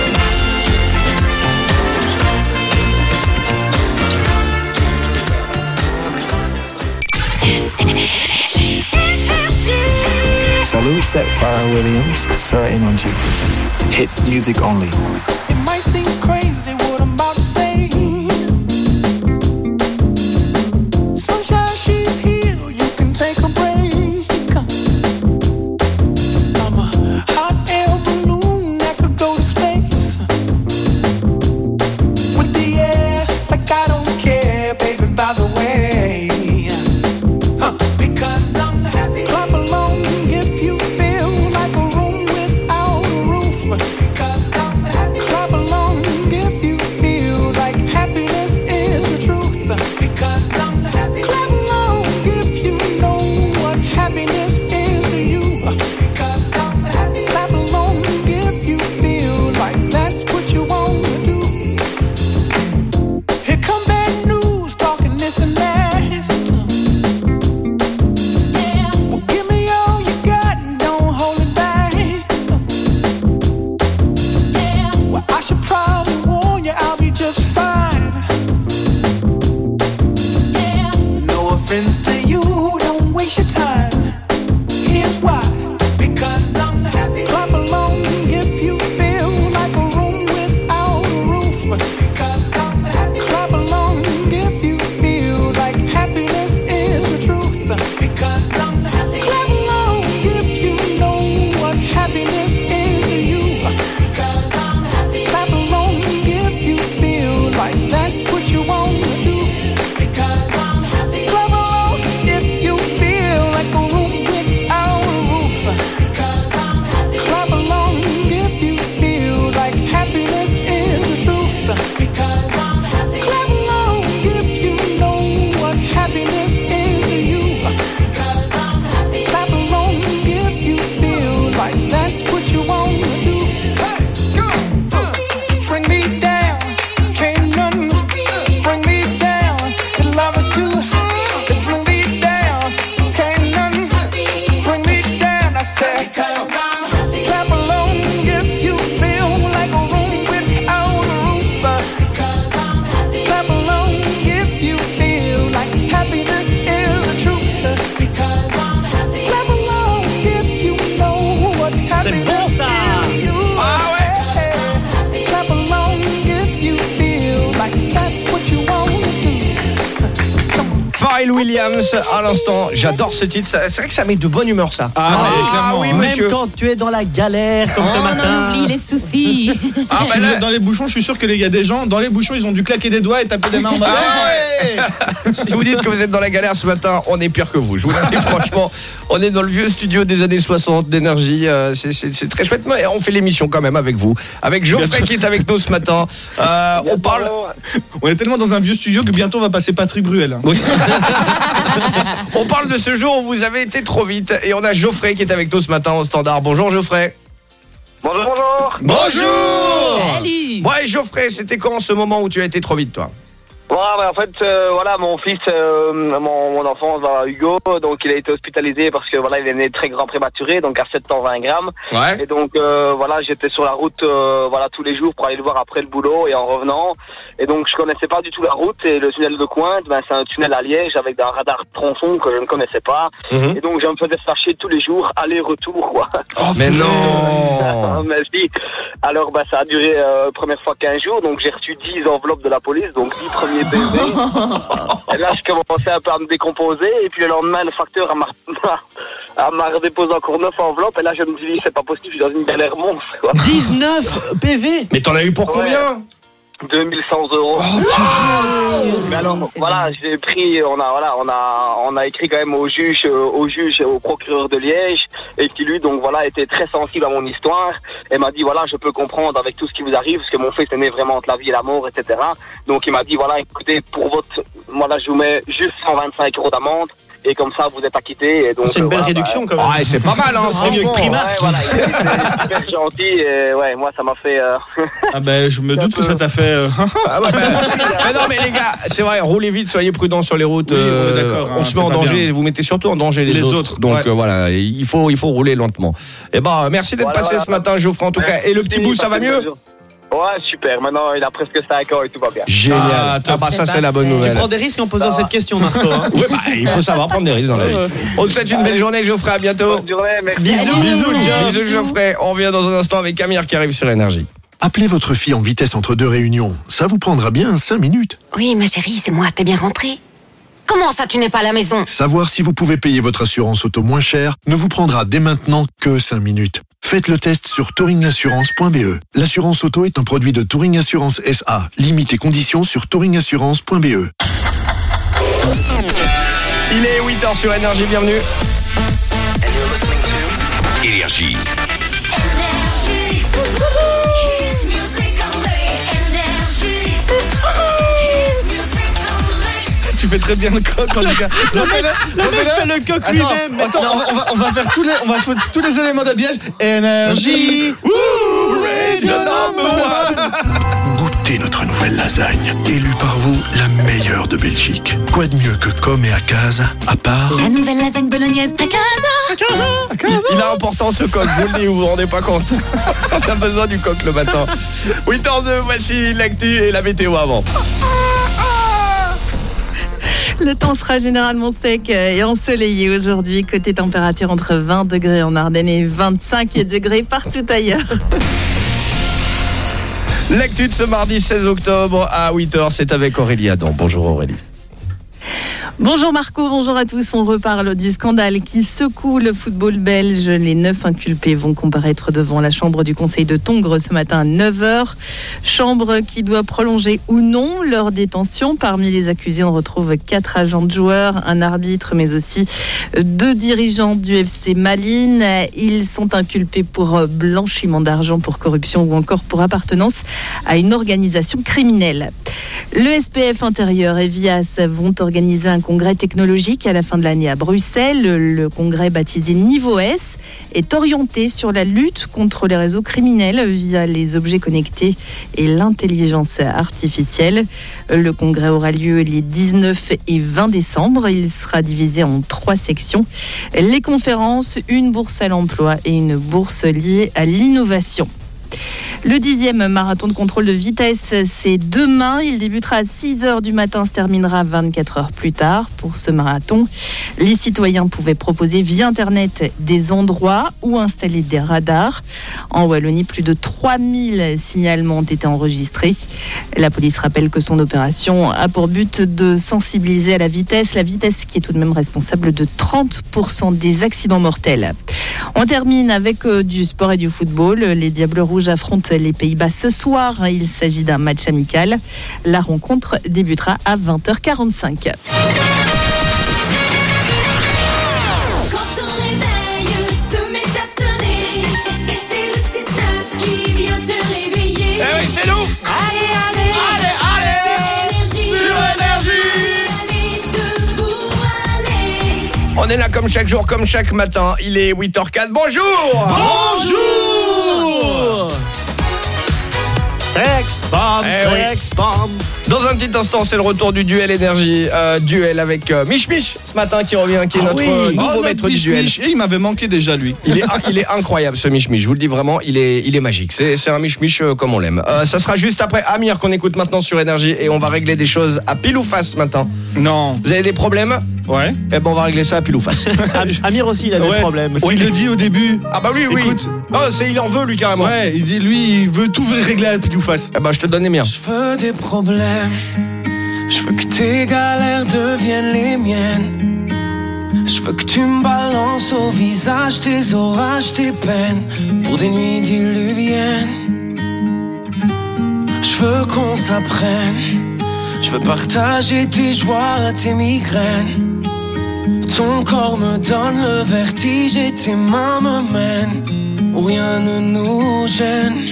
Salut, set Pharrell Williams, Certain on G. Hit music only. It might seem crazy what I'm about to say. Sunshine, she's here, you can take a break. I'm a hot air balloon that could go to space. With the air, like I don't care, baby, by the way. Because I'm happy. Clap along if you feel like a room without a roof. Because I'm happy. Clap along if you feel like happiness is the truth. Because I'm happy. Clap along if you know what happiness is to you. Because I'm happy. Clap along if you feel like that's what you want to do. Here come bad news, talking this and that. Well, give me all you got and don't hold it back. Well, I should probably warn you, I'll be just fine. No offense to you, don't waste your time. Here's why. Because I'm happy. Clap along if you feel like a room without a roof. Because I'm happy. Clap along if you feel like happiness is the truth. Because I'm happy. Clap along if you know what happiness is to you. Because I'm happy. Clap along if you feel like that's what you want to do. Because I'm happy. Clap along if you Pharrell Williams à l'instant. J'adore ce titre. C'est vrai que ça met de bonne humeur, ça. Clairement. Oui, Même monsieur. quand tu es dans la galère, comme ce matin. On oublie les soucis. Si vous êtes dans les bouchons, je suis sûr que les gars des gens, dans les bouchons, ils ont dû claquer des doigts et taper des mains en bas. Si vous dites que vous êtes dans la galère ce matin, on est pire que vous. Je vous le dis franchement, on est dans le vieux studio des années 60 d'énergie. C'est très chouette, mais on fait l'émission quand même avec vous. Avec Geoffrey qui est avec nous ce matin. On parle. On est tellement dans un vieux studio que bientôt on va passer Patrick Bruel. On parle de ce jour où vous avez été trop vite. Et on a Geoffrey qui est avec nous ce matin au standard. Bonjour Geoffrey. Bonjour. Bonjour. Salut. Ouais, Geoffrey, c'était quand ce moment où tu as été trop vite, toi? Ouais, en fait, voilà, mon fils, mon enfant, Hugo, donc il a été hospitalisé parce que voilà, il est né très grand prématuré, donc à 720 grammes. Ouais. Et donc voilà, j'étais sur la route, voilà, tous les jours pour aller le voir après le boulot et en revenant. Et donc je connaissais pas du tout la route et le tunnel de Cointe, ben c'est un tunnel à Liège avec un radar tronçon que je ne connaissais pas. Et donc je me faisais fâcher tous les jours, aller-retour, quoi. Oh, mais non. Mais si. Alors bah ça a duré première fois 15 jours, donc j'ai reçu 10 enveloppes de la police, donc 10 premiers bébés. Et là je commençais un peu à me décomposer et puis le lendemain le facteur m'a redéposé encore 9 enveloppes et là je me dis c'est pas possible, je suis dans une galère monstre, quoi. 19 PV. Mais t'en as eu pour combien? 2100 €. Mais alors voilà, j'ai pris, on a écrit quand même au juge et au procureur de Liège et qui lui donc voilà était très sensible à mon histoire et m'a dit voilà je peux comprendre avec tout ce qui vous arrive parce que mon fils est né vraiment entre la vie et la mort, etc. Donc il m'a dit voilà écoutez pour votre voilà je vous mets juste 125 € d'amende. Et comme ça, vous êtes acquitté. C'est une belle réduction, quand même. Ouais, c'est pas mal, hein. C'est mieux que Primark. Ouais, voilà, il était super gentil. Et ouais, moi, ça m'a fait. Ah ben, je me doute que ça t'a fait. Mais non, mais les gars, c'est vrai, roulez vite, soyez prudents sur les routes. Oui, on est d'accord. On se met en danger. Vous mettez surtout en danger les autres. Donc voilà, il faut rouler lentement. Et ben, merci d'être passé ce matin, Geoffrey, en tout cas. Et le petit bout, ça va mieux? Ouais, super. Maintenant, il a presque 5 ans et tout va bien. Génial. Ah bah ça, c'est la bonne nouvelle. Tu prends des risques en posant cette question, Marco. Hein. Oui, bah, il faut savoir prendre des risques dans la vie. On te souhaite une belle journée, Geoffrey. À bientôt. Bonne journée, merci. Bisous, Geoffrey. On revient dans un instant avec Amir qui arrive sur Énergie. Appelez votre fille en vitesse entre 2 réunions. Ça vous prendra bien 5 minutes. Oui, ma chérie, c'est moi. T'es bien rentrée? Comment ça, tu n'es pas à la maison? Savoir si vous pouvez payer votre assurance auto moins cher ne vous prendra dès maintenant que 5 minutes. Faites le test sur touringassurance.be. L'assurance auto est un produit de Touring Assurance SA. Limite et conditions sur touringassurance.be. Il est 8h sur Énergie, bienvenue. Énergie. Tu fais très bien le coq, en tout cas. Le mec fait le coq lui-même. Attends, on va faire tous les éléments d'habillage. Énergie. Radio #1. Goûtez notre nouvelle lasagne, élue par vous la meilleure de Belgique. Quoi de mieux que Com et Akaza, à part... La nouvelle lasagne bolognaise Akaza. Il a important ce coq, vous le dites, vous vous rendez pas compte. On a besoin du coq le matin. 8h02, voici l'actu et la météo avant. Le temps sera généralement sec et ensoleillé aujourd'hui. Côté température entre 20 degrés en Ardennes et 25 degrés partout ailleurs. L'actu de ce mardi 16 octobre à 8h, c'est avec Aurélie Adam. Bonjour Aurélie. Bonjour Marco, bonjour à tous. On reparle du scandale qui secoue le football belge. Les 9 inculpés vont comparaître devant la chambre du conseil de Tongres ce matin à 9h. Chambre qui doit prolonger ou non leur détention. Parmi les accusés, on retrouve 4 agents de joueurs, un arbitre, mais aussi 2 dirigeants du FC Malines. Ils sont inculpés pour blanchiment d'argent, pour corruption ou encore pour appartenance à une organisation criminelle. Le SPF Intérieur et Vias vont organiser un congrès technologique à la fin de l'année à Bruxelles. Le congrès baptisé Niveau S est orienté sur la lutte contre les réseaux criminels via les objets connectés et l'intelligence artificielle. Le congrès aura lieu les 19 et 20 décembre. Il sera divisé en 3 sections. Les conférences, une bourse à l'emploi et une bourse liée à l'innovation. Le 10e marathon de contrôle de vitesse, c'est demain. Il débutera à 6h du matin, se terminera 24 heures plus tard. Pour ce marathon, les citoyens pouvaient proposer via Internet des endroits où installer des radars. En Wallonie, plus de 3000 signalements ont été enregistrés. La police rappelle que son opération a pour but de sensibiliser à la vitesse qui est tout de même responsable de 30% des accidents mortels. On termine avec du sport et du football. Les Diables Rouges affrontent les Pays-Bas ce soir. Il s'agit d'un match amical. La rencontre débutera à 20h45. On est là comme chaque jour, comme chaque matin. Il est 8h04. Bonjour. Bonjour. Sex bomb, sex bomb. Dans un petit instant, c'est le retour du duel énergie. Duel avec Mich Mich ce matin qui revient, qui est notre nouveau maître du duel. Il m'avait manqué déjà, lui. Il est incroyable, ce Mich Mich. Je vous le dis vraiment, il est magique. C'est un Mich Mich comme on l'aime. Ça sera juste après Amir qu'on écoute maintenant sur énergie et on va régler des choses à pile ou face ce matin. Non. Vous avez des problèmes? Ouais. Eh ben on va régler ça à pile ou face. Amir aussi, il a des problèmes. Oui, il le dit au début. Ah bah oui. Écoute. Oh, il en veut lui carrément. Ouais, il dit lui, il veut tout régler à pile ou face. Eh ben je te donne les miens. Je veux des problèmes. Je veux que tes galères deviennent les miennes. Je veux que tu me balances au visage tes orages, tes peines pour des nuits diluviennes. Je veux qu'on s'apprenne. Je veux partager tes joies, tes migraines. Ton corps me donne le vertige et tes mains me mènent où rien ne nous gêne.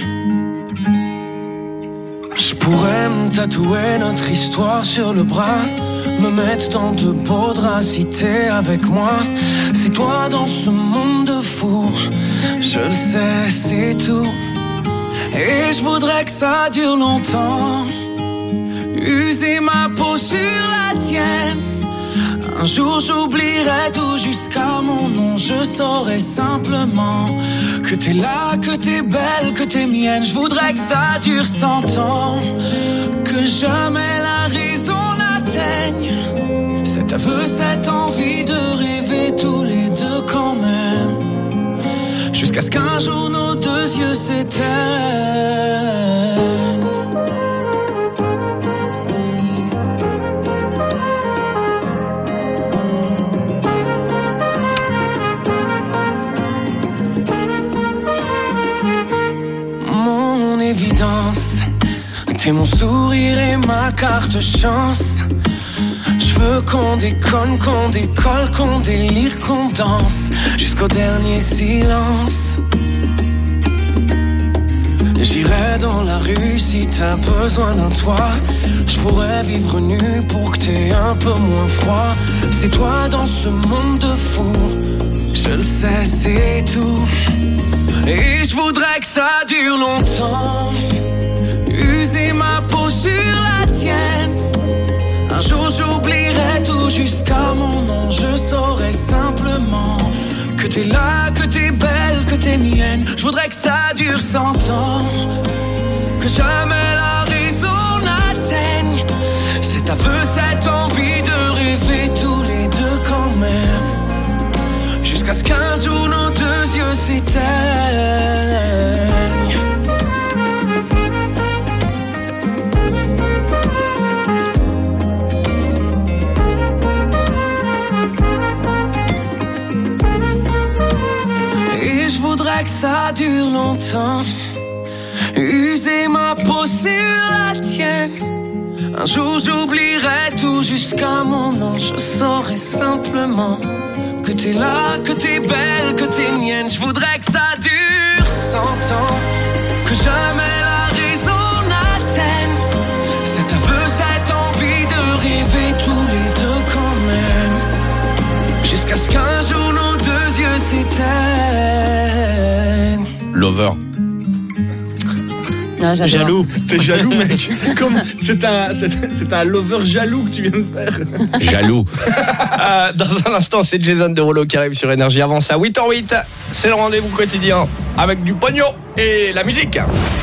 Je pourrais me tatouer notre histoire sur le bras, me mettre dans de beaux draps si t'es avec moi. C'est toi dans ce monde de fou, je le sais, c'est tout. Et je voudrais que ça dure longtemps, user ma peau sur la tienne. Un jour j'oublierai tout jusqu'à mon nom. Je saurai simplement que t'es là, que t'es belle, que t'es mienne. Je voudrais que ça dure 100 ans, que jamais la raison n'atteigne cet aveu, cette envie de rêver tous les deux quand même, jusqu'à ce qu'un jour nos deux yeux s'éteignent. Évidence, t'es mon sourire et ma carte chance. Je veux qu'on déconne, qu'on décolle, qu'on délire, qu'on danse jusqu'au dernier silence. J'irai dans la rue si t'as besoin d'un toit. Je pourrais vivre nu pour que t'aies un peu moins froid. C'est toi dans ce monde de fou, je le sais, c'est tout. Et je voudrais que ça dure longtemps, user ma peau sur la tienne. Un jour j'oublierai tout jusqu'à mon nom. Je saurai simplement que t'es là, que t'es belle, que t'es mienne. Je voudrais que ça dure 100 ans, que jamais la raison n'atteigne cet aveu, cette envie de rêver tous les deux quand même, jusqu'à ce qu'un jour nos deux yeux s'éteignent. Et je voudrais que ça dure longtemps, user ma peau sur la tienne. Un jour j'oublierai tout jusqu'à mon nom. Je saurai simplement que t'es là, que t'es belle, que t'es mienne. Je voudrais que ça dure 100 ans, que jamais la raison n'atteigne cet aveu, cette envie de rêver tous les deux quand même, jusqu'à ce qu'un jour nos deux yeux s'éteignent. Lover. Non, j'adore. Jaloux. T'es jaloux, mec. C'est un lover jaloux que tu viens de faire. Jaloux. Dans un instant, c'est Jason Derulo qui arrive sur Énergie. Avant ça, 8h08, c'est le rendez-vous quotidien avec du pognon et la musique.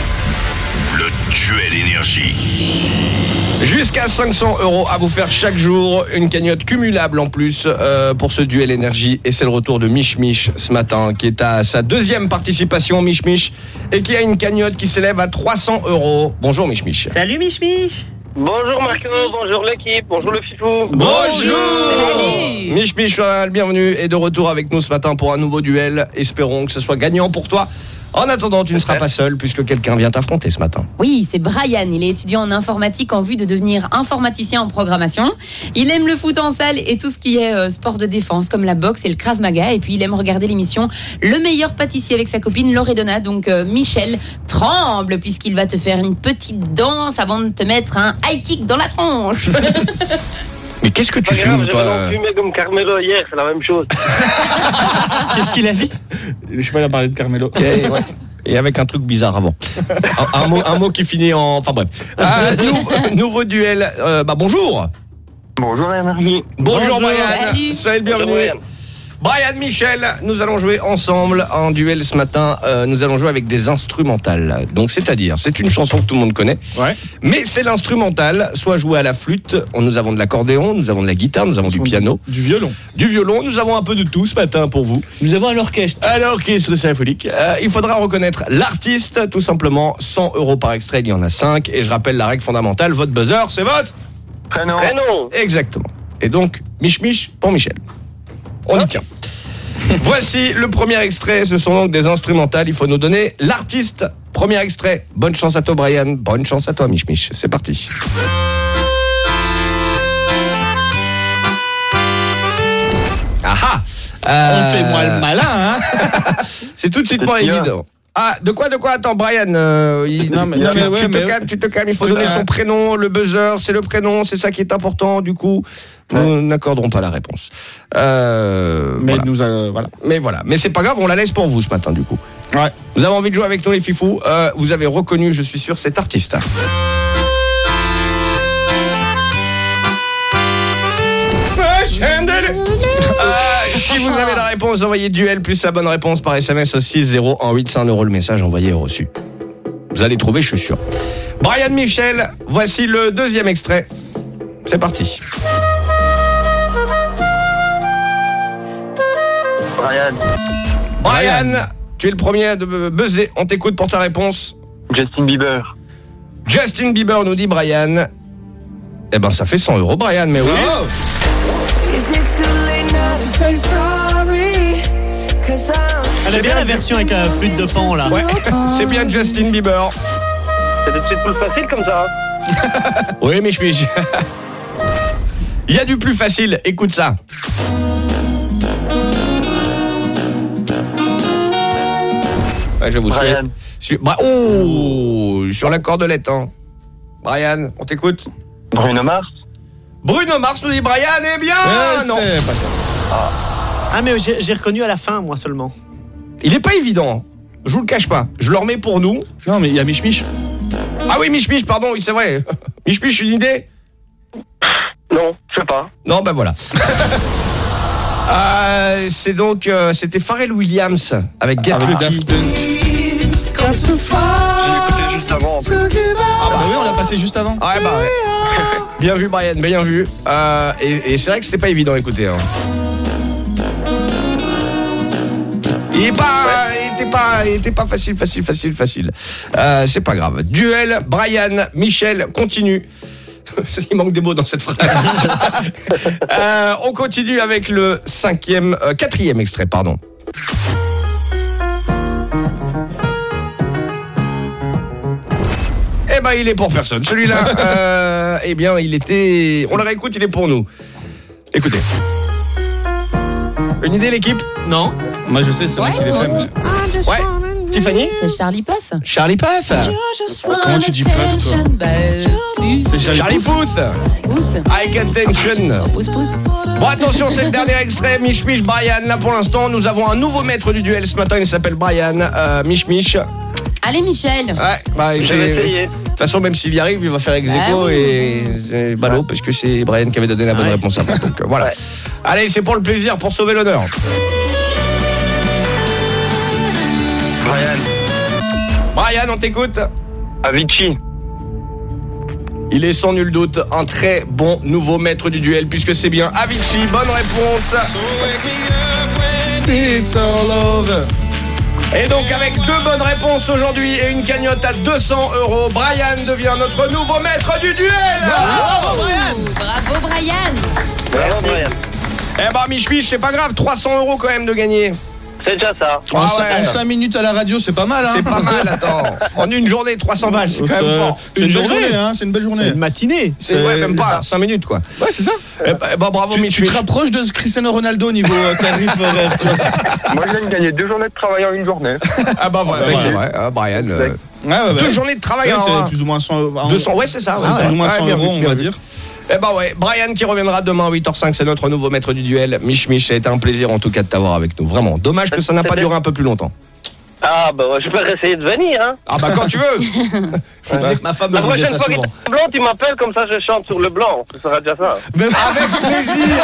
Le duel énergie. Jusqu'à 500 € à vous faire chaque jour, une cagnotte cumulable en plus pour ce duel énergie. Et c'est le retour de Mich Mich ce matin, qui est à sa deuxième participation, Mich Mich, et qui a une cagnotte qui s'élève à 300 €. Bonjour Mich Mich. Salut Mich Mich. Bonjour Marco, bonjour l'équipe, bonjour le Fifou. Bonjour. Mich Mich, bienvenue et de retour avec nous ce matin pour un nouveau duel. Espérons que ce soit gagnant pour toi. En attendant, tu ne seras pas seul puisque quelqu'un vient t'affronter ce matin. Oui, c'est Brian. Il est étudiant en informatique en vue de devenir informaticien en programmation. Il aime le foot en salle et tout ce qui est sport de défense comme la boxe et le Krav Maga. Et puis il aime regarder l'émission Le meilleur pâtissier avec sa copine Loredana. Donc Michel tremble puisqu'il va te faire une petite danse avant de te mettre un high kick dans la tronche. Mais qu'est-ce que tu fumes, toi? J'ai fumé comme Carmelo hier, c'est la même chose. Qu'est-ce qu'il a dit? Je sais pas, il a parlé de Carmelo. Et avec un truc bizarre avant. un mot qui finit en... Enfin bref. Nouveau duel. Bonjour. Bonjour Énergie. Bonjour Brian. Soyez le bienvenu. Bonjour, Brian, Michel, nous allons jouer ensemble en duel ce matin. Nous allons jouer avec des instrumentales. Donc, c'est-à-dire, c'est une chanson que tout le monde connaît. Ouais. Mais c'est l'instrumental, soit joué à la flûte. Nous avons de l'accordéon, nous avons de la guitare, nous avons du piano. Du violon. Du violon, nous avons un peu de tout ce matin pour vous. Nous avons un orchestre. Un orchestre symphonique. Il faudra reconnaître l'artiste, tout simplement. 100 € par extrait, il y en a 5. Et je rappelle la règle fondamentale, votre buzzer, c'est votre Prénom. Exactement. Et donc, Mich Mich pour Michel. On y tient. Voici le premier extrait, ce sont donc des instrumentales, il faut nous donner l'artiste. Premier extrait, bonne chance à toi Brian, bonne chance à toi Mich Mich, c'est parti. Ah On fait moi le malin, hein. C'est tout de suite moins évident. Ah, de quoi? Attends, Brian, tu te calmes, il faut donner son prénom, le buzzer, c'est le prénom, c'est ça qui est important, du coup, nous n'accorderons pas la réponse. Mais voilà. voilà. Mais voilà, mais c'est pas grave, on la laisse pour vous ce matin, du coup. Ouais. Vous avez envie de jouer avec nous les fifous, vous avez reconnu, je suis sûr, cet artiste. Si vous avez la réponse, envoyez duel plus la bonne réponse par SMS au 60118, c'est 1 € le message envoyé et reçu. Vous allez trouver, je suis sûr. Brian Michel, voici le deuxième extrait. C'est parti. Brian, tu es le premier à buzzer. On t'écoute pour ta réponse. Justin Bieber. Justin Bieber nous dit Brian. Eh ben ça fait 100 €, Brian, mais oui. Oh. J'aime bien la version avec la flûte de pan là. Ouais, c'est bien Justin Bieber. C'est tout de suite plus facile comme ça. Oui, mais il y a du plus facile, écoute ça. Ouais, je vous Brian. Sur la cordelette, hein. Brian, on t'écoute. Bruno Mars. Bruno Mars nous dit Brian, eh bien non. C'est pas ça. Ah mais j'ai reconnu à la fin moi seulement. Il est pas évident, je vous le cache pas. Je le remets pour nous. Non, mais il y a Mich Mich. Ah oui, Mich Mich, pardon, oui, c'est vrai. Mich Mich, une idée? Non, je sais pas. Non, ben voilà. C'est donc, c'était Pharrell Williams avec Get Lucky. J'ai écouté juste avant. En plus. Ah bah oui, on l'a passé juste avant. Ouais, bah ouais. Bien vu, Brian, bien vu. Et c'est vrai que c'était pas évident à écouter. Hein. Il était pas facile. C'est pas grave. Duel, Brian, Michel, continue. Il manque des mots dans cette phrase. On continue avec le quatrième extrait, pardon. Eh ben, il est pour personne. Celui-là, eh bien, il était... On le réécoute, il est pour nous. Écoutez. Une idée, l'équipe? Non. Moi, je sais, c'est moi qui l'ai fait. Mais... Ouais. Tiffany? C'est Charlie Puth. Charlie Puth. Comment tu dis Puth, toi? C'est Charlie Puth. High Attention. Bon, attention, c'est le dernier extrait. Mich Mich, Brian. Là, pour l'instant, nous avons un nouveau maître du duel ce matin. Il s'appelle Brian. Mich Mich. Allez, Michel. Ouais, Je vais essayer. de toute façon, même s'il y arrive, il va faire ex aequo et c'est ballot parce que c'est Brian qui avait donné la bonne réponse avant. Donc voilà. Allez, c'est pour le plaisir, pour sauver l'honneur. Brian, on t'écoute. Avicii. Il est sans nul doute un très bon nouveau maître du duel puisque c'est bien Avicii. Bonne réponse. It's all over. Et donc avec 2 bonnes réponses aujourd'hui et une cagnotte à 200 €, Brian devient notre nouveau maître du duel. Bravo Brian. Bravo Brian. Bravo Brian. Eh ben Mich, c'est pas grave, 300 € quand même de gagner. C'est déjà ça. En 5 minutes à la radio, c'est pas mal. Hein. C'est pas mal, attends. En une journée, 300 balles, c'est quand même fort. C'est une belle journée, hein. C'est une belle journée. C'est une matinée. C'est même pas 5 minutes, quoi. Ouais, c'est ça. Bravo, Mich. Tu te rapproches de Cristiano Ronaldo au niveau tarif horaire, tu vois. Moi, je viens de gagner 2 journées de travail en une journée. Ah bah voilà, c'est vrai, Brian. 2 journées de travail en c'est plus ou moins 100. 200, ouais, c'est ça. C'est plus ou moins 100 €, on va dire. Eh ben ouais, Brian qui reviendra demain à 8h05, c'est notre nouveau maître du duel. Mich, ça a été un plaisir en tout cas de t'avoir avec nous, vraiment. Dommage que ça n'a pas duré un peu plus longtemps. Ah bah ouais, je peux essayer de venir, hein. Ah bah quand tu veux. Je disais que ma femme me la disait prochaine ça fois souvent. qu'il est blanc, tu m'appelles, comme ça je chante sur le blanc. Ce sera déjà ça. Avec plaisir.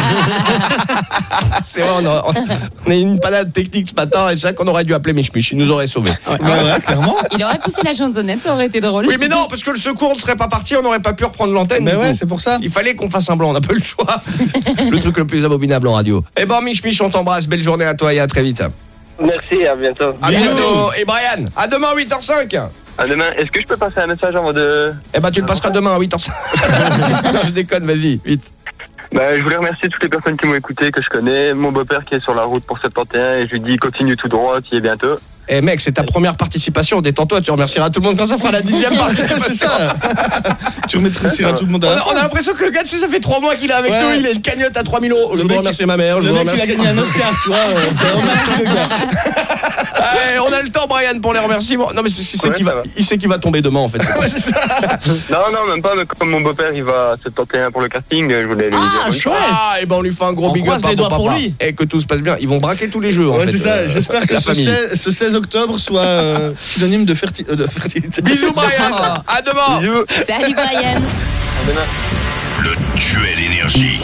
C'est vrai, on a eu une panade technique ce matin et c'est vrai qu'on aurait dû appeler Mich, il nous aurait sauvés. Ouais, clairement. Il aurait poussé la chansonnette, ça aurait été drôle. Oui mais non, parce que le secours ne serait pas parti, on n'aurait pas pu reprendre l'antenne. Mais ouais, c'est pour ça. Il fallait qu'on fasse un blanc, on n'a pas eu le choix. Le truc le plus abominable en radio. Eh ben Mich, on t'embrasse, belle journée à toi et à très vite. Merci, à bientôt. À bientôt. Et Brian, à demain à 8h05. À demain. Est-ce que je peux passer un message avant de... Eh ben tu le passeras demain à 8h05. Non, je déconne, vas-y, vite. Bah, je voulais remercier toutes les personnes qui m'ont écouté, que je connais. Mon beau-père qui est sur la route pour 71 et je lui dis continue tout droit, tu y es bientôt. Eh mec, c'est ta première participation, détends-toi, tu remercieras tout le monde quand ça fera la 10e participation. C'est ça. Tu remercieras tout le monde à la fin. On a l'impression que le gars, tu sais, ça fait 3 mois qu'il est avec nous, il a une cagnotte à 3000 €. Je veux remercier ma mère, le mec il a gagné un Oscar, tu vois, c'est remercie le gars. Allez, on a le temps Brian pour les remerciements. Non mais c'est qu'il sait il sait qu'il va tomber demain en fait. Non, même pas, mais comme mon beau-père il va à 71 pour le casting, je voulais lui dire. Ah chouette. Et ben on lui fait un gros big up à mon papa. Et que tout se passe bien, ils vont braquer tous les jeux en fait. C'est ça, j'espère que ce 16 octobre soit synonyme de fertilité. Bisous Brian, à demain. Bisous. Salut Brian. À demain. Le duel énergie.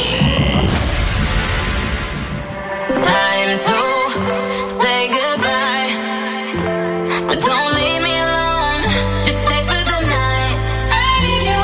Time to say goodbye, but don't leave me alone. Just stay for the night. I need you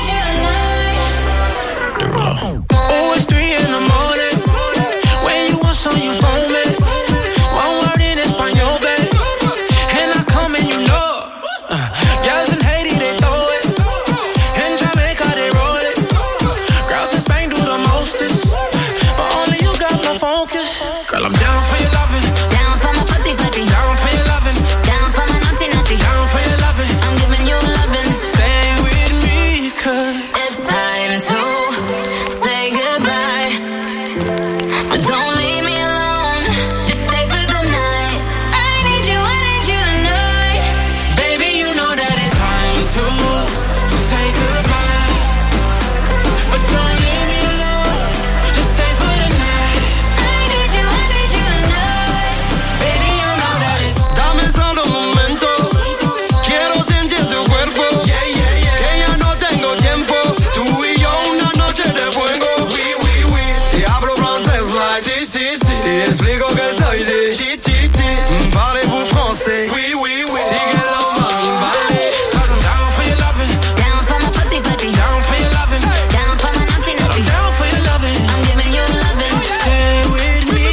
tonight. Oh, it's 3 in the morning. When you want some, you phone me. One word in Espanol, babe, and I come and you know. Girls in Haiti, they throw it. In Jamaica, they roll it. Girls in Spain do the mostest, but only you got my focus. Girl, I'm down for your loving. Down for my footy footy. Down for your loving. Down for my naughty naughty. Down for your loving. I'm giving you loving. Stay with me, cause It's time to say goodbye, but don't leave me alone. Just stay for the night. I need you tonight. baby, you know that it's time to say goodbye, but don't leave me alone. Just stay for the night. I need you tonight. Baby, you know that it's dame solo un momento. Quiero sentir tu cuerpo. Que ya no tengo tiempo. Tú y yo una noche de fuego. Te hablo francés like si. Te explico que soy de ti. Parlez-vous français? Oui. Síguelo, mami, vale. 'Cause I'm down for your loving. Down for my footy footy. Down for your loving. Down for my naughty naughty. I'm down for your loving. I'm giving you loving. Stay with me.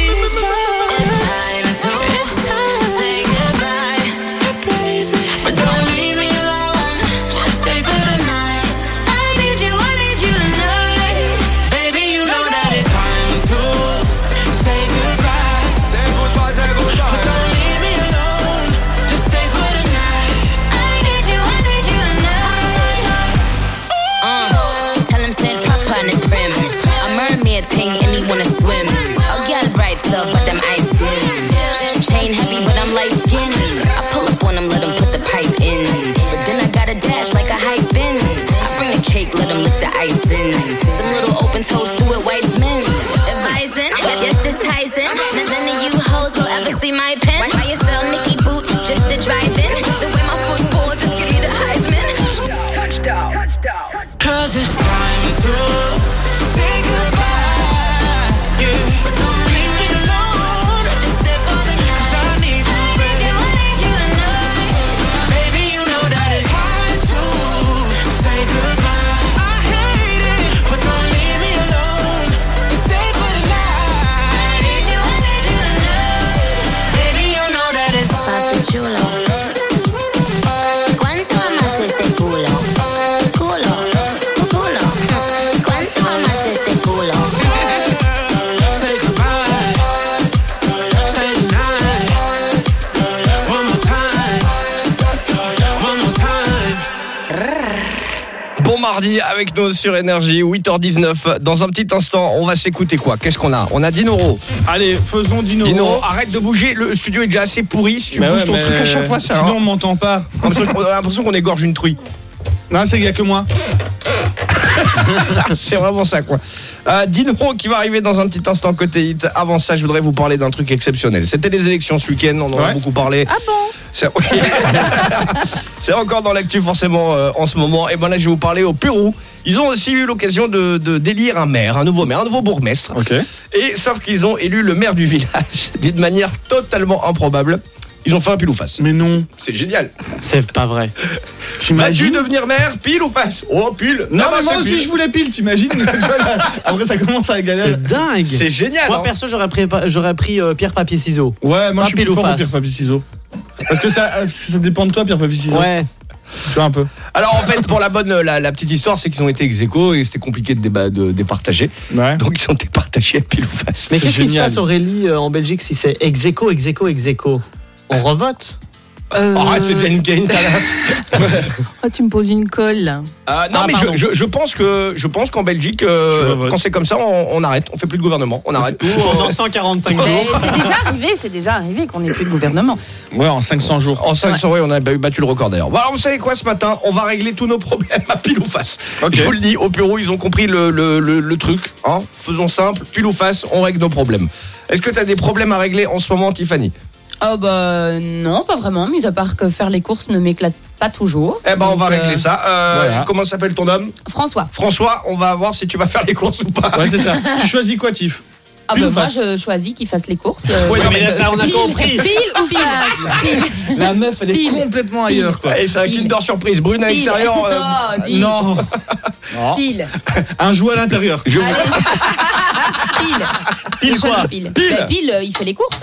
It's time to say goodbye, but don't leave me alone. Just stay for the night. I need you tonight. Baby, you know that it's time to say goodbye. Say goodbye. But don't leave me alone. Just stay for the night. I need you tonight. Tell him said papa on the trim. A mermaid thing and he wanna swim. A gal bright so but them ice dim. Chain heavy but I'm light skinned. I pull up on him, let him put the pipe in. But then I got a dash like a hyphen. I bring the cake, let him lick the ice in. Some little open toast through it, white men. Advising, yes, this Tyson. None of you hoes will ever see my pen. Why you sell Nicky boot just to drive in? mardi avec nous sur Énergie, 8h19. Dans un petit instant, on va s'écouter quoi? Qu'est-ce qu'on a? On a Dinoro. Allez, faisons Dinoro. Dinoro, arrête de bouger. Le studio est déjà assez pourri. Si tu bouges ton truc à chaque fois, ça. Sinon, on m'entend pas. On a l'impression qu'on égorge une truie. Non, c'est qu'il y a que moi. C'est vraiment ça, quoi. Dinoro qui va arriver dans un petit instant côté hit. Avant ça, je voudrais vous parler d'un truc exceptionnel. C'était les élections ce week-end, on en a beaucoup parlé. Ah bon? C'est encore dans l'actu forcément en ce moment. Et ben là, je vais vous parler au Pérou. Ils ont aussi eu l'occasion d'élire un maire, un nouveau bourgmestre. Okay. Et sauf qu'ils ont élu le maire du village d'une manière totalement improbable. Ils ont fait un pile ou face. Mais non. C'est génial. C'est pas vrai. Vas-tu devenir maire, pile ou face? Oh, pile. Non, mais moi aussi, je voulais pile, t'imagines? Après, ça commence à galérer. C'est dingue. C'est génial. Moi, perso, j'aurais pris pierre, papier, ciseaux. Ouais, moi, je suis pile plus ou fort face. au pierre, papier, ciseaux. Parce que ça dépend de toi, pierre, papier, ciseaux. Ouais. Tu vois un peu. Alors, en fait, pour la petite histoire, c'est qu'ils ont été ex-aequo et c'était compliqué de départager. Ouais. Donc, ils ont départagé à pile ou face. Mais qu'est-ce qui se passe, Aurélie, en Belgique, si c'est ex-aequo? On revote? Arrête, c'est déjà une tasse. Oh, tu me poses une colle là. Non, mais je pense qu'en Belgique, quand c'est comme ça, on arrête. On fait plus de gouvernement. On arrête tout. Dans 145 jours. C'est déjà arrivé qu'on n'ait plus de gouvernement. Ouais, en 500 jours. En 500, oui, on a battu le record d'ailleurs. Bon, alors, vous savez quoi, ce matin, on va régler tous nos problèmes à pile ou face. Okay. Je vous le dis, au Pérou, ils ont compris le truc. Hein. Faisons simple, pile ou face, on règle nos problèmes. Est-ce que tu as des problèmes à régler en ce moment, Tiffany? Oh bah non, pas vraiment, mis à part que faire les courses ne m'éclate pas toujours. Eh ben on va régler ça. Voilà. Comment s'appelle ton homme? François. François, on va voir si tu vas faire les courses ou pas. Ouais, c'est ça. Tu choisis quoi, Tiff? Ah bah moi je choisis qu'il fasse les courses. Oui, non, mais ça on a compris. Pile ou face? Pile. La meuf elle est complètement ailleurs quoi. Et c'est un Kinder Surprise, brune à l'extérieur. Non. Pile. Un jouet à l'intérieur. Pile. Pile quoi? Pile, il fait les courses.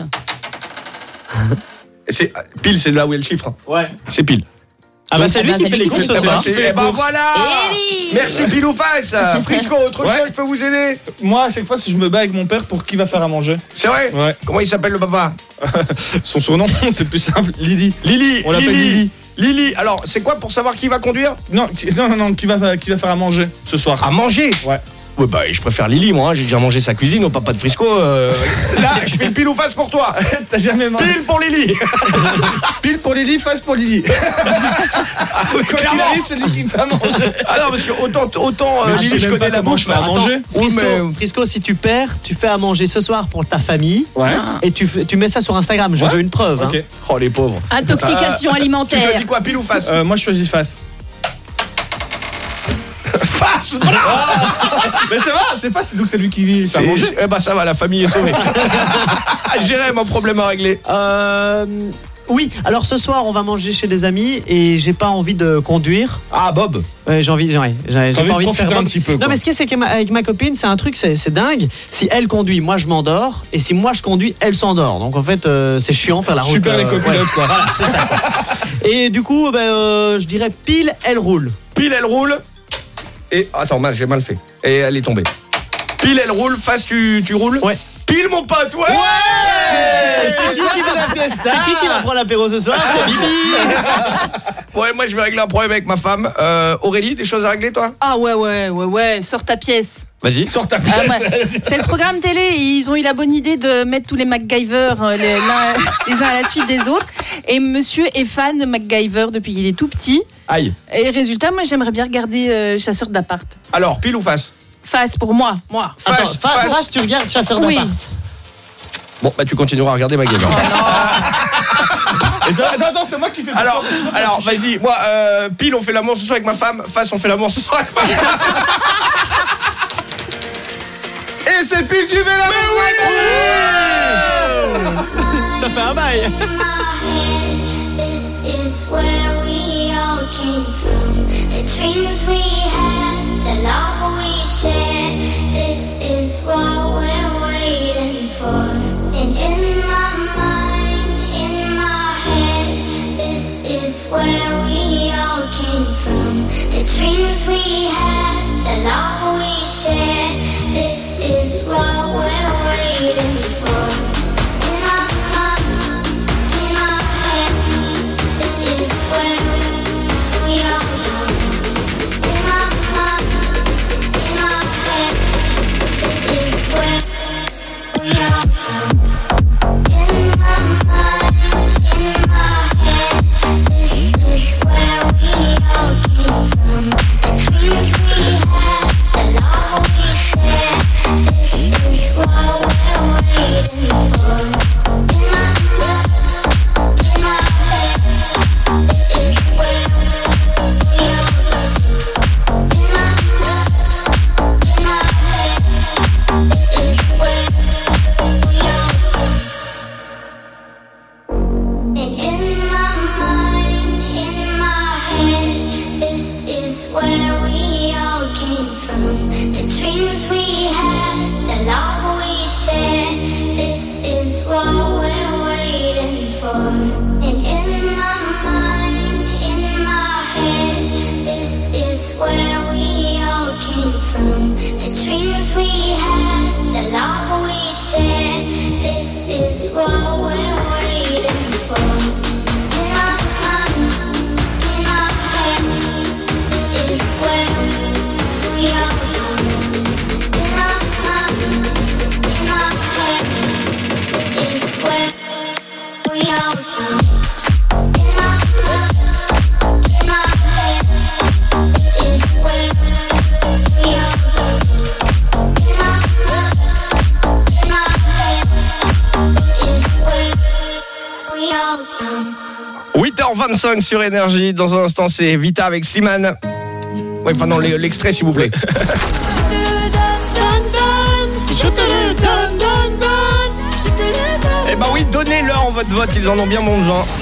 Pile, c'est là où est le chiffre. Ouais. C'est pile. Ah bah c'est lui qui fait les courses ce soir. Eh ben voilà. Merci pile ou face. Frisco, autre chose, je peux vous aider? Moi, à chaque fois, si je me bats avec mon père pour qui va faire à manger. C'est vrai? Ouais. Comment il s'appelle le papa? Son surnom, c'est plus simple, Lily. On l'appelle Lily. Alors, c'est quoi pour savoir qui va conduire? Non, qui va faire à manger ce soir. À manger? Ouais. Ouais bah je préfère Lily moi, j'ai déjà mangé sa cuisine au papa de Frisco. Là je fais pile ou face pour toi. T'as jamais mangé. Pile pour Lily. Pile pour Lily, face pour Lily. Quand il arrive c'est lui qui me fait à manger. Ah non parce que autant Lily je connais la bouche mais à manger. Frisco, si tu perds, tu fais à manger ce soir pour ta famille. Ouais. Et tu mets ça sur Instagram, je veux une preuve. Okay. Oh les pauvres. Intoxication alimentaire. Tu choisis quoi, pile ou face? Moi je choisis face. Face, voilà. Mais c'est vrai, c'est face, donc c'est lui qui vit. Eh bah ça va, la famille est sauvée. J'ai mon problème à régler. Oui, alors ce soir on va manger chez des amis et j'ai pas envie de conduire. Ah Bob. Ouais, j'ai pas envie de faire un petit peu. Non mais ce qu'il y a c'est qu'avec ma copine c'est un truc c'est dingue. Si elle conduit, moi je m'endors et si moi je conduis, elle s'endort. Donc en fait c'est chiant faire la route. Super les copilotes quoi. Voilà, c'est ça quoi. Et du coup je dirais pile elle roule. Pile elle roule. Et attends, j'ai mal fait. Et elle est tombée. Pile elle roule, face tu roules. Ouais. Pile mon pote, ouais. C'est qui va prendre l'apéro ce soir? C'est Bibi. Ouais, moi je vais régler un problème avec ma femme. Aurélie, des choses à régler toi? Ah ouais, sors ta pièce. Vas-y. Sors ta pièce. C'est le programme télé, ils ont eu la bonne idée de mettre tous les MacGyver les uns à la suite des autres. Et monsieur est fan de MacGyver depuis qu'il est tout petit. Aïe. Et résultat, moi j'aimerais bien regarder Chasseur d'appart. Alors, pile ou face? Face pour moi. Face, tu regardes Chasseur d'appart. Bon, bah tu continueras à regarder MacGyver. Attends, c'est moi qui fais. Alors, vas-y, moi, pile on fait l'amour ce soir avec ma femme, face on fait l'amour ce soir avec ma femme. Et c'est pile, tu fais l'amour. Ça fait un bail. This is where we all came from. The dreams we had, the love we shared. This is what we're waiting for. And in my mind, in my head, this is where we all came from. The dreams we had, the love we shared. This is what we're waiting for. Where we are, in my mind. 8h35 sur Énergie. Dans un instant, c'est Vita avec Slimane. Ouais, enfin non, l'extrait s'il vous plaît. Eh ben oui, donnez-leur votre vote, ils en ont bien bon genre.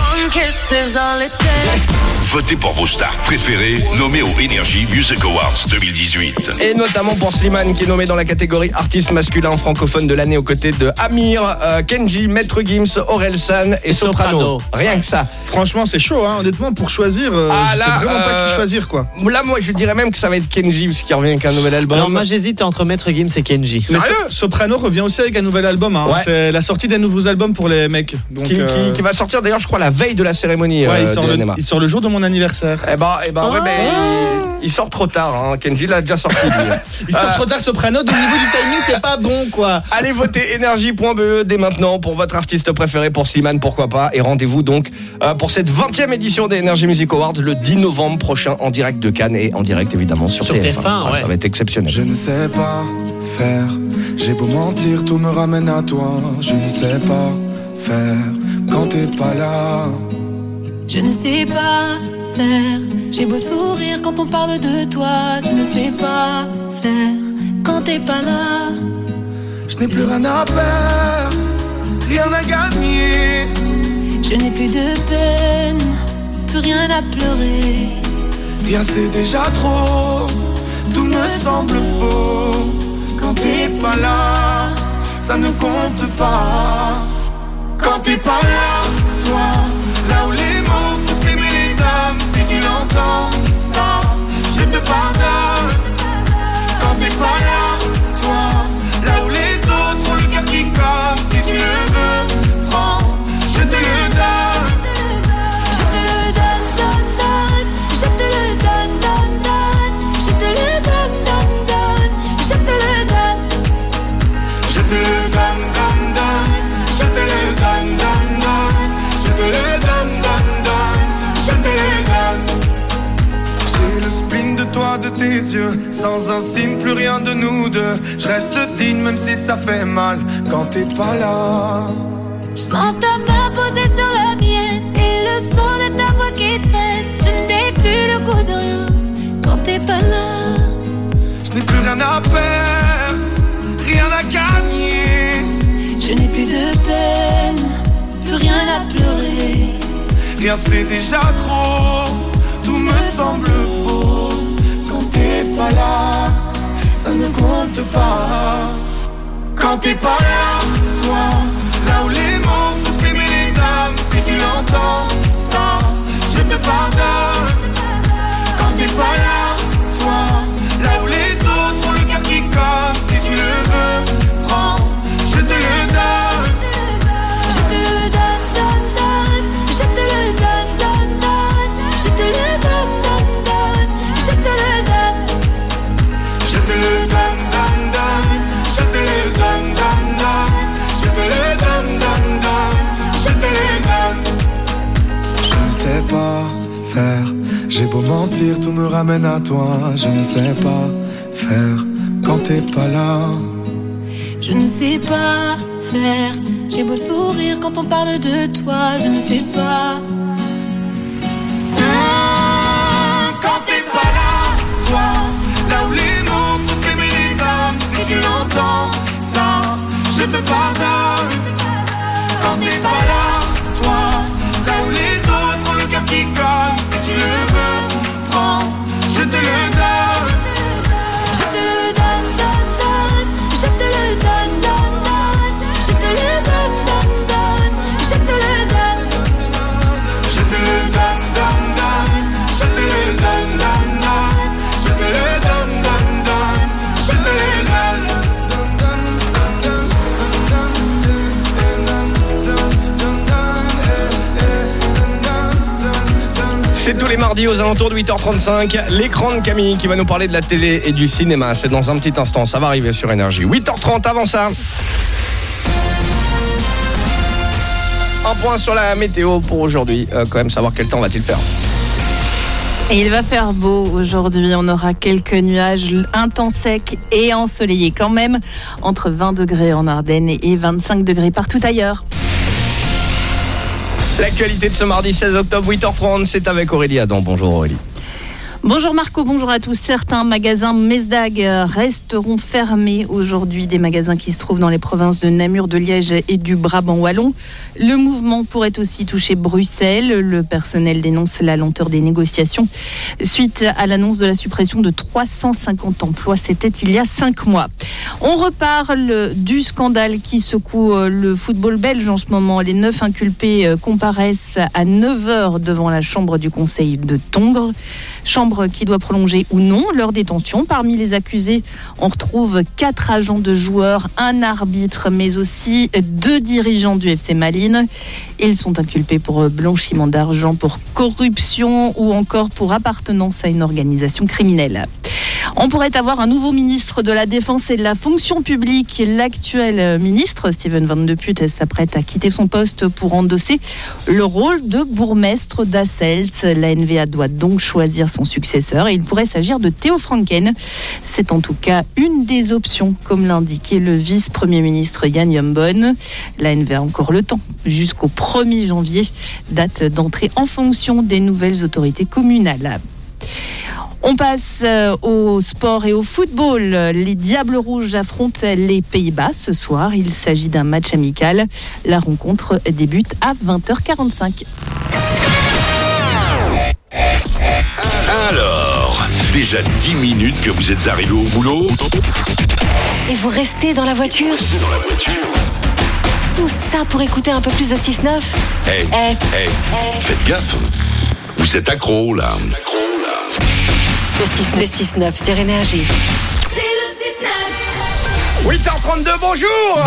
Votez pour vos stars préférées nommées au Energy Music Awards 2018. Et notamment pour Slimane qui est nommé dans la catégorie artiste masculin francophone de l'année aux côtés de Amir, Kenji, Maître Gims, Orelsan et Soprano. Rien que ça. Franchement c'est chaud hein, honnêtement pour choisir, je sais vraiment pas qui choisir quoi. Là moi je dirais même que ça va être Kenji parce qu'il revient avec un nouvel album. Alors moi j'hésite entre Maître Gims et Kenji. Mais Soprano revient aussi avec un nouvel album hein. Ouais. C'est la sortie des nouveaux albums pour les mecs. Donc, qui va sortir d'ailleurs je crois la veille de la cérémonie. Ouais, il sort le jour de mon anniversaire. Eh ben ouais, il sort trop tard, hein. Kenji l'a déjà sorti. Il sort trop tard, Soprano, du niveau du timing, t'es pas bon, quoi. Allez voter énergie.be dès maintenant pour votre artiste préféré, pour Slimane, pourquoi pas. Et rendez-vous donc pour cette 20e édition des Energy Music Awards le 10 novembre prochain en direct de Cannes et en direct évidemment sur TF1. Ça va être exceptionnel. Je ne sais pas faire, j'ai beau mentir, tout me ramène à toi. Je ne sais pas faire quand t'es pas là. Je ne sais pas faire, j'ai beau sourire quand on parle de toi. Je ne sais pas faire quand t'es pas là. Je n'ai plus rien à perdre, rien à gagner. Je n'ai plus de peine, plus rien à pleurer. Rien c'est déjà trop, tout me semble faux. Quand t'es pas là, ça ne compte pas. Quand t'es pas là, toi, là où les mots font s'aimer les âmes. Si tu l'entends, ça, je te pardonne. Quand t'es pas là, toi, là où les autres ont le cœur qui colle. Si tu le veux, prends, je te le donne. Je te le donne, donne, donne. Je te le donne, donne, donne. Je te le donne, donne, donne. Je te le donne. Je te le donne, donne, donne. Je te le donne, donne, donne. Je te le donne, donne, donne. Je te le donne. J'ai le spleen de toi, de tes yeux. Sans un signe, plus rien de nous deux. Je reste digne même si ça fait mal quand t'es pas là. Je sens ta main posée sur la mienne et le son de ta voix qui traîne. Je n'ai plus le goût de rien quand t'es pas là. Je n'ai plus rien à perdre, rien à gagner. Je n'ai plus de peine, plus rien à pleurer. Rien c'est déjà trop, tout me semble faux. Quand t'es pas là, ça ne compte pas. Quand t'es pas là, toi, là où les mots font s'aimer les âmes. Si tu l'entends, ça, je te pardonne. Quand t'es pas là, toi, là où les autres ont le cœur qui colle. Si tu le veux, prends, je te le donne. Je te le donne, donne, donne. Je te le donne, donne, donne. Je te le donne, donne, donne. Je te le donne. Je te le donne, donne, donne. Je te le donne, donne, donne. Je te le donne, donne, donne. Je te le donne. Je ne sais pas faire, j'ai beau mentir, tout me ramène à toi. Je ne sais pas faire quand t'es pas là. Je ne sais pas faire, j'ai beau sourire quand on parle de toi. Je ne sais pas. Quand t'es pas là, toi, là où les mots font s'aimer les âmes. Si tu l'entends, ça, je te pardonne. Quand t'es pas là, toi, là où les autres ont le cœur qui colle. Si tu le veux, prends, je te le donne. Je te le donne, donne, donne. Je te le donne, donne, donne. Je te le donne, donne, donne. Je te le donne. Je te le donne, donne, donne. Je te le donne, donne, donne. Je te le donne, donne, donne. Je te le donne. C'est tous les mardis aux alentours de 8h35. L'écran de Camille qui va nous parler de la télé et du cinéma. C'est dans un petit instant, ça va arriver sur Énergie. 8h30 avant ça. Un point sur la météo pour aujourd'hui. Quand même savoir quel temps va-t-il faire. Et il va faire beau aujourd'hui, on aura quelques nuages, un temps sec et ensoleillé quand même, entre 20 degrés en Ardennes et 25 degrés partout ailleurs. L'actualité de ce mardi 16 octobre, 8h30, c'est avec Aurélie Adam. Bonjour Aurélie. Bonjour Marco, bonjour à tous. Certains magasins Mesdag resteront fermés aujourd'hui, des magasins qui se trouvent dans les provinces de Namur, de Liège et du Brabant wallon. Le mouvement pourrait aussi toucher Bruxelles. Le personnel dénonce la lenteur des négociations suite à l'annonce de la suppression de 350 emplois. C'était il y a 5 mois. On reparle du scandale qui secoue le football belge en ce moment. Les 9 inculpés comparaissent à 9h devant la chambre du conseil de Tongres. Chambre qui doit prolonger ou non leur détention. Parmi les accusés, on retrouve 4 agents de joueurs, un arbitre, mais aussi 2 dirigeants du FC Malines. Ils sont inculpés pour blanchiment d'argent, pour corruption ou encore pour appartenance à une organisation criminelle. On pourrait avoir un nouveau ministre de la Défense et de la Fonction publique. L'actuel ministre, Steven Van de Putte, s'apprête à quitter son poste pour endosser le rôle de bourgmestre d'Asselt. La NVA doit donc choisir son successeur et il pourrait s'agir de Theo Franken. C'est en tout cas une des options, comme l'indiquait le vice-premier ministre Jan Jumbon. La NVA a encore le temps, jusqu'au 1er janvier, date d'entrée en fonction des nouvelles autorités communales. On passe au sport et au football. Les Diables Rouges affrontent les Pays-Bas ce soir. Il s'agit d'un match amical. La rencontre débute à 20h45. Alors, déjà 10 minutes que vous êtes arrivés au boulot? Et vous restez dans la voiture? Tout ça pour écouter un peu plus de 6-9? Hey, faites gaffe. Vous êtes accro là. Le 6-9 sur Énergie. C'est le 6-9. 8h32, bonjour.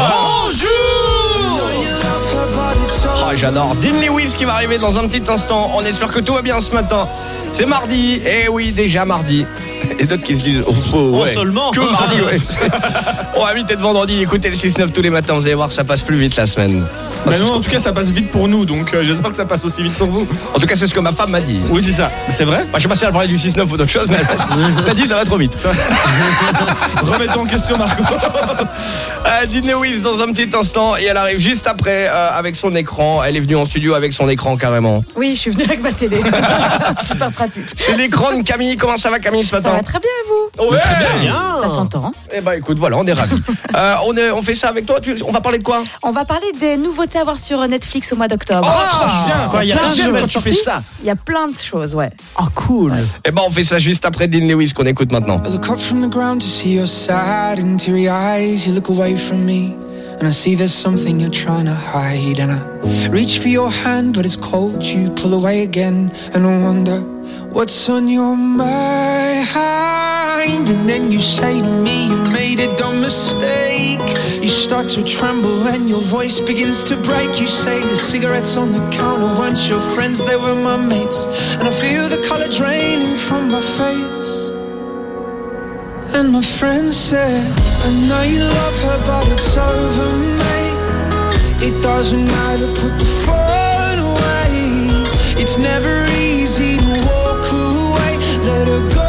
Oh, j'adore. Dean Lewis qui va arriver dans un petit instant. On espère que tout va bien ce matin. C'est mardi. Eh oui, déjà mardi. Et d'autres qui se disent ouais. Seulement que mardi, ouais. On va vite être vendredi. Écoutez le 6-9 tous les matins. Vous allez voir, ça passe plus vite la semaine. Bah non, en tout cas, ça passe vite pour nous, donc j'espère que ça passe aussi vite pour vous. En tout cas, c'est ce que ma femme m'a dit. Oui, c'est ça. Mais c'est vrai. Je sais pas si elle parlait du 6-9 ou d'autre chose, mais elle a dit ça va trop vite. Remettons en question, Marco. Dean Lewis dans un petit instant et elle arrive juste après avec son écran. Elle est venue en studio avec son écran carrément. Oui, je suis venue avec ma télé. Super pratique. C'est l'écran de Camille. Comment ça va Camille ce matin? Ça va très bien et vous? Ouais. Très bien. Ça s'entend. Eh ben écoute, voilà, on est ravis. On fait ça avec toi. On va parler de quoi? On va parler des nouveautés à voir sur Netflix au mois d'octobre. Oh, trop bien. Quoi, il y a plein de nouvelles quand tu fais ça. Il y a plein de choses, ouais. Oh, cool. Ouais. Eh ben on fait ça juste après Dean Lewis qu'on écoute maintenant. I look up from the ground to see your sad and teary eyes. You look away from me and I see there's something you're trying to hide. And I reach for your hand but it's cold. You pull away again and I wonder what's on your mind. And then you say to me you made a dumb mistake. You start to tremble and your voice begins to break. You say the cigarettes on the counter weren't your friends, they were my mates. And I feel the color draining from my face. And my friend said, I know you love her but it's over, mate. It doesn't matter, put the phone away. It's never easy to walk away. Let her go,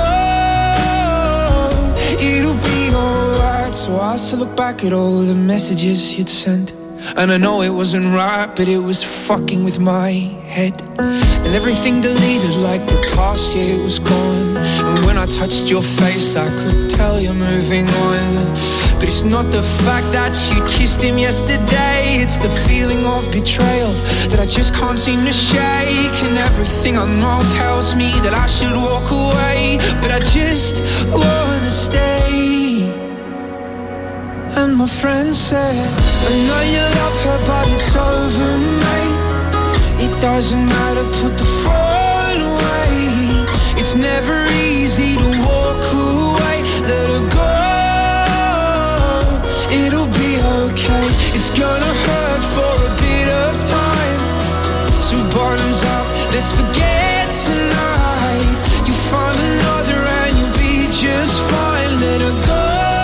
it'll be alright. So I still look back at all the messages you'd sent. And I know it wasn't right, but it was fucking with my head. And everything deleted like the past, yeah, it was gone. And when I touched your face, I could tell you're moving on. But it's not the fact that you kissed him yesterday. It's the feeling of betrayal that I just can't seem to shake. And everything I know tells me that I should walk away, but I just wanna stay. And my friend said, I know you love her but it's over, mate. It doesn't matter, put the phone away. It's never easy to walk away. Let her go, it'll be okay. It's gonna hurt for a bit of time. So bottoms up, let's forget tonight. You find another and you'll be just fine. Let her go.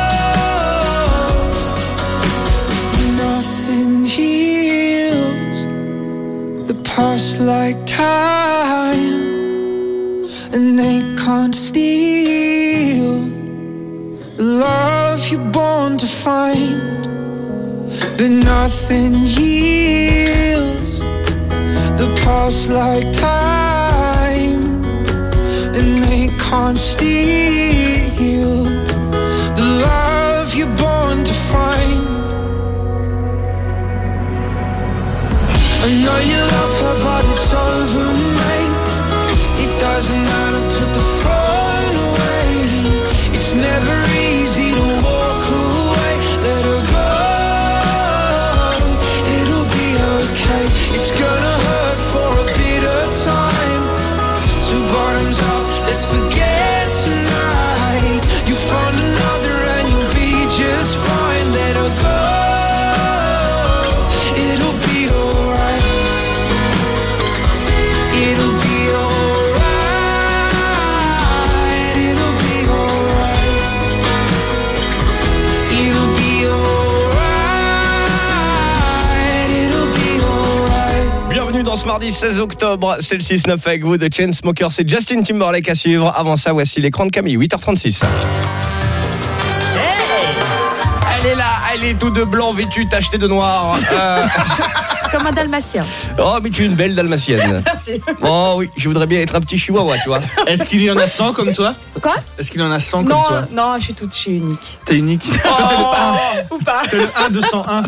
Past like time, and they can't steal the love you're born to find. But nothing heals the past like time, and they can't steal the love you're born to find. I know you love her, but it's over, mate. It doesn't matter, put the phone away. It's never easy to walk away. Let her go, it'll be okay. It's gonna hurt for a bit of time. So bottoms up, let's forget tonight. You find another and you'll be just fine. Let her go, it'll be alright. It'll be alright. It'll be alright. It'll be alright. It'll be alright. Bienvenue dans ce mardi 16 octobre, c'est le 6-9 avec vous de Chainsmokers, c'est Justin Timberlake à suivre. Avant ça, voici l'écran de Camille, 8h36. Elle est là, elle est tout de blanc vêtue, tachetée de noir. Comme un dalmatien. Oh, mais tu es une belle dalmatienne. Merci. Oh oui, je voudrais bien être un petit chihuahua, tu vois. Est-ce qu'il y en a 100 comme toi? Quoi? Est-ce qu'il y en a 100 Non, comme toi? non, je suis unique. T'es unique. Toi, t'es le 1. Ou pas? T'es le 1 de 101.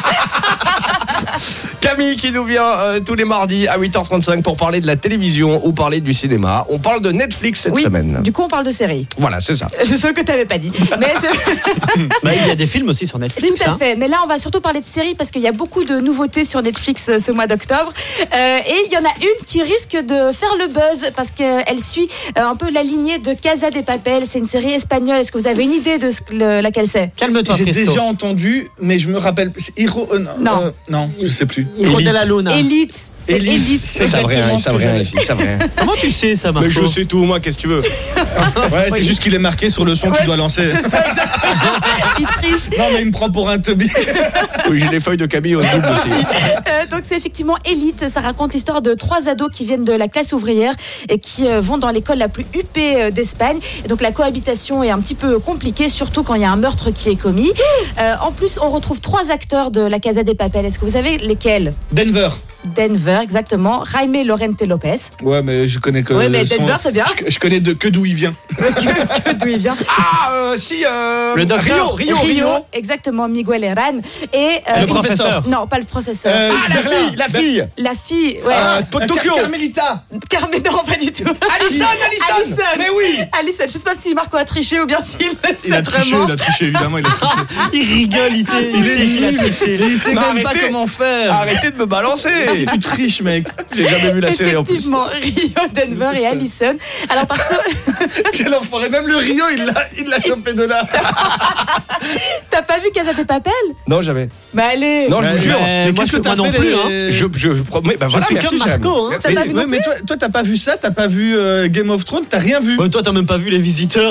Camille qui nous vient tous les mardis à 8h35 pour parler de la télévision ou parler du cinéma. On parle de Netflix cette semaine. Du coup, on parle de séries. Voilà, c'est ça. C'est ce que tu n'avais pas dit. Mais il y a des films aussi sur Netflix. Tout à fait. Mais là, on va surtout parler de séries parce qu'il y a beaucoup de nouveautés sur Netflix ce mois d'octobre. Et il y en a une qui risque de faire le buzz parce qu'elle suit un peu la lignée de Casa de Papel. C'est une série espagnole. Est-ce que vous avez une idée de laquelle c'est? Calme-toi, J'ai Frisco. déjà entendu, mais je me rappelle. C'est Non. Non, je sais plus. Hiro de la Luna. Élite. C'est Élite. Ils savent rien ici, ils savent rien. Comment tu sais ça, Marco? Mais je sais tout, moi, qu'est-ce que tu veux? Ouais, c'est juste qu'il est marqué sur le son qu'il doit lancer. C'est ça, exactement. Il triche. Non, mais il me prend pour un teubé. Oui, j'ai les feuilles de Camille au double aussi. Donc c'est effectivement Élite, ça raconte l'histoire de 3 ados qui viennent de la classe ouvrière et qui vont dans l'école la plus huppée d'Espagne. Et donc la cohabitation est un petit peu compliquée, surtout quand il y a un meurtre qui est commis. En plus, on retrouve 3 acteurs de la Casa de Papel. Est-ce que vous savez lesquels? Denver, exactement. Jaime Lorente Lopez. Ouais, mais je connais que. Ouais, mais le son. Denver, c'est bien. Je connais que d'où il vient. Que d'où il vient. Ah, le docteur Rio. Exactement, Miguel Herrán. Et le professeur. Non, pas le professeur. la fille. La fille, ouais. Tokyo. Carmelita. Non, pas du tout. Alison. Mais oui. Alison, je sais pas si Marco a triché ou bien s'il le sait Il a triché, évidemment, il a triché. Il rigole, il sait qu'il a triché. Il sait même pas comment faire. Arrêtez de me balancer. Si tu triches, mec. J'ai jamais vu la série en plus. Effectivement, Rio, Denver et Alison. Alors, Quel enfoiré, même le Rio, il l'a chopé de là. T'as pas vu Casa de Papel? Non, jamais. Bah allez. Non, je vous jure. Mais qu'est-ce que t'as non fait plus, Je promets. Bah voilà, suis merci, comme Marco, hein. T'as pas vu non mais toi, t'as pas vu ça, t'as pas vu Game of Thrones, t'as rien vu. Ouais, toi, t'as même pas vu Les Visiteurs.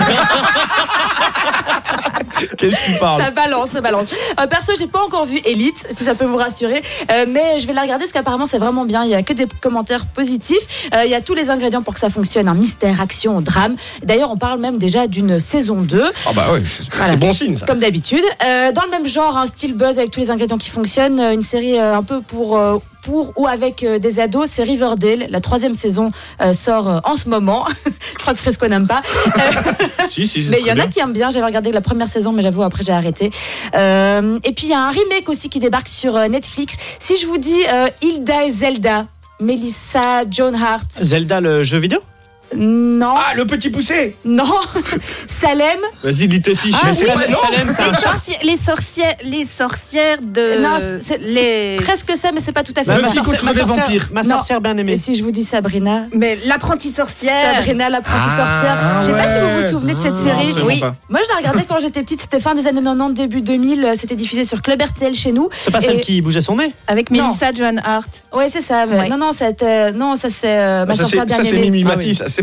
Qu'est-ce qu'il parle? Ça balance. Perso, j'ai pas encore vu Élite, si ça peut vous rassurer. Mais je vais la regarder parce qu'apparemment, c'est vraiment bien. Il y a que des commentaires positifs. Il y a tous les ingrédients pour que ça fonctionne. Un mystère, action, drame. D'ailleurs, on parle même déjà d'une saison 2. Ah bah oui, c'est bon signe ça. Comme d'habitude. Dans le même genre, un style buzz avec tous les ingrédients qui fonctionnent. Une série un peu pour ou avec des ados, c'est Riverdale. La 3e saison sort en ce moment. Je crois que Fresco n'aime pas. Si, mais il y en a qui aiment bien. J'avais regardé la première saison, mais j'avoue, après j'ai arrêté. Et puis il y a un remake aussi qui débarque sur Netflix. Si je vous dis Hilda et Zelda, Melissa Joan Hart. Zelda, le jeu vidéo? Non. Ah, le petit poussé. Non. Salem. Vas-y, lis tes fiches. Salem, ça. Les sorcières de. Non, c'est presque ça, mais c'est pas tout à fait ça. Ma sorcière bien aimée. Et si je vous dis Sabrina? Mais l'apprentie sorcière. Sabrina, l'apprentie sorcière. Je sais pas si vous vous souvenez de cette série. Oui. Moi, je la regardais quand j'étais petite. C'était fin des années 90, début 2000. C'était diffusé sur Club RTL chez nous. C'est pas celle qui bougeait son nez? Avec Melissa Joan Hart. Ouais, c'est ça. Ouais. Non, ça c'est ma sorcière bien Ça c'est aimée. Mimi Mati, ça c'est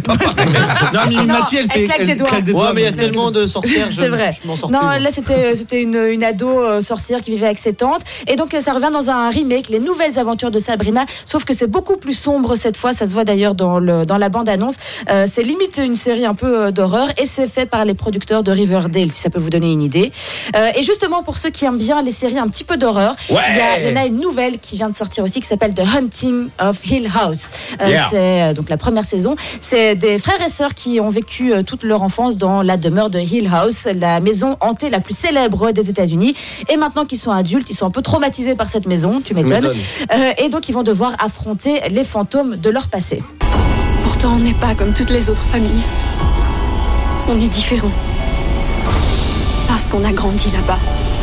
pas pareil. Non, Mimi Mati, elle fait. claque des doigts. Ouais, mais il y a tellement de sorcières, C'est vrai. je m'en sors Non, plus. là c'était une ado sorcière qui vivait avec ses tantes. Et donc ça revient dans un remake, Les Nouvelles Aventures de Sabrina. Sauf que c'est beaucoup plus sombre cette fois. Ça se voit d'ailleurs dans la bande-annonce. C'est limite une série un peu d'horreur. Et c'est fait par les producteurs de Riverdale, si ça peut vous donner une idée. Et justement, pour ceux qui aiment bien les séries un petit peu d'horreur, il y en a une nouvelle qui vient de sortir aussi qui s'appelle The Haunting of Hill House. C'est donc la première saison. C'est des frères et sœurs qui ont vécu toute leur enfance dans la demeure de Hill House, la maison hantée la plus célèbre des États-Unis. Et maintenant qu'ils sont adultes, ils sont un peu traumatisés par cette maison, tu m'étonnes. Et donc ils vont devoir affronter les fantômes de leur passé. Pourtant, on n'est pas comme toutes les autres familles. On est différents. Parce qu'on a grandi là-bas.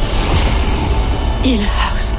Hill House.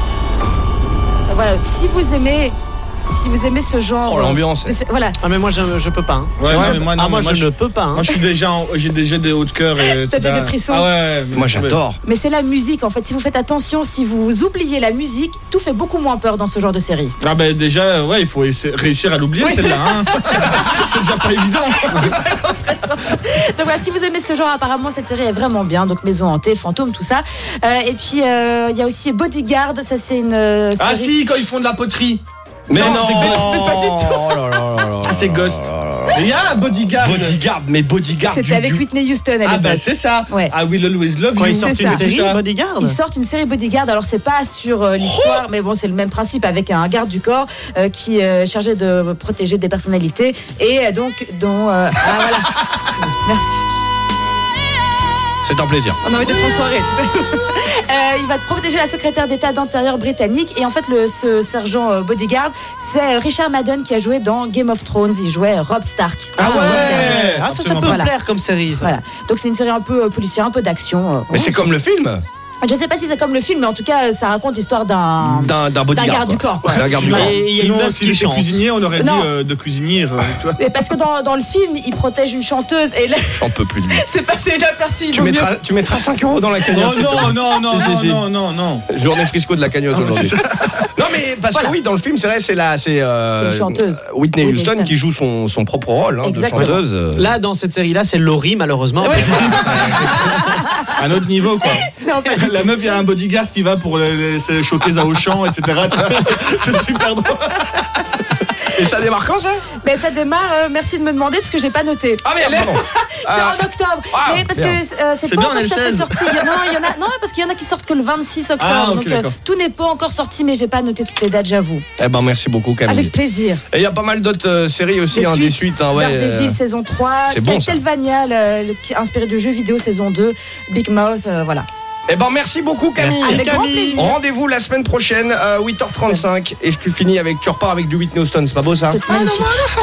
Voilà, si vous aimez ce genre. Oh, l'ambiance. Voilà. Ah, mais moi, je peux pas. Hein. Ouais, non, mais moi, non, moi, mais moi, je ne peux pas. Hein. Moi, j'ai déjà des hauts de cœur. T'as déjà des frissons. Ah ouais. Moi, j'adore. Mais c'est la musique, en fait. Si vous faites attention, si vous oubliez la musique, tout fait beaucoup moins peur dans ce genre de série. Ah ben déjà, ouais, il faut réussir à l'oublier, celle-là. Hein. C'est déjà pas évident. Donc voilà, si vous aimez ce genre, apparemment cette série est vraiment bien. Donc maison hantée, fantômes, tout ça. Et puis il y a aussi Bodyguard. Ça c'est une série. Ah si, quand ils font de la poterie. Mais non, c'est pas du tout. Oh là là là là. Ça c'est Ghost. Il y a Bodyguard. Bodyguard. C'était avec Whitney Houston à l'époque. Ah bah c'est ça. Ouais. I Will Always Love Quand You. ils sortent une série Bodyguard. Ils sortent une série Bodyguard. Alors c'est pas sur l'histoire, mais bon c'est le même principe avec un garde du corps qui est chargé de protéger des personnalités et donc dont voilà. Merci. C'est un plaisir. On a envie d'être en soirée. Il va protéger la secrétaire d'État d'intérieur britannique. Et en fait, ce sergent Bodyguard, c'est Richard Madden qui a joué dans Game of Thrones. Il jouait Robb Stark. Ah ouais. Ah, ça peut me plaire comme série. Ça. Voilà. Donc c'est une série un peu policière, un peu d'action. Mais c'est comme le film. Je sais pas si c'est comme le film, mais en tout cas, ça raconte l'histoire d'un bodyguard, garde du corps. Quoi. D'un garde du corps. Sinon, s'il était cuisinier, on aurait dit de cuisinier. Tu vois. Mais parce que dans le film, il protège une chanteuse et là, j'en peux plus de lui. c'est passé inaperçu. Tu mettras 5 € dans la cagnotte. Non. Journée Frisco de la cagnotte aujourd'hui. Non mais parce que oui, dans le film, c'est vrai, c'est une chanteuse. Whitney Houston qui joue son propre rôle de chanteuse. Là, dans cette série-là, c'est Laurie, malheureusement. Ouais. Un autre niveau, quoi. Non, pas la meuf, il y a un bodyguard qui va pour se choquer à Auchan, etc. Tu vois. C'est super drôle. Et ça démarre quand ça? Mais ça démarre, merci de me demander parce que j'ai pas noté. Ah merde, pardon. C'est en octobre. Mais parce que c'est pas encore tout à fait sorti. Non, parce qu'il y en a qui sortent que le 26 octobre. Ah, okay, donc tout n'est pas encore sorti, mais j'ai pas noté toutes les dates, j'avoue. Eh ben merci beaucoup Camille. Avec plaisir. Et il y a pas mal d'autres séries aussi, des suites. Daredevil saison 3, bon, Castlevania, inspiré du jeu vidéo saison 2, Big Mouth, voilà. Eh ben merci beaucoup Camille. Merci. Avec grand plaisir. Rendez-vous la semaine prochaine 8h35 et tu finis avec, tu repars avec du Whitney Houston, c'est pas beau ça? C'est magnifique.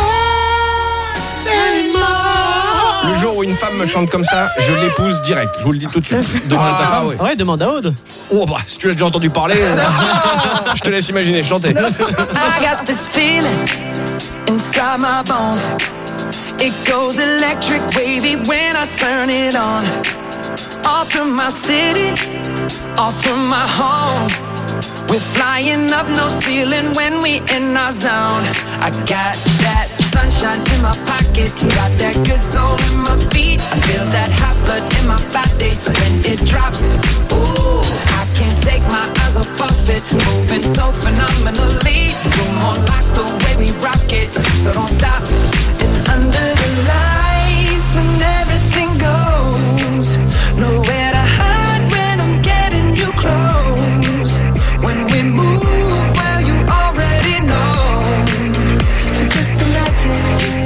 Le jour où une femme me chante comme ça, je l'épouse direct, je vous le dis tout de suite. Demande à ta femme. Ouais, demande à Aude. Oh bah si tu l'as déjà entendu parler, je te laisse imaginer, chanter. I got this feeling inside my bones. It goes electric wavy when I turn it on. Off from my city, off from my home. We're flying up no ceiling when we in our zone. I got that sunshine in my pocket, got that good soul in my feet. I feel that hot blood in my body when it drops. Ooh, I can't take my eyes off of it, moving so phenomenally. You're more like the way we rock it, so don't stop. And under the lights when everything goes, nowhere to hide when I'm getting you close. When we move, well you already know. So just imagine.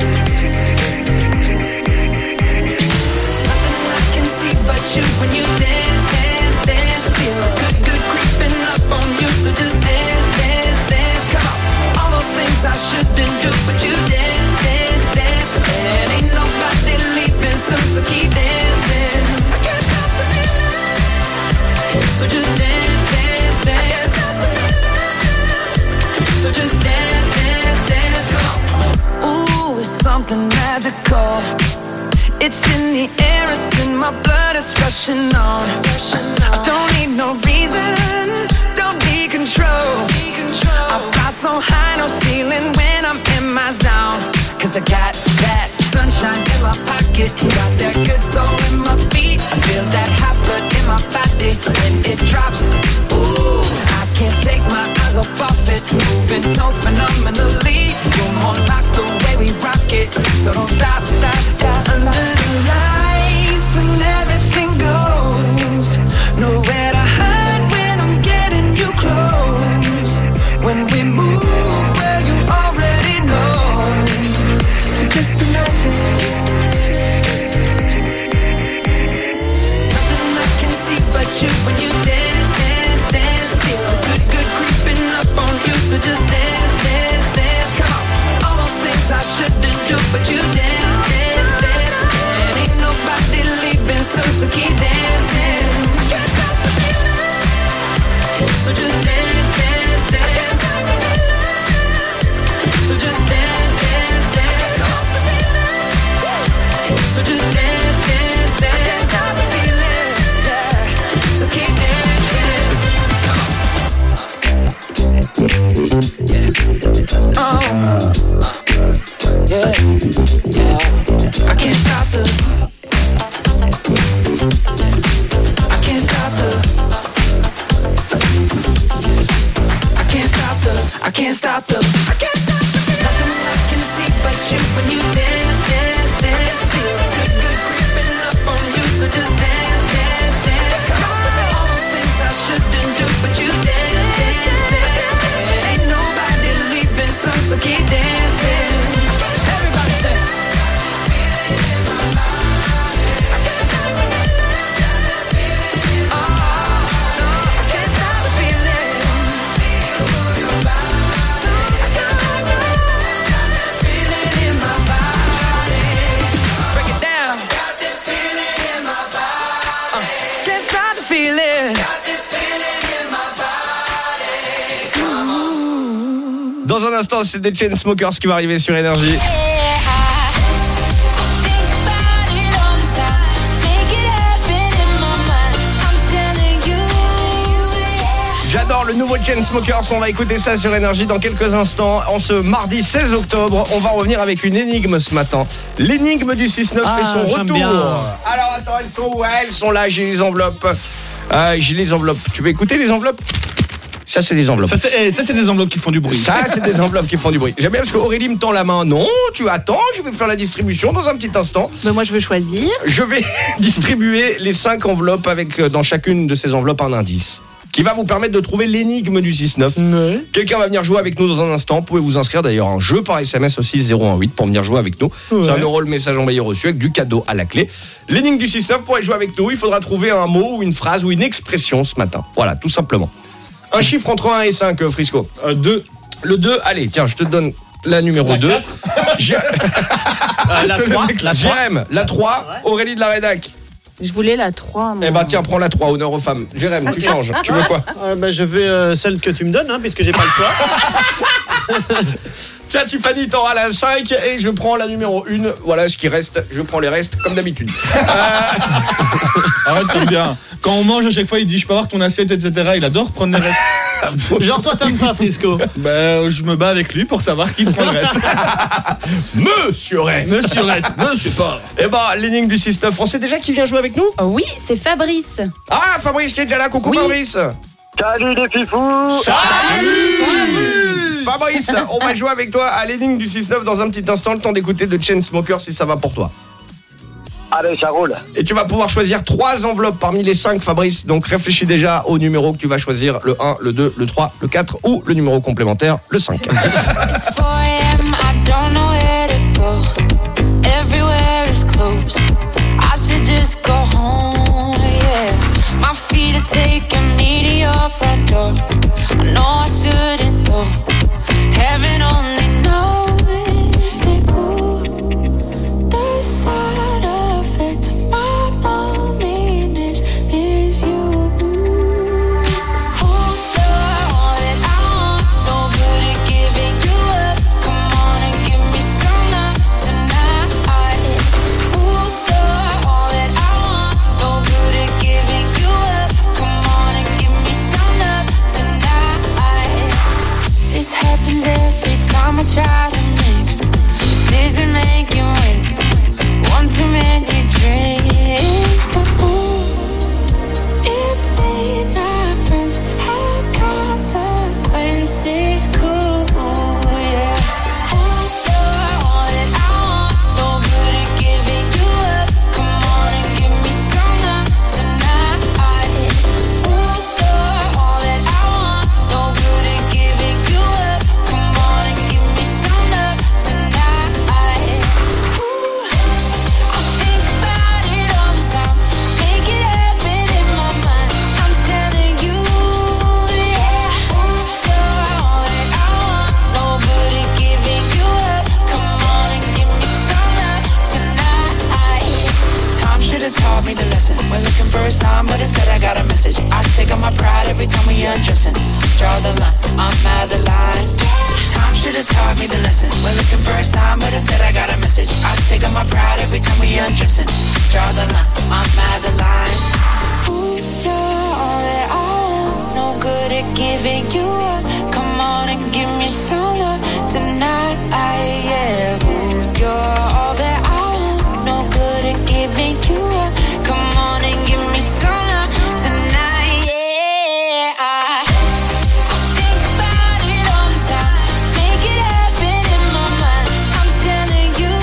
Nothing I can see but you when you dance, dance, dance. Feel good creeping up on you. So just dance, dance, dance. Come on. All those things I shouldn't do, but you dance, dance, dance. And ain't nobody leaving soon, so keep dancing. I can't stop the feeling. So just dance, dance, dance. So just dance, dance, dance. Come on. Ooh, it's something magical. It's in the air, it's in my blood, it's rushing on. I don't need no reason, don't need control. I fly so high, no ceiling when I'm in my zone. 'Cause I got that you when you dance, dance, dance. Feel the good, good creeping up on you, so just dance, dance, dance. Come on, all those things I shouldn't do, but you dance, dance, dance. And ain't nobody leaving, so keep dancing. I can't stop the feeling, so just dance, dance, dance. So just dance, dance, dance. So just dance, dance, dance. I can't stop the feeling, yeah. So keep dancing. Oh, yeah, yeah. I can't stop the. I can't stop the. I can't stop the. I can't stop the. I can't stop the. Nothing I can see but you when you dance, dance, dance. Feel good, good creeping up on you, so just dance, dance, dance. Come on, all those things I shouldn't do, but you dance, dance, dance. Ain't nobody leaving, so keep dancing. Everybody say. Dans un instant, c'est des Chainsmokers qui va arriver sur Énergie. J'adore le nouveau Chainsmokers, on va écouter ça sur Énergie dans quelques instants. En ce mardi 16 octobre, on va revenir avec une énigme ce matin. L'énigme du 6-9 fait son retour. Bien. Alors attends, elles sont où? Elles sont là, j'ai les enveloppes. J'ai les enveloppes. Tu veux écouter les enveloppes? Ça, c'est des enveloppes. Ça, c'est des enveloppes qui font du bruit. Ça, c'est des enveloppes qui font du bruit. J'aime bien parce qu'Aurélie me tend la main. Non, tu attends, je vais faire la distribution dans un petit instant. Mais moi, je veux choisir. Je vais distribuer les 5 enveloppes avec dans chacune de ces enveloppes un indice qui va vous permettre de trouver l'énigme du 6-9. Ouais. Quelqu'un va venir jouer avec nous dans un instant. Vous pouvez vous inscrire d'ailleurs un jeu par SMS au 6018 pour venir jouer avec nous. Ouais. C'est 1 € le message envoyé reçu avec du cadeau à la clé. L'énigme du 6-9, pour aller jouer avec nous, il faudra trouver un mot ou une phrase ou une expression ce matin. Voilà, tout simplement. Un chiffre entre 1 et 5, Frisco. 2. Le 2, allez, tiens, je te donne la numéro 2. La 3. Jérém, la 3. Ouais. Aurélie de la rédac. Je voulais la 3. Moi. Eh ben tiens, prends la 3, honneur aux femmes. Jérém, tu changes. Tu veux quoi? Je veux celle que tu me donnes, puisque j'ai pas le choix. Tiens, Tiffany, t'auras la 5 et je prends la numéro 1. Voilà ce qui reste. Je prends les restes comme d'habitude. Arrête, t'aimes bien. Quand on mange, à chaque fois, il dit je peux avoir ton assiette, etc. Il adore prendre les restes. Genre, toi, t'aimes pas, Frisco? Je me bats avec lui pour savoir qui prend le reste. Monsieur Reste. Monsieur Reste. Monsieur pas. Eh ben, l'énigme du 6-9, on sait déjà qui vient jouer avec nous? Oui, c'est Fabrice. Ah, Fabrice qui est déjà là. Coucou, oui. Fabrice. Salut les fifous. Salut Fabrice, on va jouer avec toi à l'énigme du 6-9 dans un petit instant, le temps d'écouter de Chainsmokers si ça va pour toi. Allez, ça roule. Et tu vas pouvoir choisir 3 enveloppes parmi les 5, Fabrice. Donc réfléchis déjà au numéro que tu vas choisir, le 1, le 2, le 3, le 4 ou le numéro complémentaire, le 5. It's 4 a.m., I don't know where to go. Everywhere is closed. I should just go home, yeah. My feet are taking me to your front door. I know I shouldn't go. Heaven only knows that the side effect of my loneliness is you. Every time I try to mix decision making with one too many drinks. But if they not friends have consequences, cool, yeah. You're all that I want, no good at giving you up. Come on and give me some love tonight. You're all that I want, no good at giving you up. Come on and give me some love tonight. message. I take out my pride every time we undressing. Draw the line, I'm at the line. Time should have taught me the lesson. We're looking for a sign, but instead I got a message. I take out my pride every time we undressing. Draw the line, I'm at the line. Ooh, you're all that I want. No good at giving you up. Come on and give me some love tonight. Yeah, ooh, you're all that I want. No good at giving you up. Come on and give me some love tonight. Yeah, I think about it all the time. Make it happen in my mind. I'm telling you,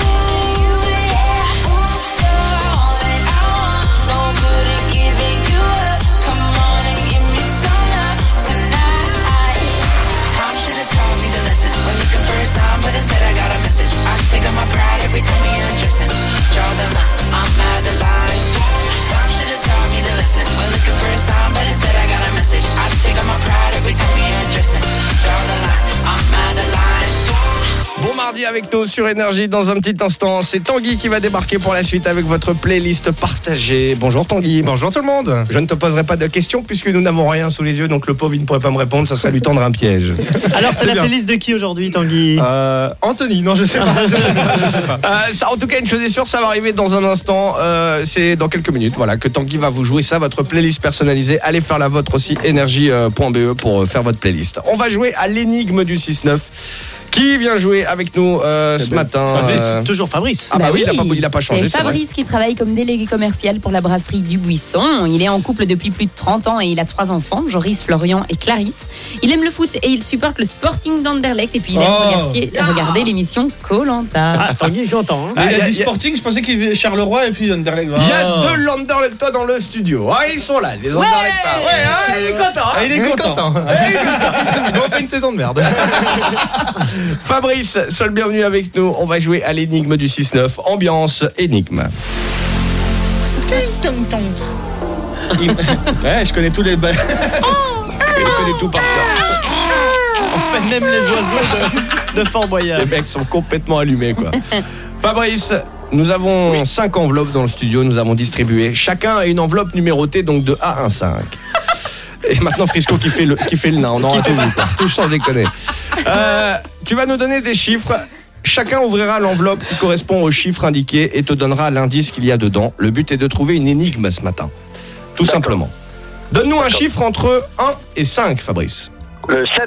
yeah, ooh, you're all that I want. No good at giving you up. Come on and give me some love tonight. Time should have taught me the lesson. We're looking for a sign, but instead I got a message. I take out my pride every time we undressing. Draw the line, I'm at the line. Time should have taught me the lesson. We're looking for a sign, but instead I got a message. I take out my pride every time we undressing. Draw the line, I'm at the line. Bon mardi avec nous sur Énergie. Dans un petit instant, c'est Tanguy qui va débarquer pour la suite avec votre playlist partagée. Bonjour Tanguy. Bonjour tout le monde. Je ne te poserai pas de questions puisque nous n'avons rien sous les yeux, donc le pauvre il ne pourrait pas me répondre, ça serait lui tendre un piège. Alors c'est la playlist de qui aujourd'hui, Tanguy? Anthony, non je sais pas. Je sais pas. Ça, en tout cas, une chose est sûre, ça va arriver dans un instant. C'est dans quelques minutes, voilà, que Tanguy va vous jouer ça, votre playlist personnalisée. Allez faire la vôtre aussi, énergie.be pour faire votre playlist. On va jouer à l'énigme du 6-9. Qui vient jouer avec nous ce matin? Toujours Fabrice. Ah bah oui, il a pas changé. C'est Fabrice qui travaille comme délégué commercial pour la brasserie du Buisson. Il est en couple depuis plus de 30 ans et il a 3 enfants, Joris, Florian et Clarisse. Il aime le foot et il supporte le Sporting d'Anderlecht et puis il aime regarder l'émission Koh-Lanta. Ah, Tanguy est content. Hein. Il a dit Sporting, je pensais qu'il y avait Charleroi et puis Anderlecht. Il y a 2 Landerlechtois dans le studio. Ah, ils sont là, les Anderlechtois. Ouais, il est content. Il est content. On fait une saison de merde. Fabrice, sois le bienvenu avec nous. On va jouer à l'énigme du 6-9. Ambiance énigme. Ouais, je connais tous les... Je connais tout par cœur. On fait même les oiseaux de Fort Boyard. Les mecs sont complètement allumés, quoi. Fabrice, nous avons 5 enveloppes dans le studio. Nous avons distribué. Chacun a une enveloppe numérotée, donc de A à 5. Et maintenant Frisco qui fait le nain. On aura tout vu partout, sans déconner. Tu vas nous donner des chiffres. Chacun ouvrira l'enveloppe qui correspond au chiffre indiqué et te donnera l'indice qu'il y a dedans. Le but est de trouver une énigme ce matin. Tout simplement. Donne-nous un chiffre entre 1 et 5, Fabrice. Le 7.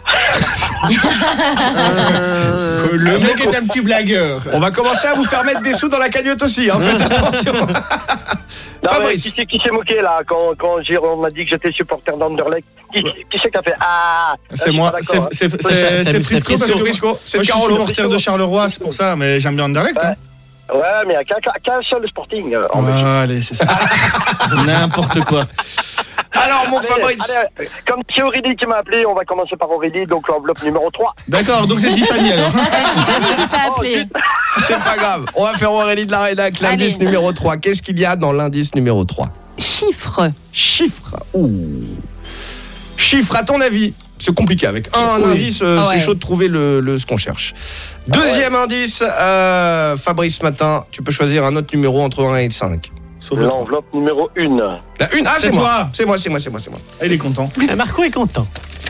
Le mec est un petit blagueur. On va commencer à vous faire mettre des sous dans la cagnotte aussi, hein. Faites attention. Fabrice. Qui s'est moqué là quand on m'a dit que j'étais supporter d'Anderlecht? Qui c'est qui a fait? Ah, c'est moi, c'est Frisco, parce que moi je suis supporter de Charleroi, c'est pour ça, mais j'aime bien Anderlecht. Ouais. Ouais, mais il n'y a qu'un seul Sporting en Belgique. Allez, c'est ça. N'importe quoi. Alors, mon Fabrice. Allez, comme c'est Aurélie qui m'a appelé, on va commencer par Aurélie, donc l'enveloppe numéro 3. D'accord, donc c'est Tiffany alors. C'est Tiffany qui t'a appelé. C'est pas grave. On va faire Aurélie de la rédac, l'indice numéro 3. Qu'est-ce qu'il y a dans l'indice numéro 3? Chiffre. Chiffre, à ton avis? C'est compliqué avec un indice, c'est chaud de trouver ce qu'on cherche. Deuxième indice, Fabrice Matin, tu peux choisir un autre numéro entre 1 et 5. L'enveloppe numéro 1. La 1, c'est moi. C'est moi. Il est content. Marco est content.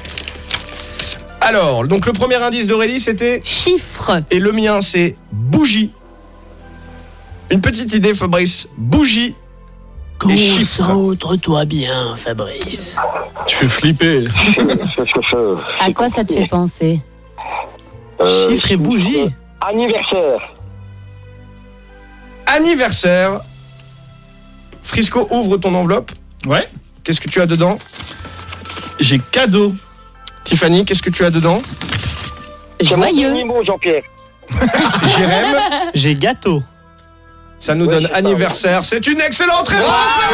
Alors, donc le premier indice d'Aurélie, c'était chiffre. Et le mien, c'est bougie. Une petite idée, Fabrice. Bougie. Concentre-toi bien, Fabrice. Tu fais flipper. À quoi ça te fait penser? Chiffre et bougie. Anniversaire. Frisco, ouvre ton enveloppe. Ouais. Qu'est-ce que tu as dedans? J'ai cadeau. Tiffany, qu'est-ce que tu as dedans? Joyeux. Jean-Pierre. Jérém. J'ai gâteau. Ça nous donne anniversaire. C'est une excellente réponse.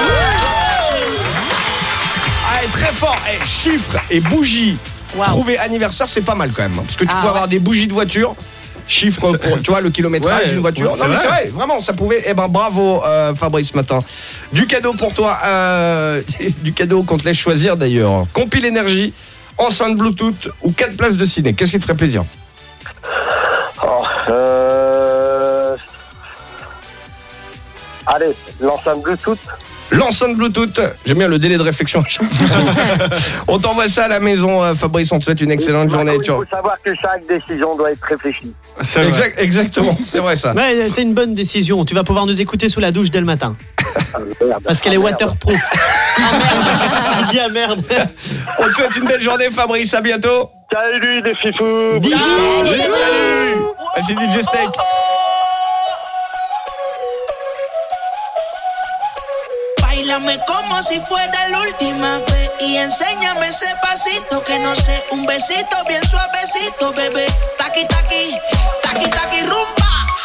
Allez, très fort. Chiffre et bougie. Trouver anniversaire, c'est pas mal quand même. Parce que tu peux avoir des bougies de voiture. Chiffre pour, tu vois, le kilométrage d'une voiture. Non, mais c'est vrai, vraiment, ça pouvait. Eh ben, bravo, Fabrice Matin. Du cadeau pour toi. Du cadeau qu'on te laisse choisir d'ailleurs. Compile énergie, enceinte Bluetooth ou 4 places de ciné. Qu'est-ce qui te ferait plaisir? Allez, l'enceinte Bluetooth. l'enceinte Bluetooth. J'aime bien le délai de réflexion. On t'envoie ça à la maison, Fabrice. On te souhaite une excellente journée. Il faut savoir que chaque décision doit être réfléchie. Exactement, c'est vrai ça. Ouais, c'est une bonne décision. Tu vas pouvoir nous écouter sous la douche dès le matin. Parce qu'elle est waterproof. Il dit ah merde. On te souhaite une belle journée, Fabrice. À bientôt. Salut les fifous. Salut. C'est DJ Steak. Báilame como si fuera la última vez y enséñame ese pasito que no sé, un besito bien suavecito, bebé. Taqui taqui, taqui taqui rumba.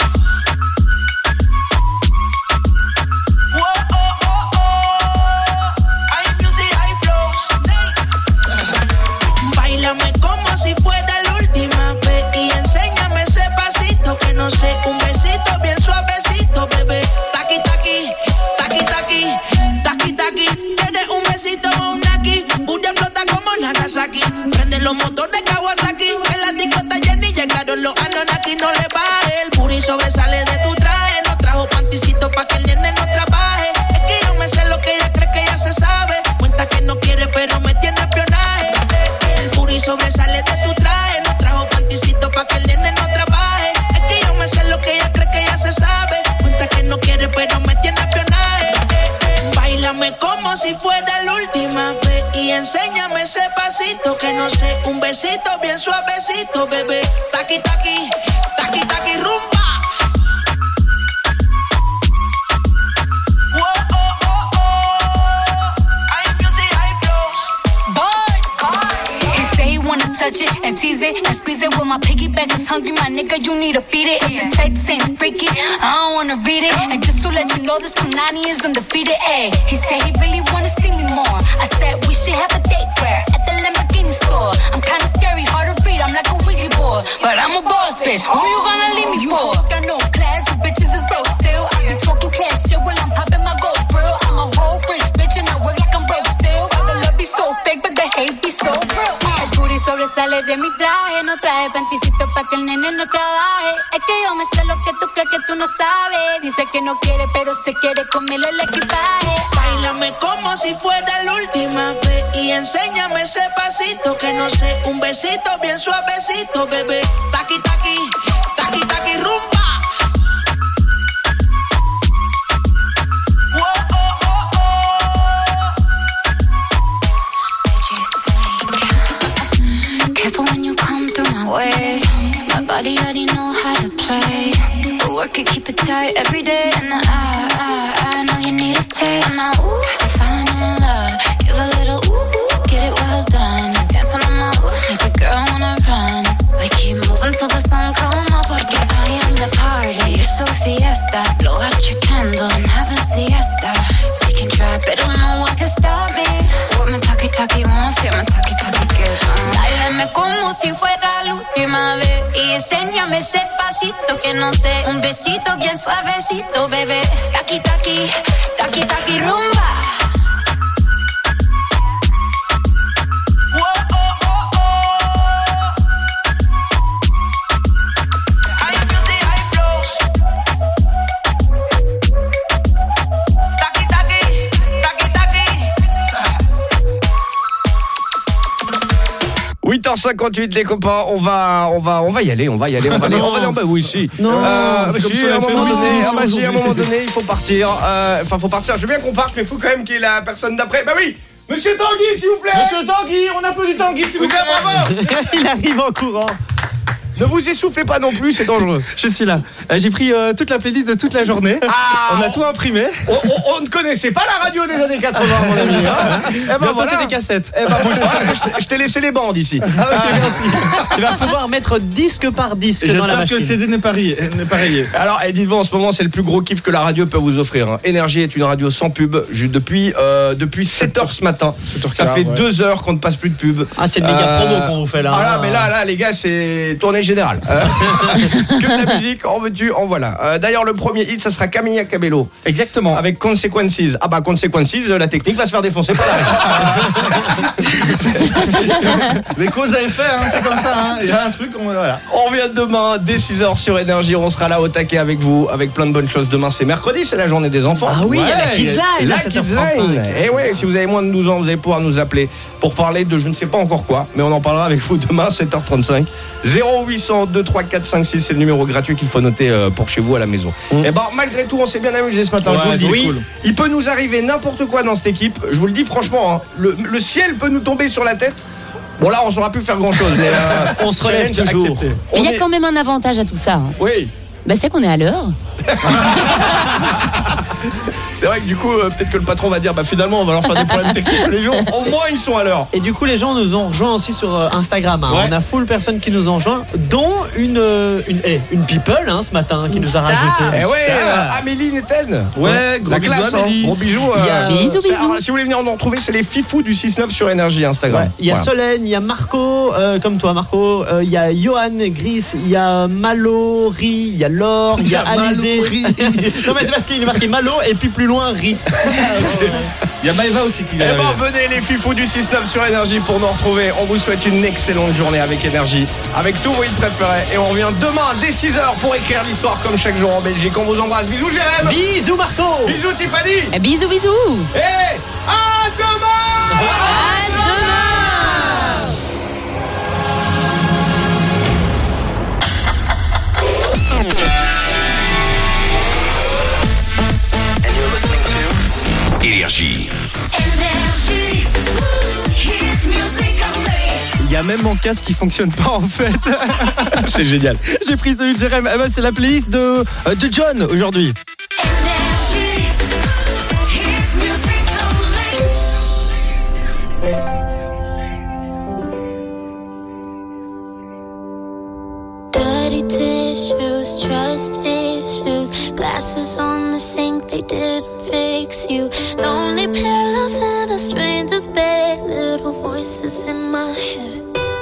Báilame como si fuera la última vez y enséñame ese pasito que no sé, un besito bien suavecito, bebé. Taqui taqui, taqui taqui, taqui taqui. Tienes un besito o un naki, Bulla explota como Nagasaki. Prende los motores Kawasaki, en la discota Jenny llegaron los Anunnaki. No le baje, el booty sobresale de tu traje. No trajo panticito pa' que el nene no trabaje. Es que yo me sé lo que ella cree que ya se sabe. Cuenta que no quiere pero me tiene espionaje. Y sobresale de tu traje. No trajo panticito pa' que el nene no trabaje. Es que yo me sé lo que ella cree que ya se sabe. Cuenta que no quiere pero me tiene espionaje. Báilame como si fuera la última vez y enséñame ese pasito que no sé, un besito bien suavecito, bebé. Taqui taqui, taqui taqui rumba. Touch it and tease it and squeeze it. When my piggyback is hungry, my nigga, you need to feed it. If the text ain't freaky, I don't wanna read it. And just to let you know, this Punani is undefeated. Ay, he said he really wanna see me more. I said we should have a date where at the Lamborghini store. I'm kinda scary, hard to read. I'm like a Ouija board, but I'm a boss bitch. Who you gonna leave me for? You got no class, you bitches is broke still. I be talking cash shit while I'm popping my gold grill. I'm a whole rich bitch and I work like I'm broke still. The love be so fake, but the hate be so real. Sobresale de mi traje, no traje panticito pa' que el nene no trabaje. Es que yo me sé lo que tú crees que tú no sabes. Dice que no quiere, pero se quiere comerle el equipaje. Báilame como si fuera la última vez y enséñame ese pasito que no sé, un besito bien suavecito, bebé. Taqui taqui, taqui taqui rumba. Careful when you come through my way. My body already know how to play. But work it, keep it tight every day. And I know you need a taste. Now, ooh, I'm falling in love. Give a little ooh, get it well done. Dance on my ooh, make a girl wanna run. We keep moving till the sun come up. Porque I am the party. It's a fiesta. Blow out your candles and have a siesta. We can try, but don't know what can stop me. What my talkie wants, yeah, my talkie gets on. Báilame como si fuera la última vez y enséñame ese pasito que no sé, un besito bien suavecito, bebé. Taqui taqui, taqui taqui rumba. – 8h58 les copains, on va y aller, on va aller. Bah oui, si. Non, à un moment donné, il faut partir. Faut partir. Je veux bien qu'on parte, mais il faut quand même qu'il y ait la personne d'après. Bah oui, Monsieur Tanguy, s'il vous plaît. Monsieur Tanguy, on applaudit Tanguy, s'il vous plaît. Bravo. Il arrive en courant. Ne vous essoufflez pas non plus, c'est dangereux. Je suis là. J'ai pris toute la playlist de toute la journée. On a tout imprimé. On ne connaissait pas la radio des années 80, mon ami. Hein. Bientôt, c'est des cassettes. Je t'ai laissé les bandes ici. Ah, ok, merci. Tu vas pouvoir mettre disque par disque dans la machine. J'espère que le CD n'est pas rayé. Alors, dites-vous, en ce moment, c'est le plus gros kiff que la radio peut vous offrir. Hein. Énergie est une radio sans pub depuis 7h ce matin. Ça fait 2 heures qu'on ne passe plus de pub. Ah, c'est une méga promo qu'on vous fait là. Ah là, mais là, les gars, c'est tournée générale. Que de la musique, en veux-tu, en voilà. D'ailleurs, le premier hit, ça sera Camilla Cabello. Exactement. Avec Consequences. Ah bah, Consequences, la technique va se faire défoncer par la Les causes à effet, hein, c'est comme ça. Hein. Il y a un truc, voilà. On revient demain dès 6h sur Énergie. On sera là au taquet avec vous, avec plein de bonnes choses. Demain, c'est mercredi, c'est la journée des enfants. Ah oui, il y a la Kids Line. La Kids Line. Et ouais, si vous avez moins de 12 ans, vous allez pouvoir nous appeler pour parler de je ne sais pas encore quoi, mais on en parlera avec vous demain, 7h35. 0800 2345 56, c'est le numéro gratuit qu'il faut noter pour chez vous à la maison. Et ben, malgré tout, on s'est bien amusé ce matin. Ouais, je vous le dis. oui. Cool. Il peut nous arriver n'importe quoi dans cette équipe. Je vous le dis franchement, hein, le ciel peut nous tomber sur la tête. Bon là, on saura plus faire grand chose. Mais, on se relève toujours. Mais il y a quand même un avantage à tout ça. Hein. Oui. Bah, c'est qu'on est à l'heure. C'est vrai que du coup, peut-être que le patron va dire, bah finalement, on va leur faire des problèmes techniques les gens. Au moins, ils sont à l'heure. Et du coup, les gens nous ont rejoints aussi sur Instagram. Hein. Ouais. On a full personnes qui nous ont rejoints, dont une people hein, ce matin qui nous a rajouté. Eh ouais, Amélie Neten. Ouais, gros la bisous, classe. Amélie. Gros bisous. Bisous. Alors, si vous voulez venir nous retrouver, c'est les fifous du 6-9 sur Énergie Instagram. Ouais. Il y a Solène, il y a Marco, comme toi Marco, il y a Johan Gris, il y a Mallory, il y a Laure, il y a Alizé. Non mais c'est parce qu'il est marqué Malo et puis plus loin Ri. Il y a Maëva aussi qui vient. Eh ben venez les fifous du 6-9 sur Énergie pour nous retrouver. On vous souhaite une excellente journée avec Énergie, avec tous vos hits préférés. Et on revient demain dès 6h pour écrire l'histoire comme chaque jour en Belgique. On vous embrasse. Bisous Jérém. Bisous Marco. Bisous Tiffany. Et bisous. Et à demain. Énergie. Il y a même mon casque qui fonctionne pas en fait. C'est génial. J'ai pris celui de Jérém. Eh ben, c'est la playlist de John aujourd'hui. Dirty tissues, trust issues, glasses on the sink, they didn't fix you. Lonely pillows in a stranger's bed, little voices in my head.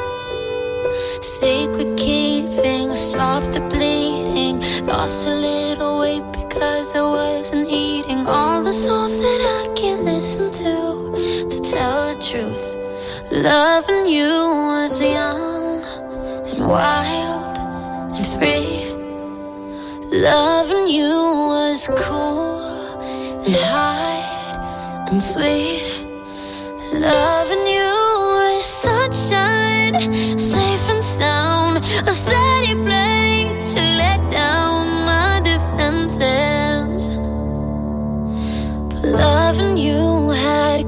Sacred keeping, stop the bleeding. Lost a little weight because I wasn't eating. All the songs that I can't listen to tell the truth. Loving you was young and wild and free. Loving you was cool and high and sweet. Loving you was sunshine, safe and sound, a steady place to let down my defenses. But loving you had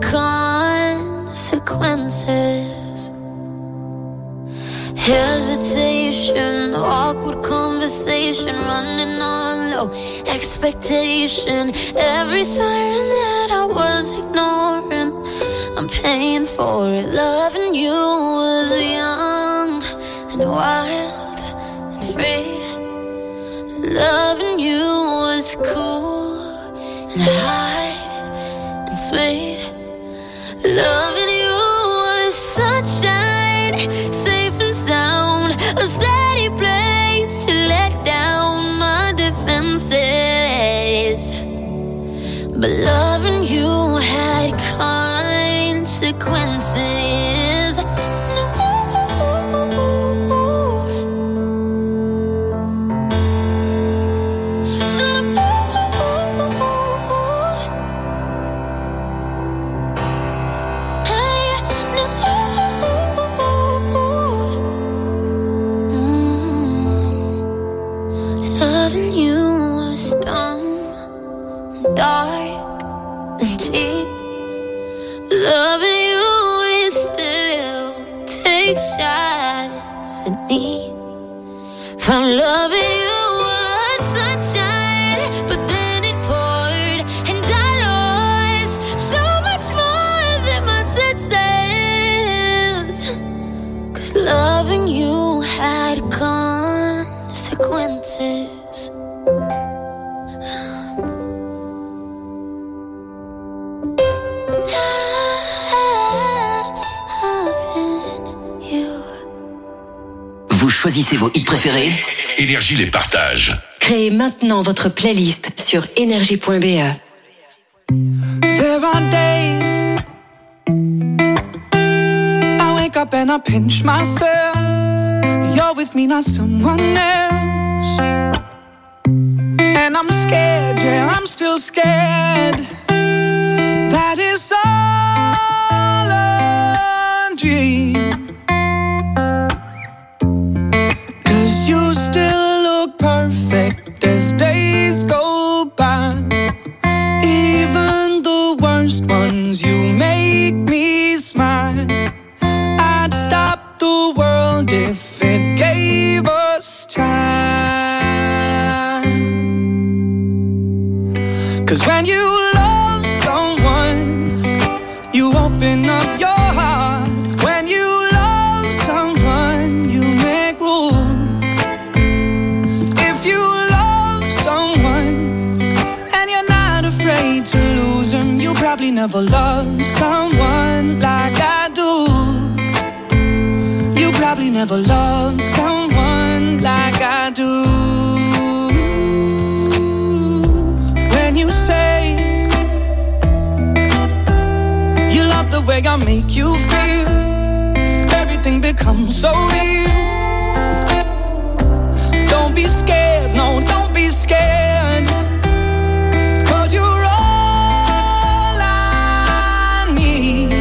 consequences. Hesitation, awkward conversation, running on low expectation. Every siren that I was ignoring, I'm paying for it. Loving you was young and wild and free. Loving you was cool and high and sweet. Loving you was sunshine, safe and sound, a steady place to let down my defenses. But loving you had consequences. Loving you was dumb, dark and cheap. Loving you is still take shots at me. From loving you was sunshine, but then it poured and I lost so much more than my senses. 'Cause loving you had consequences. Vous choisissez vos hits préférés? Énergie les partage. Créez maintenant votre playlist sur énergie.be. There are days I wake wake up and I pinch myself. You're with me, not someone else. And I'm scared, yeah, I'm still scared. That is all a dream. 'Cause you still look perfect as days go by. Even the worst ones, you make me smile. I'd stop the world if it gave us time. 'Cause when you love someone, you open up your heart. When you love someone, you make room. If you love someone and you're not afraid to lose them, you probably never loved someone like I do. You probably never loved someone like I do. When you say you love the way I make you feel, everything becomes so real. Don't be scared, no, don't be scared. 'Cause you're all I need.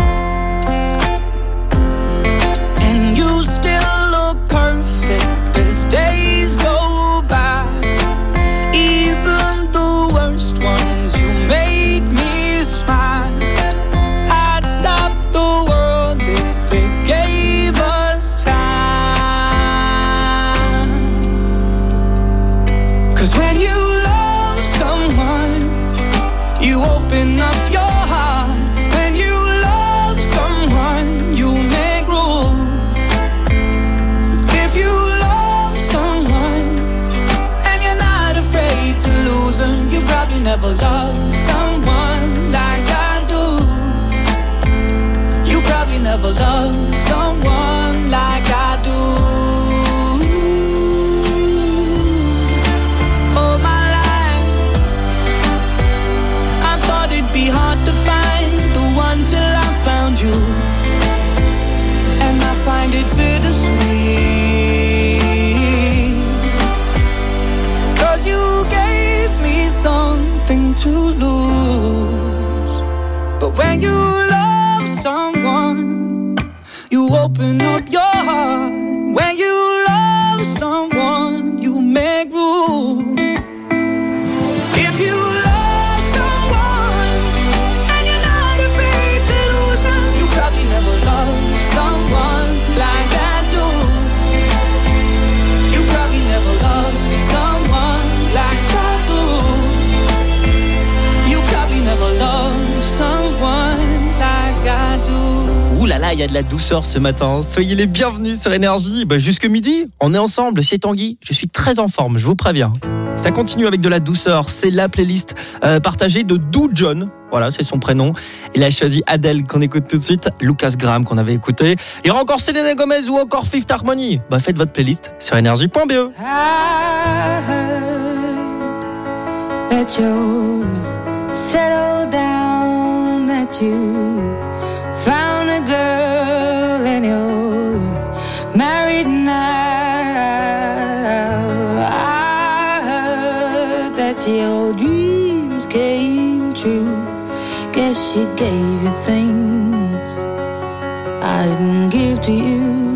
And you still look perfect as days go by. Even the worst ones, you make me smile. I'd stop the world if it gave us time. 'Cause when you love someone, you open up your heart. When you love someone, you make room. If you love someone and you're not afraid to lose them, you probably never loved someone like I do. You probably never loved someone like I do. All my life, I thought it'd be hard to find the one till I found you. And I find it bittersweet. 'Cause you gave me something to lose. But when you love someone, you open up your heart. When you love someone, you make room. If you love someone and you're not afraid to lose them, you probably never loved someone like I do. You probably never loved someone like I do. You probably never loved someone like I do. Ouh là là, il y a de la douceur ce matin. Soyez les bienvenus sur Énergie. Jusque midi, on est ensemble. C'est Tanguy. Je suis très en forme, je vous préviens. Ça continue avec de la douceur. C'est la playlist partagée de Do John. Voilà, c'est son prénom. Il a choisi Adele qu'on écoute tout de suite. Lucas Graham qu'on avait écouté. Il y aura encore Selena Gomez ou encore Fifth Harmony. Faites votre playlist sur énergie.be. I heard that you settled down, that you found a girl and you're married now. I heard that your dreams came true. Guess she gave you things I didn't give to you.